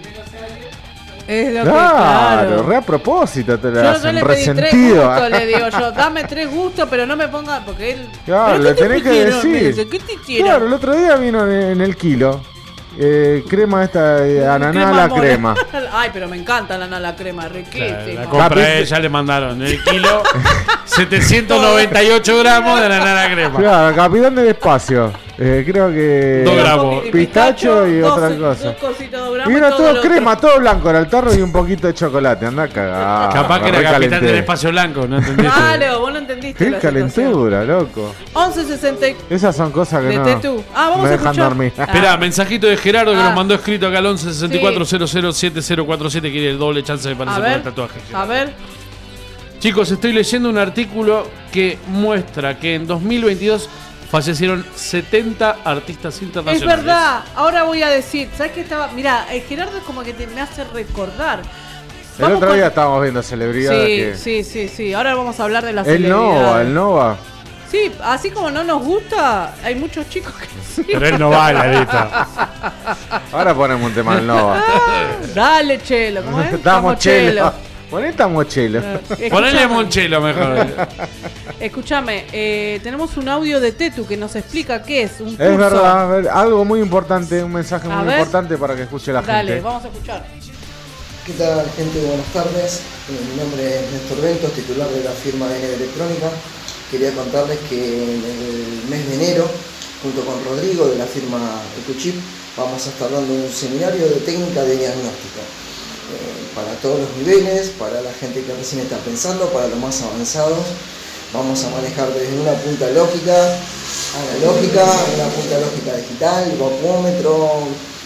C: Es lo que,
D: Claro,
C: claro.
D: re a propósito te lo
C: Yo no
D: hacen,
C: le pedí tres
D: resentido.
C: gustos, le digo yo, dame tres gustos, pero no me ponga, porque él...
D: Claro,
C: ¿pero
D: le
C: qué te
D: tenés que
C: pusieron? Me
D: decir.
C: dice, ¿qué te hicieron?
D: Claro, el otro día vino en, en el kilo. Eh, crema esta de ananá a la
C: mole.
D: crema.
C: Ay, pero me encanta la nana la crema, riquísima.
E: La compra a ella le mandaron el kilo setecientos noventa y ocho gramos de la nana crema.
D: Claro, capitán del espacio. Eh, creo que.
E: Dos gramos.
D: Pistacho y
C: dos-
D: otra
C: dos
D: cosa.
C: cositas, dos gramos
D: Y
C: y
D: era
C: todo
D: todo
C: lo
D: crema,
C: otro.
D: todo blanco. Era el tarro y un poquito de chocolate. Anda a cagar.
E: Capaz que era
D: re
E: capitán
D: calenté.
E: del espacio blanco, ¿no entendiste?
C: Claro, vos no entendiste
D: Qué
C: la situación.
D: calentura, loco.
C: once sesenta
D: Esas son cosas que
C: de
D: no
C: Tetu. Ah, vamos
D: me
C: a
D: dejan
C: escuchar.
D: dormir.
E: Esperá, mensajito de Gerardo que
C: Ah.
E: nos mandó escrito acá al once sesenta y cuatro cero cero siete cero cuatro siete. Quiere el doble chance de
C: A
E: ponerse con
C: ver,
E: el tatuaje.
C: a ver.
E: Chicos, estoy leyendo un artículo que muestra que en dos mil veintidós fallecieron setenta artistas
C: Es
E: internacionales.
C: verdad, ahora voy a decir, ¿sabes qué estaba? Mira, eh, Gerardo es como que te, me hace recordar.
D: El
C: Vamos
D: otro
C: con-
D: día estábamos viendo celebridades
C: Sí,
D: que.
C: sí, sí, sí. Ahora vamos a hablar de las
D: El Nova,
C: celebridades.
D: el Nova.
C: Sí, así como no nos gusta, hay muchos chicos que sí.
E: Pero él no baila, Lita.
D: Ahora ponemos un tema del Nova.
C: Dale, Chelo, ¿cómo es?
D: Estamos chelo. Poné estamos chelo.
E: Ponele Monchelo mejor.
C: Escúchame, eh, tenemos un audio de Tetu que nos explica qué es un curso.
D: Es verdad, a ver, algo muy importante, un mensaje
C: A
D: muy
C: ver.
D: importante para que escuche la
C: Dale,
D: gente.
C: vamos a escuchar.
P: ¿Qué tal, gente? Buenas tardes. Eh, Mi nombre es Néstor Ventos, titular de la firma N B Electrónica. Quería contarles que en el mes de enero, junto con Rodrigo de la firma EcoChip, vamos a estar dando un seminario de técnica de diagnóstico. Eh, para todos los niveles, para la gente que recién está pensando, para los más avanzados. Vamos a manejar desde una punta lógica, analógica, una punta lógica digital, vapómetro,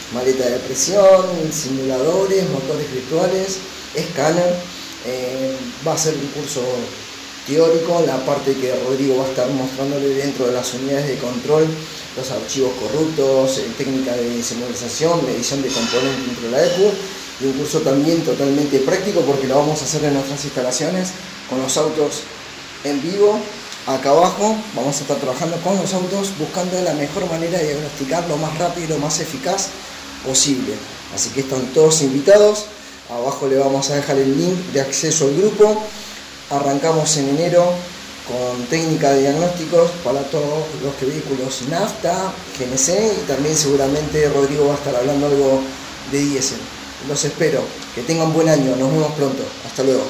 P: maleta de presión, simuladores, motores virtuales, escáner. Eh, va a ser un curso teórico, la parte que Rodrigo va a estar mostrándole dentro de las unidades de control, los archivos corruptos, eh, técnica de simbolización, medición de componentes dentro de la E P U, y un curso también totalmente práctico porque lo vamos a hacer en nuestras instalaciones con los autos en vivo. Acá abajo vamos a estar trabajando con los autos buscando la mejor manera de diagnosticar lo más rápido y lo más eficaz posible. Así que están todos invitados. Abajo le vamos a dejar el link de acceso al grupo. Arrancamos en enero con técnica de diagnósticos para todos los vehículos nafta, G M C, y también seguramente Rodrigo va a estar hablando algo de diésel. Los espero, que tengan buen año, nos vemos pronto, hasta luego.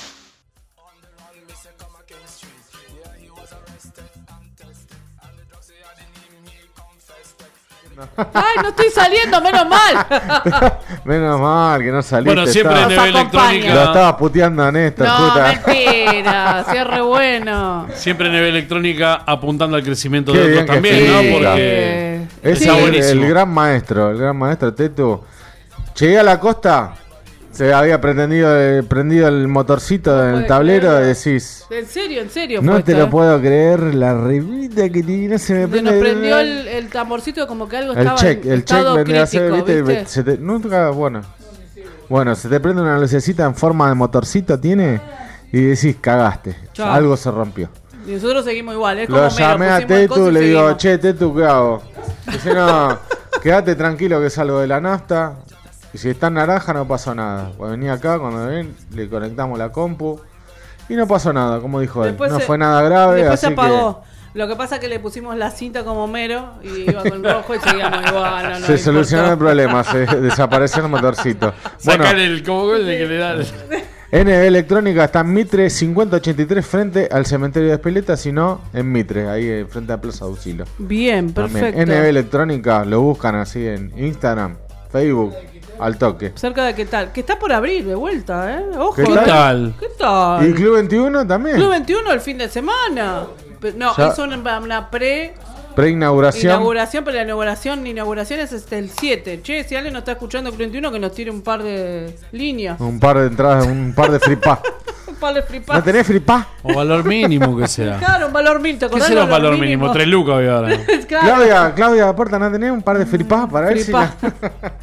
C: Ay, no estoy saliendo, menos mal.
D: Menos mal que no saliste.
E: Bueno, siempre en Neve Electrónica.
D: Lo estaba puteando a Néstor,
C: No,
D: puta.
C: mentira, cierre bueno.
E: Siempre en Neve Electrónica apuntando al crecimiento
D: Qué
E: de
D: bien
E: otros
D: que
E: también, ¿no?
D: explica.
E: Porque
D: Es
E: está
D: el,
E: buenísimo.
D: el gran maestro, el gran maestro Tetu. Llegué a la costa, se había pretendido, eh, prendido el motorcito en el tablero y decís,
C: En serio, en serio.
D: no
C: fue
D: te
C: esto,
D: lo
C: ¿eh?
D: puedo creer, la revista que tiene, se me
C: Se
D: prende.
C: nos prendió el, el tamborcito como que algo
D: el
C: estaba
D: check,
C: en
D: el check
C: estado
D: vendría a ser,
C: crítico,
D: ¿viste?
C: ¿viste?
D: Se te- nunca, bueno. Bueno, se te prende una lucecita en forma de motorcito, tiene, y decís, cagaste,
C: Chao.
D: algo se rompió.
C: Y nosotros seguimos igual, es como
D: Lo
C: Mero,
D: llamé a
C: pusimos el coso
D: Tetu,
C: y
D: le digo,
C: seguimos.
D: che, Tetu, ¿qué hago? Dice, no, quédate tranquilo que salgo de la nafta. Y si está en naranja no pasó nada. Pues venía acá, cuando ven, le conectamos la compu. Y no pasó nada, como dijo él.
C: Después
D: No
C: se-
D: fue nada grave,
C: Después
D: así
C: se apagó. Lo que pasa es que le pusimos la cinta como Mero y iba con rojo y seguíamos igual. No,
D: que
C: no
D: se
C: importó.
D: solucionó el problema, se desapareció el motorcito. Bueno,
E: Sacar el como el de que le da el-
D: N B Electrónica está en Mitre cincuenta ochenta y tres frente al cementerio de Espeleta, sino en Mitre, ahí eh, frente a Plaza Auxilio.
C: Bien,
D: También.
C: perfecto.
D: N B Electrónica, lo buscan así en Instagram, Facebook, al toque.
C: Cerca de qué tal. Que está por abrir de vuelta, ¿eh? Ojo.
D: ¿Qué
C: ¿eh?
D: tal?
C: ¿Qué tal?
D: ¿Y Club veintiuno también?
C: Club veintiuno el fin de semana. Pero no,
D: Ya.
C: hizo una, una pre
D: Preinauguración.
C: inauguración, pero la inauguración, inauguración es este, el siete. Che, si alguien no está escuchando Club veintiuno, que nos tire un par de líneas.
D: Un par de entradas, un par de free pass.
C: Un par de free pass.
D: ¿No tenés free pass?
E: O valor mínimo que sea.
C: Claro, un valor mínimo. ¿te
E: ¿Qué
C: acordás
E: será
C: del
E: un valor mínimo? Tres lucas hoy ahora.
C: Claro.
D: Claudia, Claudia Aporta, ¿no tenés un par de free pass para ver
C: Free
D: si
C: pass.
D: la-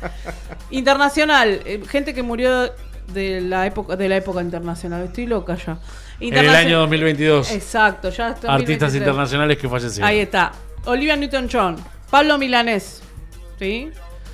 C: Internacional, eh, gente que murió de la época de la época internacional. Estoy loca ya.
E: En el año dos mil veintidós.
C: Exacto, ya está.
E: Artistas
C: dos mil veintitrés.
E: internacionales que fallecieron.
C: Ahí está. Olivia Newton-John, Pablo Milanés, ¿sí?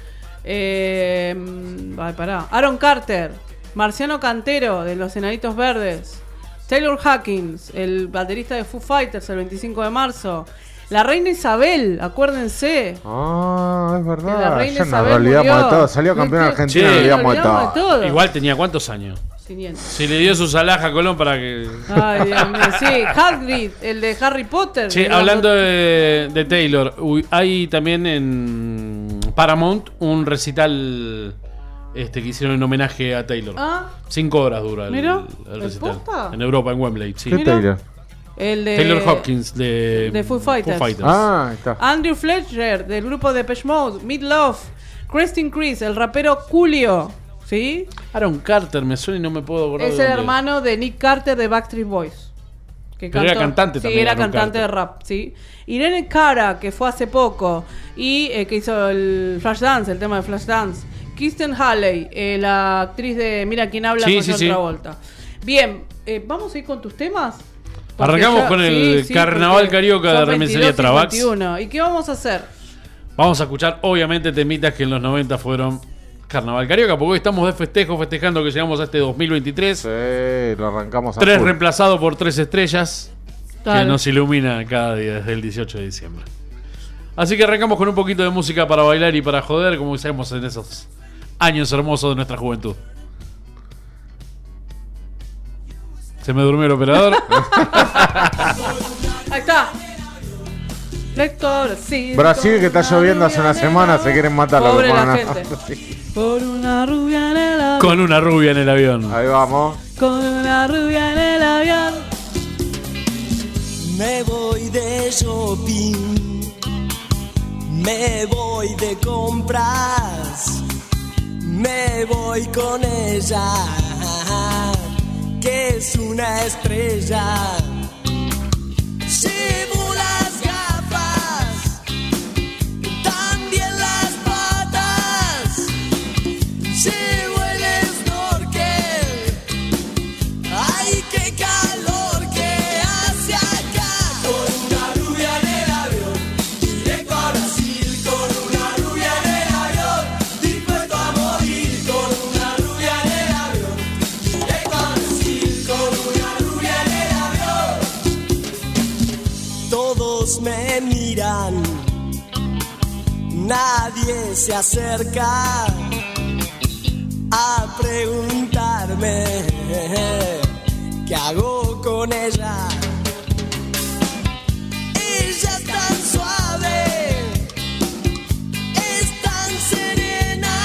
C: Eh, mm, ay, pará. Aaron Carter, Marciano Cantero de los Enanitos Verdes, Taylor Hawkins, el baterista de Foo Fighters, el veinticinco de marzo. La reina Isabel, acuérdense.
D: Ah, es verdad.
C: Que la reina
D: Ya nos
C: Isabel
D: olvidamos
C: murió.
D: de todo. Salió campeón
C: ¿Viste?
D: argentino,
E: Sí.
D: nos olvidamos de
C: Nos olvidamos
D: todo.
C: de todo.
E: Igual tenía cuántos años.
C: quinientos.
E: Si le dio sus alhajas a Colón para que.
C: Ay, Dios mío. Sí, Hagrid, el de Harry Potter.
E: Che,
C: El
E: hablando de, de Taylor, uy, hay también en Paramount un recital este que hicieron en homenaje a Taylor.
C: Ah.
E: Cinco horas dura el,
C: Mirá,
E: el
C: ¿en
E: recital.
C: posta?
E: En Europa, en Wembley. Sí.
D: ¿Qué Taylor?
C: El de
E: Taylor Hopkins de,
C: de Foo Fighters.
D: Ah, ahí está.
C: Andrew Fletcher del grupo de Depeche Mode, Meat Love, Kristin Chris, el rapero Julio, ¿sí?
E: Aaron Carter me suena y no me puedo acordar.
C: Es
E: de
C: el
E: dónde.
C: hermano de Nick Carter de Backstreet Boys. Que
E: Pero era cantante
C: sí,
E: también,
C: era
E: Aaron
C: cantante
E: Carter.
C: de rap, sí. Irene Cara, que fue hace poco y eh, que hizo el Flashdance, el tema de Flashdance. Kristen Halley, eh, la actriz de Mira quién habla
E: Sí,
C: con
E: sí,
C: John
E: sí.
C: Travolta. Bien, eh, vamos a ir con tus temas. Porque
E: Arrancamos
C: ya-
E: con el
C: sí, sí,
E: Carnaval
C: porque
E: Carioca de
C: son
E: Remencería
C: veintidós y
E: Travax.
C: veintiuno. ¿Y qué vamos a hacer?
E: Vamos a escuchar, obviamente, temitas que en los noventa fueron Carnaval Carioca, porque hoy estamos de festejo, festejando que llegamos a este dos mil veintitrés.
D: Sí, lo arrancamos a
E: Tres
D: full.
E: reemplazados por tres estrellas
C: Dale.
E: que nos ilumina cada día desde el dieciocho de diciembre. Así que arrancamos con un poquito de música para bailar y para joder, como hacemos en esos años hermosos de nuestra juventud. Se me durmió el operador.
C: Ahí está. Lector, sí.
D: Brasil, que está lloviendo hace una semana, se quieren matar los
C: Pobre
D: que
C: la
D: ponen a-
C: gente. Por una rubia en el avión.
E: Con una rubia en el avión.
D: Ahí vamos.
C: Con una rubia en el avión.
Q: Me voy de shopping, Me voy de compras, me voy con ella, que es una estrella. Llevo las gafas, también las patas, llevo el snorkel. Ay, qué calor que hace acá. Con una rubia en el avión, directo a Brasil. Con una rubia en el avión, dispuesto a morir. Con una rubia en el avión, directo a Brasil. Con una rubia en el avión. Todos me miran, nadie se acerca a preguntarme qué hago con ella. Ella es tan suave, es tan serena,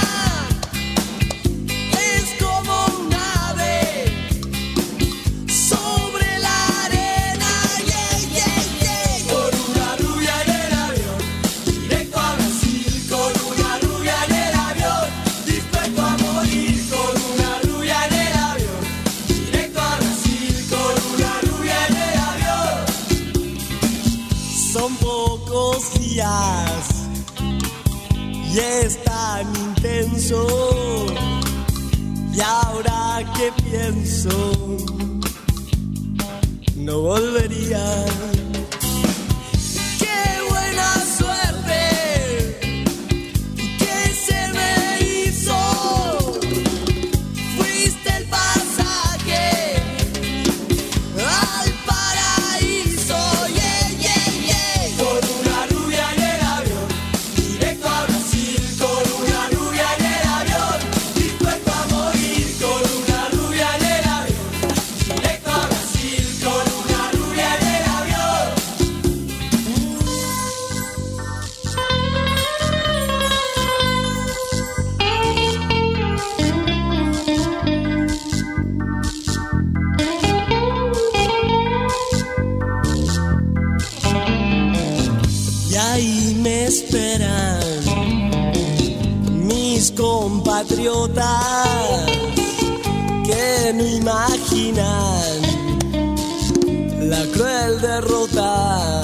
Q: es como un ave sobre la arena. Yeah, yeah, yeah. Con una rubia en el avión, directo a Brasil. Con una rubia en el avión, dispuesto a morir. Con una rubia en el avión, directo a Brasil. Con una rubia en el avión. Son pocos días y es tan intenso. Y ahora que pienso, no volvería. Qué buena suerte que se me hizo. Fuiste el pasaje al paraíso. Yeah, yeah, yeah. Con una rubia en el avión, directo a Brasil. Con una rubia en el avión, dispuesto a morir. Con una rubia en el avión, directo a Brasil. Con una rubia en el avión. Y ahí me esperan mis compatriotas que no imaginan la cruel derrota.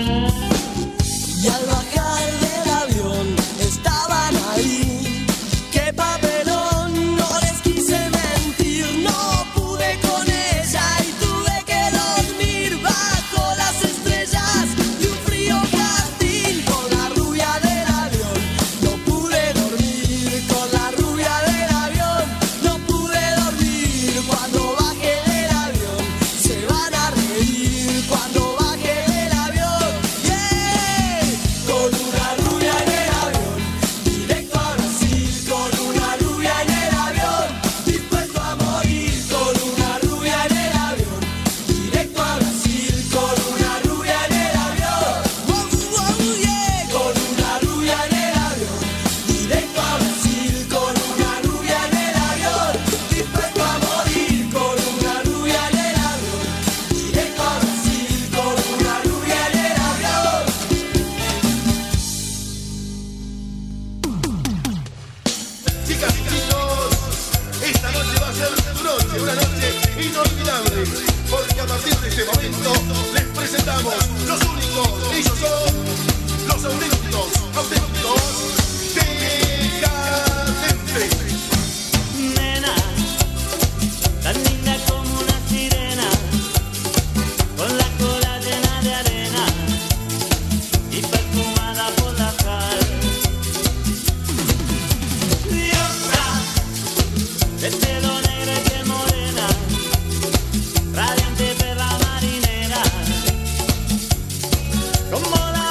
Q: Y al bajar del avión estaban ahí. ¡Qué papelón! No les quise mentir, no pude con ella y tuve que dormir bajo las estrellas de un frío jardín. Con la rubia del avión no pude dormir. Con la rubia del avión no pude dormir. Cuando baje del avión se van a reír. Cuando baje del avión, yeah. Con una rubia en el avión, directo a Brasil. Con una rubia en el avión, dispuesto a morir. Con una rubia en el avión, directo a Brasil. Con una rubia en el avión, wow, wow, yeah. Con una rubia en el avión, directo a Brasil. Con una rubia en el avión, dispuesto a morir. Con una rubia en el avión, directo a Brasil. Con una rubia en el avión.
R: Chicas y chicos, esta noche va a ser tu noche, una noche inolvidable, porque a partir de este momento les presentamos los únicos, ellos son los auténticos, auténticos Decadentes.
S: Nena, tan linda como una sirena, con la cola llena de arena y perfumada por la sal. Diosa, de pelo negro y piel morena, radiante perla marinera, como la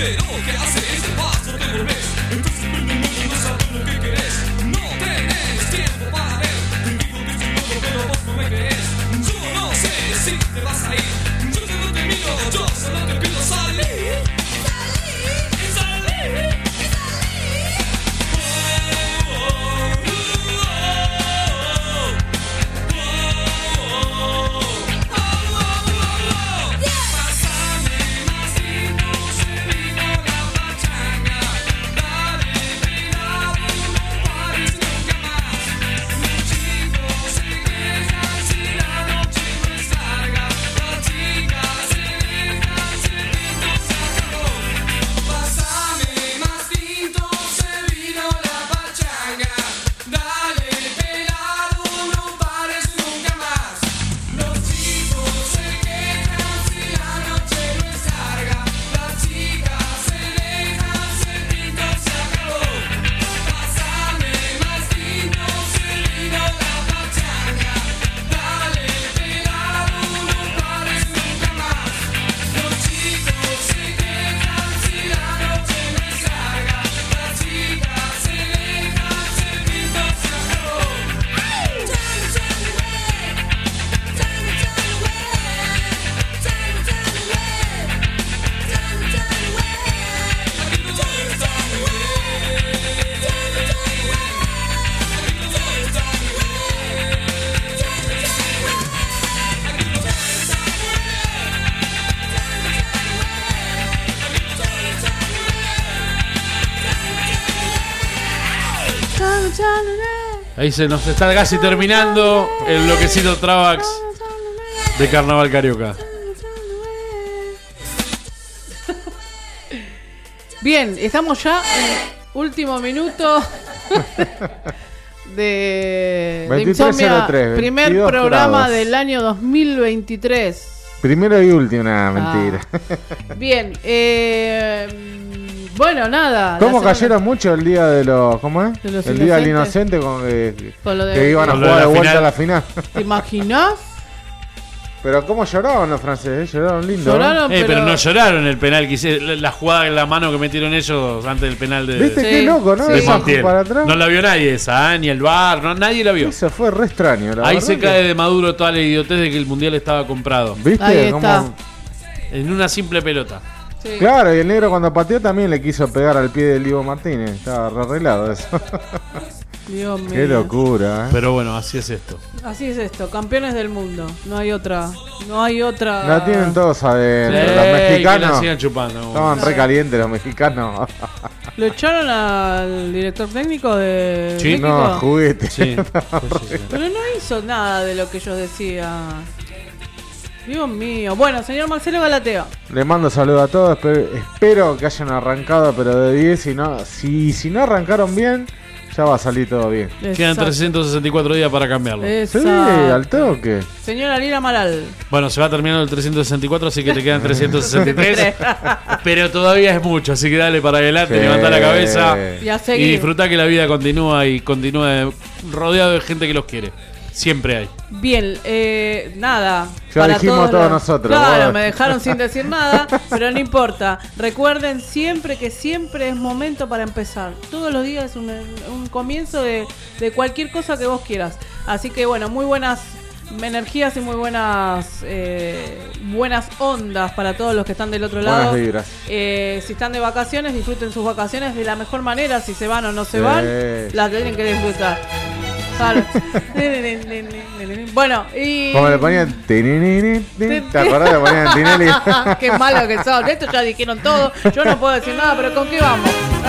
N: Pero ¿qué haces? El paso te volvés. Entonces prende el mundo y no sabes lo que querés. No tenés tiempo para ver. Te digo que soy loco, pero vos no me crees. Yo no sé si te vas a ir. Yo solo te miro, yo solo te pido salir. Salir, salir, salir. Oh, oh, oh, oh, oh.
E: Ahí se nos está casi terminando el bloquecito Travax de Carnaval Carioca.
C: Bien, estamos ya en último minuto de, de Insomnia, primer programa grados. Del año dos mil veintitrés.
D: Primero y último, nada, mentira.
C: Ah. Bien, eh... bueno, nada.
D: ¿Cómo cayeron mucho el día de los. ¿Cómo es? De los el día del inocente con, eh,
C: con lo de,
D: que iban a jugar de, de vuelta final. A la final.
C: ¿Te imaginás?
D: Pero ¿cómo lloraron los franceses? Lloraron lindo.
E: Lloraron, ¿eh? pero... Eh, pero no lloraron el penal que hice, la, la jugada en la mano que metieron ellos antes del penal de.
D: ¿Viste sí. qué loco, no?
E: De Montiel. Para atrás. No la vio nadie esa, ¿eh? Ni el V A R, no, nadie la vio.
D: Eso fue re extraño. La
E: Ahí se cae que... de Maduro toda la idiotez de que el mundial estaba comprado.
D: ¿Viste?
C: Ahí está.
D: ¿Cómo...
E: En una simple pelota.
C: Sí.
D: Claro, y el negro cuando pateó también le quiso pegar al pie del Diego Martínez. Estaba re arreglado eso.
C: Dios mío.
D: Qué locura, ¿eh?
E: Pero bueno, así es esto.
C: Así es esto, campeones del mundo. No hay otra. No hay otra.
D: La tienen todos adentro.
E: Sí,
D: los mexicanos.
E: Que la sigan chupando.
D: Estaban re calientes los mexicanos.
C: ¿Lo echaron al director técnico de
D: sí,
C: México?
D: No, juguete.
E: Sí, sí, sí.
C: Pero no hizo nada de lo que ellos decían. Dios mío. Bueno, señor Marcelo Galateo.
D: Le mando saludos a todos. Espero, espero que hayan arrancado, pero de diez. Si no, si, si no arrancaron bien, ya va a salir todo bien.
E: Exacto. Quedan trescientos sesenta y cuatro días para cambiarlo.
D: Exacto. Sí, al toque.
C: Señora Lira Amaral.
E: Bueno, se va terminando el trescientos sesenta y cuatro, así que te quedan trescientos sesenta y tres. Pero todavía es mucho, así que dale para adelante, sí. Levanta la cabeza
C: y, a
E: y disfruta que la vida continúa y continúa rodeado de gente que los quiere. Siempre hay.
C: Bien, eh, nada.
D: Ya
C: para
D: dijimos
C: todos,
D: todos
C: los...
D: nosotros.
C: Claro, bueno. Me dejaron sin decir nada, pero no importa. Recuerden siempre que siempre es momento para empezar. Todos los días es un, un comienzo de, de cualquier cosa que vos quieras. Así que bueno, muy buenas energías y muy buenas eh, buenas ondas para todos los que están del otro lado.
D: Buenas vibras.
C: Eh, si están de vacaciones, disfruten sus vacaciones de la mejor manera. Si se van o no se van, eh. las tienen que disfrutar. Claro. Bueno, y.
D: Como le ponían. ¿Te acordás? Le ponían Tinelli.
C: Qué malo que son. Esto ya dijeron todo. Yo no puedo decir nada, pero ¿con qué vamos?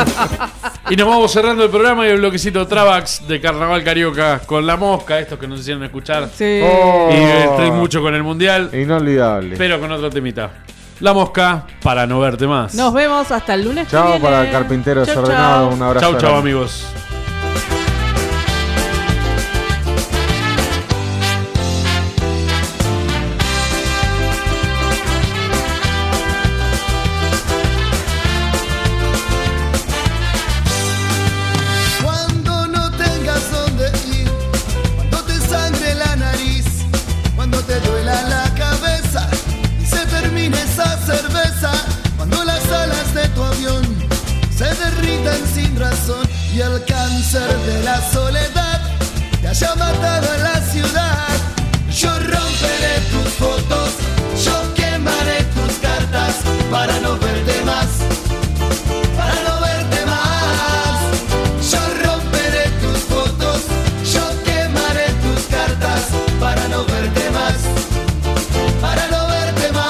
E: Y nos vamos cerrando el programa y el bloquecito Travax de Carnaval Carioca con La Mosca, estos que nos hicieron escuchar.
C: Sí.
D: Oh,
E: y estoy mucho con el mundial.
D: Inolvidable.
E: Pero con otro temita. La Mosca para no verte más.
C: Nos vemos hasta el lunes.
D: Chao para el carpintero desordenado. Un abrazo.
E: Chau, chau, amigos.
R: Esa cerveza, cuando las alas de
T: de tu avión se derritan sin razón y el cáncer de la soledad te haya matado en la ciudad. Yo romperé tus fotos, yo quemaré tus cartas para no verte más, para no verte más. Yo romperé tus fotos, yo quemaré tus cartas para no verte más, para no verte más.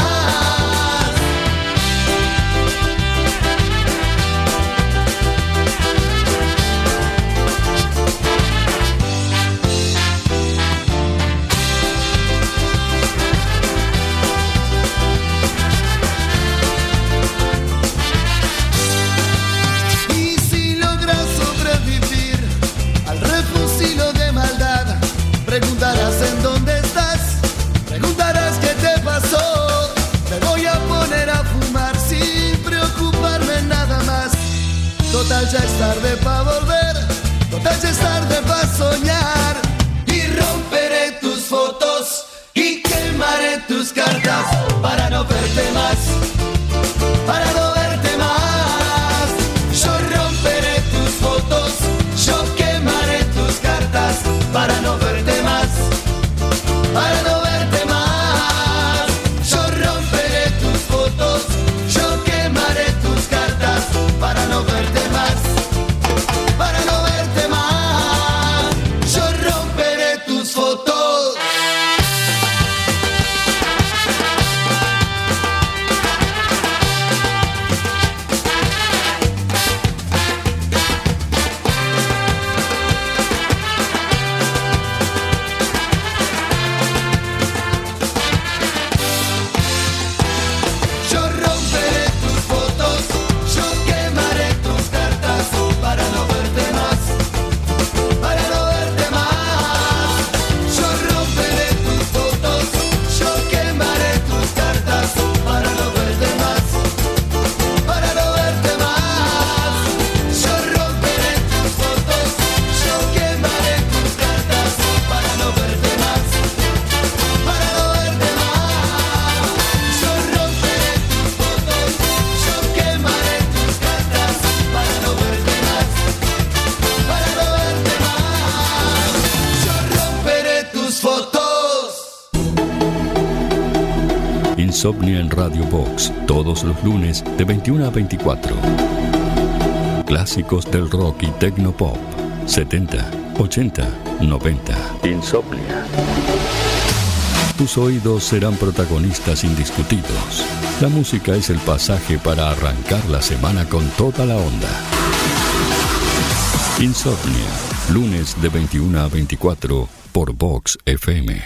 T: Y si logras sobrevivir al refugio de maldad, preguntarás en dónde estás, preguntarás qué te pasó. Me voy a poner a fumar sin preocuparme nada más. Total ya es tarde pa' volver, total ya es tarde pa' soñar. Y romperé tus fotos y quemaré tus cartas para no verte más, para no verte más. Yo romperé tus fotos, yo quemaré tus cartas para no verte más, para no verte más. Yo romperé tus fotos, yo quemaré tus cartas para no verte más, para no verte más. Yo romperé tus fotos. Yo romperé tus fotos, yo quemaré tus cartas para no verte más, para no verte más. Yo romperé tus fotos, yo quemaré tus cartas para no verte más, para no verte más. Yo romperé tus fotos, yo quemaré tus cartas para no verte más, para no verte más. Yo romperé tus fotos, yo quemaré tus cartas para no verte más, para no verte más. Yo romperé tus fotos.
A: Insomnia en Radio Box, todos los lunes de veintiuna a veinticuatro. Clásicos del rock y tecnopop, setenta, ochenta, noventa. Insomnia. Tus oídos serán protagonistas indiscutidos. La música es el pasaje para arrancar la semana con toda la onda. Insomnia, lunes de veintiuna a veinticuatro por Vox F M.